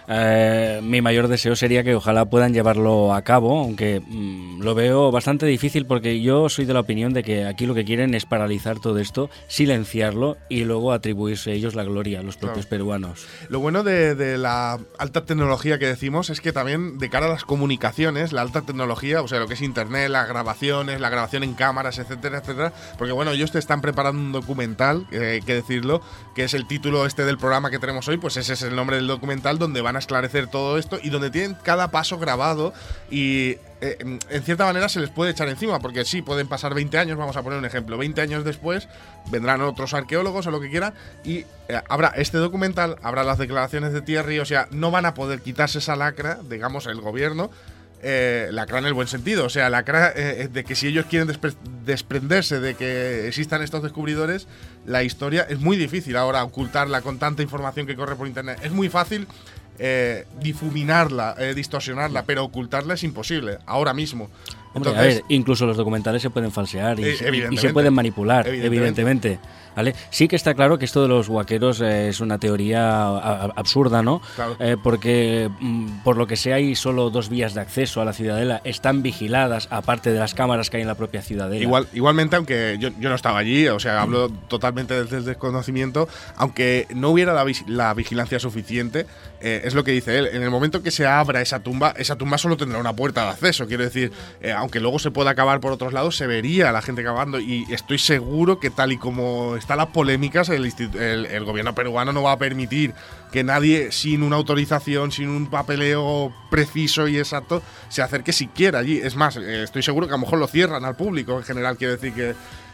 Mi mayor deseo sería que ojalá puedan llevarlo a cabo, aunque lo veo bastante difícil, porque yo soy de la opinión de que aquí lo que quieren es paralizar todo esto, silenciarlo y luego atribuirse ellos la gloria a los propios peruanos. Lo bueno de la alta tecnología que decimos es que también de cara a las comunicaciones, la alta tecnología, o sea, lo que es internet, las grabaciones, la grabación en cámaras, etcétera, etcétera, porque bueno, ellos te están preparando un documental, hay que decirlo, que es el título del programa que tenemos hoy, pues ese es el nombre del documental, donde van a esclarecer todo esto y donde tienen cada paso grabado y en cierta manera se les puede echar encima, porque sí, pueden pasar 20 años, vamos a poner un ejemplo, 20 años después vendrán otros arqueólogos o lo que quieran y habrá este documental, habrá las declaraciones de Thierry, o sea, no van a poder quitarse esa lacra, digamos, el gobierno, lacra en el buen sentido, o sea, lacra de que si ellos quieren desprenderse de que existan estos descubridores, la historia es muy difícil ahora ocultarla con tanta información que corre por internet. Es muy fácil difuminarla, distorsionarla, pero ocultarla es imposible ahora mismo. Hombre, entonces, a ver, incluso los documentales se pueden falsear y se pueden manipular, evidentemente. ¿Vale? Sí que está claro que esto de los huaqueros es una teoría absurda, ¿no? Claro. Porque por lo que sea hay solo 2 vías de acceso a la ciudadela, están vigiladas, aparte de las cámaras que hay en la propia ciudadela. Igualmente, aunque yo no estaba allí, o sea, hablo totalmente desde el desconocimiento, aunque no hubiera la vigilancia suficiente, es lo que dice él, en el momento que se abra esa tumba solo tendrá una puerta de acceso, quiero decir, aunque luego se pueda cavar por otros lados, se vería a la gente cavando, y estoy seguro que tal y como están las polémicas, el gobierno peruano no va a permitir que nadie sin una autorización, sin un papeleo preciso y exacto, se acerque siquiera allí. Es más, estoy seguro que a lo mejor lo cierran al público en general, quiero decir que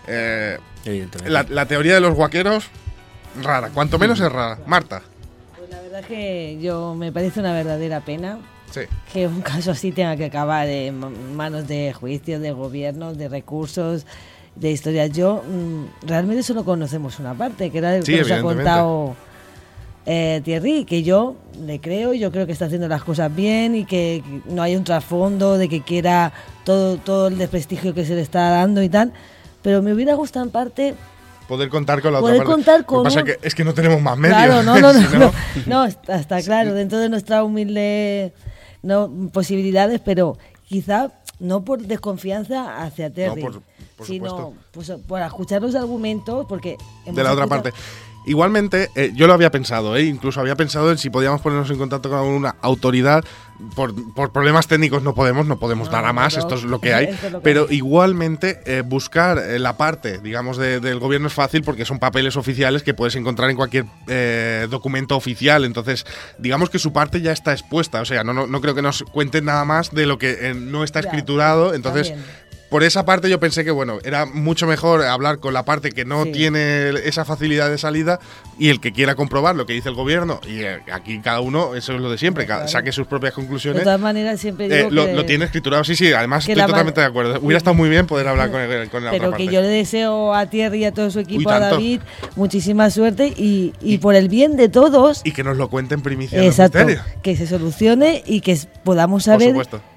la teoría de los huaqueros, rara, cuanto menos es rara. Marta. Pues la verdad es que me parece una verdadera pena. Sí. Que un caso así tenga que acabar en manos de juicios, de gobiernos, de recursos, de historias. Realmente solo conocemos una parte, que era el que nos ha contado Thierry, que yo le creo, yo creo que está haciendo las cosas bien y que no hay un trasfondo de que quiera todo el desprestigio que se le está dando y tal, pero me hubiera gustado en parte poder contar con la otra parte. Lo que pasa es que no tenemos más medios. Claro, no, está claro, dentro de nuestra humilde posibilidades, pero quizá no por desconfianza hacia Thierry, sino pues, por escuchar los argumentos, porque de la otra parte. Igualmente, yo lo había pensado, incluso había pensado en si podíamos ponernos en contacto con alguna autoridad. Por problemas técnicos no podemos dar a más, esto es lo que hay. Pero igualmente buscar la parte, digamos, del gobierno es fácil porque son papeles oficiales que puedes encontrar en cualquier documento oficial. Entonces, digamos que su parte ya está expuesta. O sea, no creo que nos cuenten nada más de lo que no está escriturado. Entonces, por esa parte yo pensé que, bueno, era mucho mejor hablar con la parte que no tiene esa facilidad de salida y el que quiera comprobar lo que dice el gobierno. Y aquí cada uno, eso es lo de siempre, saque sus propias conclusiones. De todas maneras, siempre digo lo tiene escriturado, sí, además estoy totalmente de acuerdo. Hubiera estado muy bien poder hablar con la otra parte. Pero que yo le deseo a Thierry y a todo su equipo, a David, muchísima suerte y por el bien de todos. Y que nos lo cuenten primicia. Exacto, que se solucione y que podamos saber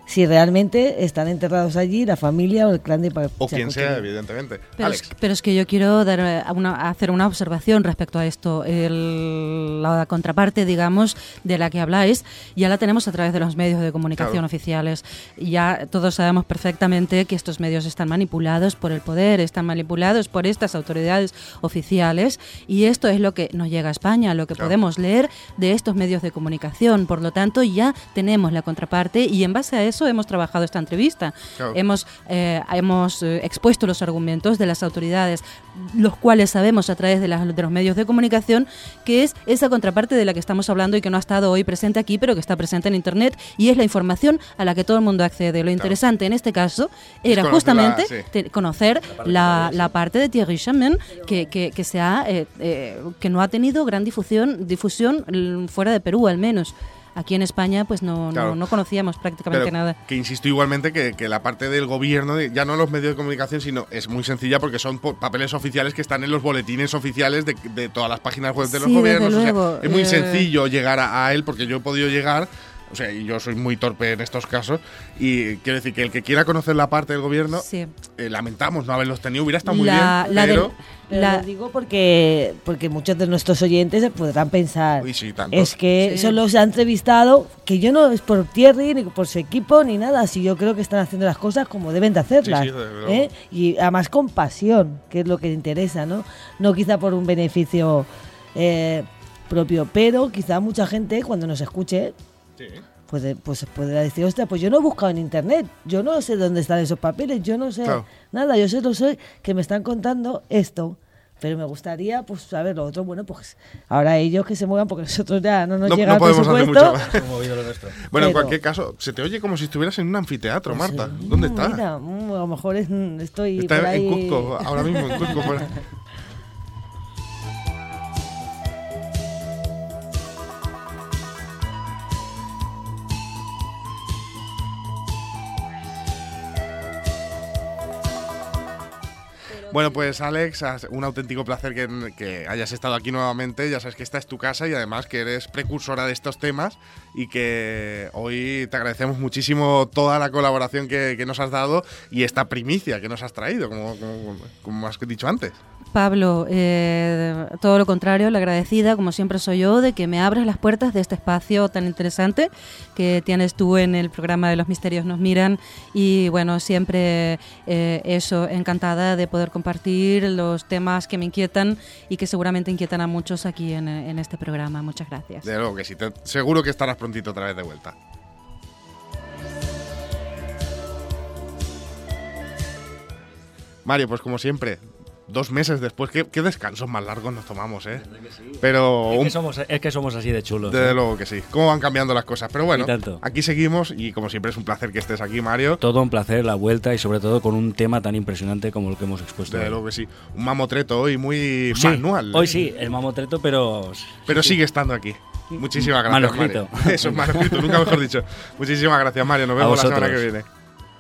si realmente están enterrados allí la familia o el clan de o quien sea, evidentemente. Pero es que yo quiero hacer una observación respecto a esto. La contraparte, digamos, de la que habláis, ya la tenemos a través de los medios de comunicación oficiales. Ya todos sabemos perfectamente que estos medios están manipulados por el poder, están manipulados por estas autoridades oficiales, y esto es lo que nos llega a España, lo que podemos leer de estos medios de comunicación. Por lo tanto, ya tenemos la contraparte, y en base a eso hemos trabajado esta entrevista. Hemos expuesto los argumentos de las autoridades, los cuales sabemos a través de los medios de comunicación que es esa contraparte de la que estamos hablando y que no ha estado hoy presente aquí, pero que está presente en Internet, y es la información a la que todo el mundo accede. Lo interesante en este caso era justamente conocer la parte de Thierry Chamin que no ha tenido gran difusión fuera de Perú, al menos. Aquí en España pues no conocíamos prácticamente nada. Que insisto igualmente que la parte del gobierno, ya no los medios de comunicación, sino es muy sencilla porque son papeles oficiales que están en los boletines oficiales de todas las páginas web de los gobiernos. Luego, es muy sencillo llegar a él, porque yo he podido llegar. O sea, y yo soy muy torpe en estos casos, y quiero decir que el que quiera conocer la parte del gobierno, lamentamos no haberlos tenido, hubiera estado muy bien, pero lo digo porque muchos de nuestros oyentes podrán pensar, es que solo se ha entrevistado, que yo no es por Thierry, ni por su equipo, ni nada, si yo creo que están haciendo las cosas como deben de hacerlas, y además con pasión, que es lo que interesa, no quizá por un beneficio propio, pero quizá mucha gente cuando nos escuche pues podrá decir, ostras, pues yo no he buscado en internet, yo no sé dónde están esos papeles, yo no sé nada, yo solo sé que me están contando esto, pero me gustaría pues saber lo otro. Bueno, pues ahora ellos que se muevan, porque nosotros ya no nos llega el presupuesto. Bueno, en cualquier caso, se te oye como si estuvieras en un anfiteatro, Marta. ¿Dónde estás? Mira, a lo mejor estoy está por ahí. En Cuzco, ahora mismo en Cuzco. Bueno, pues Alex, un auténtico placer que hayas estado aquí nuevamente. Ya sabes que esta es tu casa y además que eres precursora de estos temas, y que hoy te agradecemos muchísimo toda la colaboración que nos has dado y esta primicia que nos has traído, como has dicho antes. Pablo, todo lo contrario, la agradecida, como siempre soy yo, de que me abras las puertas de este espacio tan interesante que tienes tú en el programa de Los Misterios Nos Miran, y bueno, siempre encantada de poder compartir los temas que me inquietan y que seguramente inquietan a muchos aquí en este programa. Muchas gracias. De luego que sí, seguro que estarás prontito otra vez de vuelta. Mario, pues como siempre, 2 meses después, qué descansos más largos nos tomamos, ¿eh? Pero es que somos así de chulos. Desde luego que sí. Cómo van cambiando las cosas. Pero bueno, aquí seguimos, y como siempre es un placer que estés aquí, Mario. Todo un placer, la vuelta, y sobre todo con un tema tan impresionante como el que hemos expuesto. Desde luego que sí. Un mamotreto hoy muy manual. Hoy sí, el mamotreto, pero sigue estando aquí. Muchísimas gracias, Mario. Eso es manuscrito, nunca mejor dicho. Muchísimas gracias, Mario. Nos vemos la semana que viene.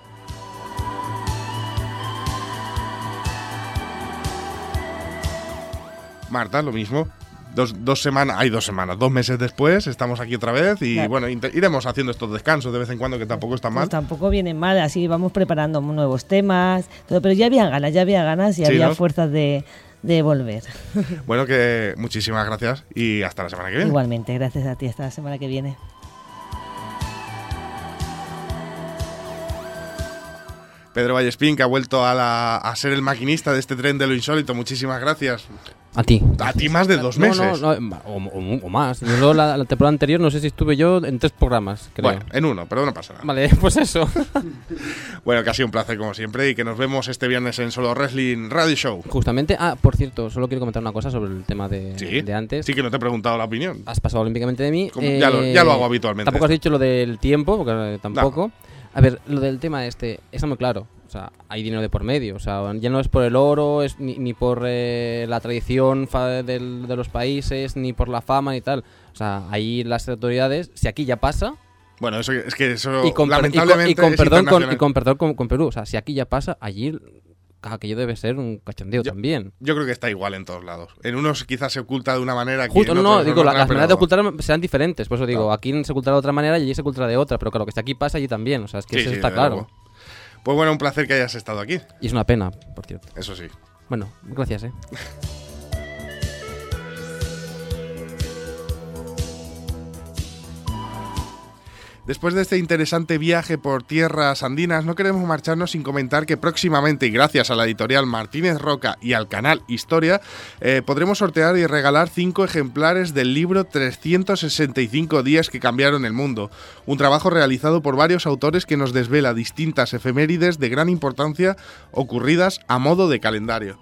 Marta, lo mismo. 2 semanas, 2 meses después, estamos aquí otra vez y bueno, iremos haciendo estos descansos de vez en cuando, que tampoco está mal. Pues tampoco vienen mal, así vamos preparando nuevos temas, todo, pero ya había ganas y había fuerzas de volver. Bueno, que muchísimas gracias y hasta la semana que viene. Igualmente, gracias a ti, hasta la semana que viene. Pedro Vallespín, que ha vuelto a ser el maquinista de este tren de lo insólito. Muchísimas gracias. A ti. A ti más de 2 meses. O más. Yo la temporada anterior no sé si estuve yo en 3 programas, creo. Bueno, en 1, pero no pasa nada. Vale, pues eso. Bueno, que ha sido un placer como siempre y que nos vemos este viernes en Solo Wrestling Radio Show. Justamente. Por cierto, solo quiero comentar una cosa sobre el tema de antes. Sí, que no te he preguntado la opinión. Has pasado olímpicamente de mí. Ya lo hago habitualmente. Tampoco has dicho lo del tiempo, porque tampoco. No. A ver, lo del tema está muy claro. O sea, hay dinero de por medio. O sea, ya no es por el oro, ni por la tradición de los países, ni por la fama ni tal. O sea, ahí las autoridades, si aquí ya pasa... Bueno, lamentablemente con perdón con Perú. O sea, si aquí ya pasa, allí aquello debe ser un cachondeo también. Yo creo que está igual en todos lados. En unos quizás se oculta de una manera que Justo, en no, otros digo, otra, las maneras de pero... ocultar serán diferentes. Por eso digo, aquí se ocultará de otra manera y allí se ocultará de otra. Pero claro, que está aquí pasa allí también. O sea, es que eso está claro. Luego. Pues bueno, un placer que hayas estado aquí. Y es una pena, por cierto. Eso sí. Bueno, gracias, Después de este interesante viaje por tierras andinas, no queremos marcharnos sin comentar que próximamente, y gracias a la editorial Martínez Roca y al canal Historia, podremos sortear y regalar 5 ejemplares del libro 365 días que cambiaron el mundo. Un trabajo realizado por varios autores que nos desvela distintas efemérides de gran importancia ocurridas a modo de calendario.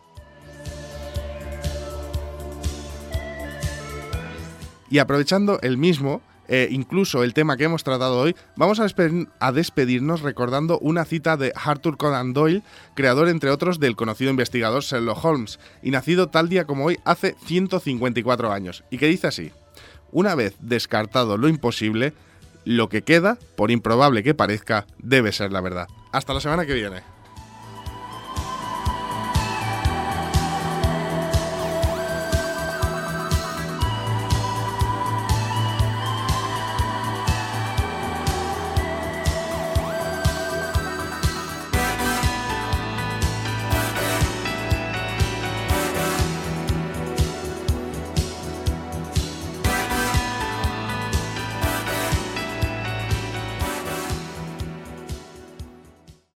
Y aprovechando el mismo... incluso el tema que hemos tratado hoy, vamos a despedirnos recordando una cita de Arthur Conan Doyle, creador entre otros del conocido investigador Sherlock Holmes, y nacido tal día como hoy hace 154 años, y que dice así: una vez descartado lo imposible, lo que queda, por improbable que parezca, debe ser la verdad. Hasta la semana que viene.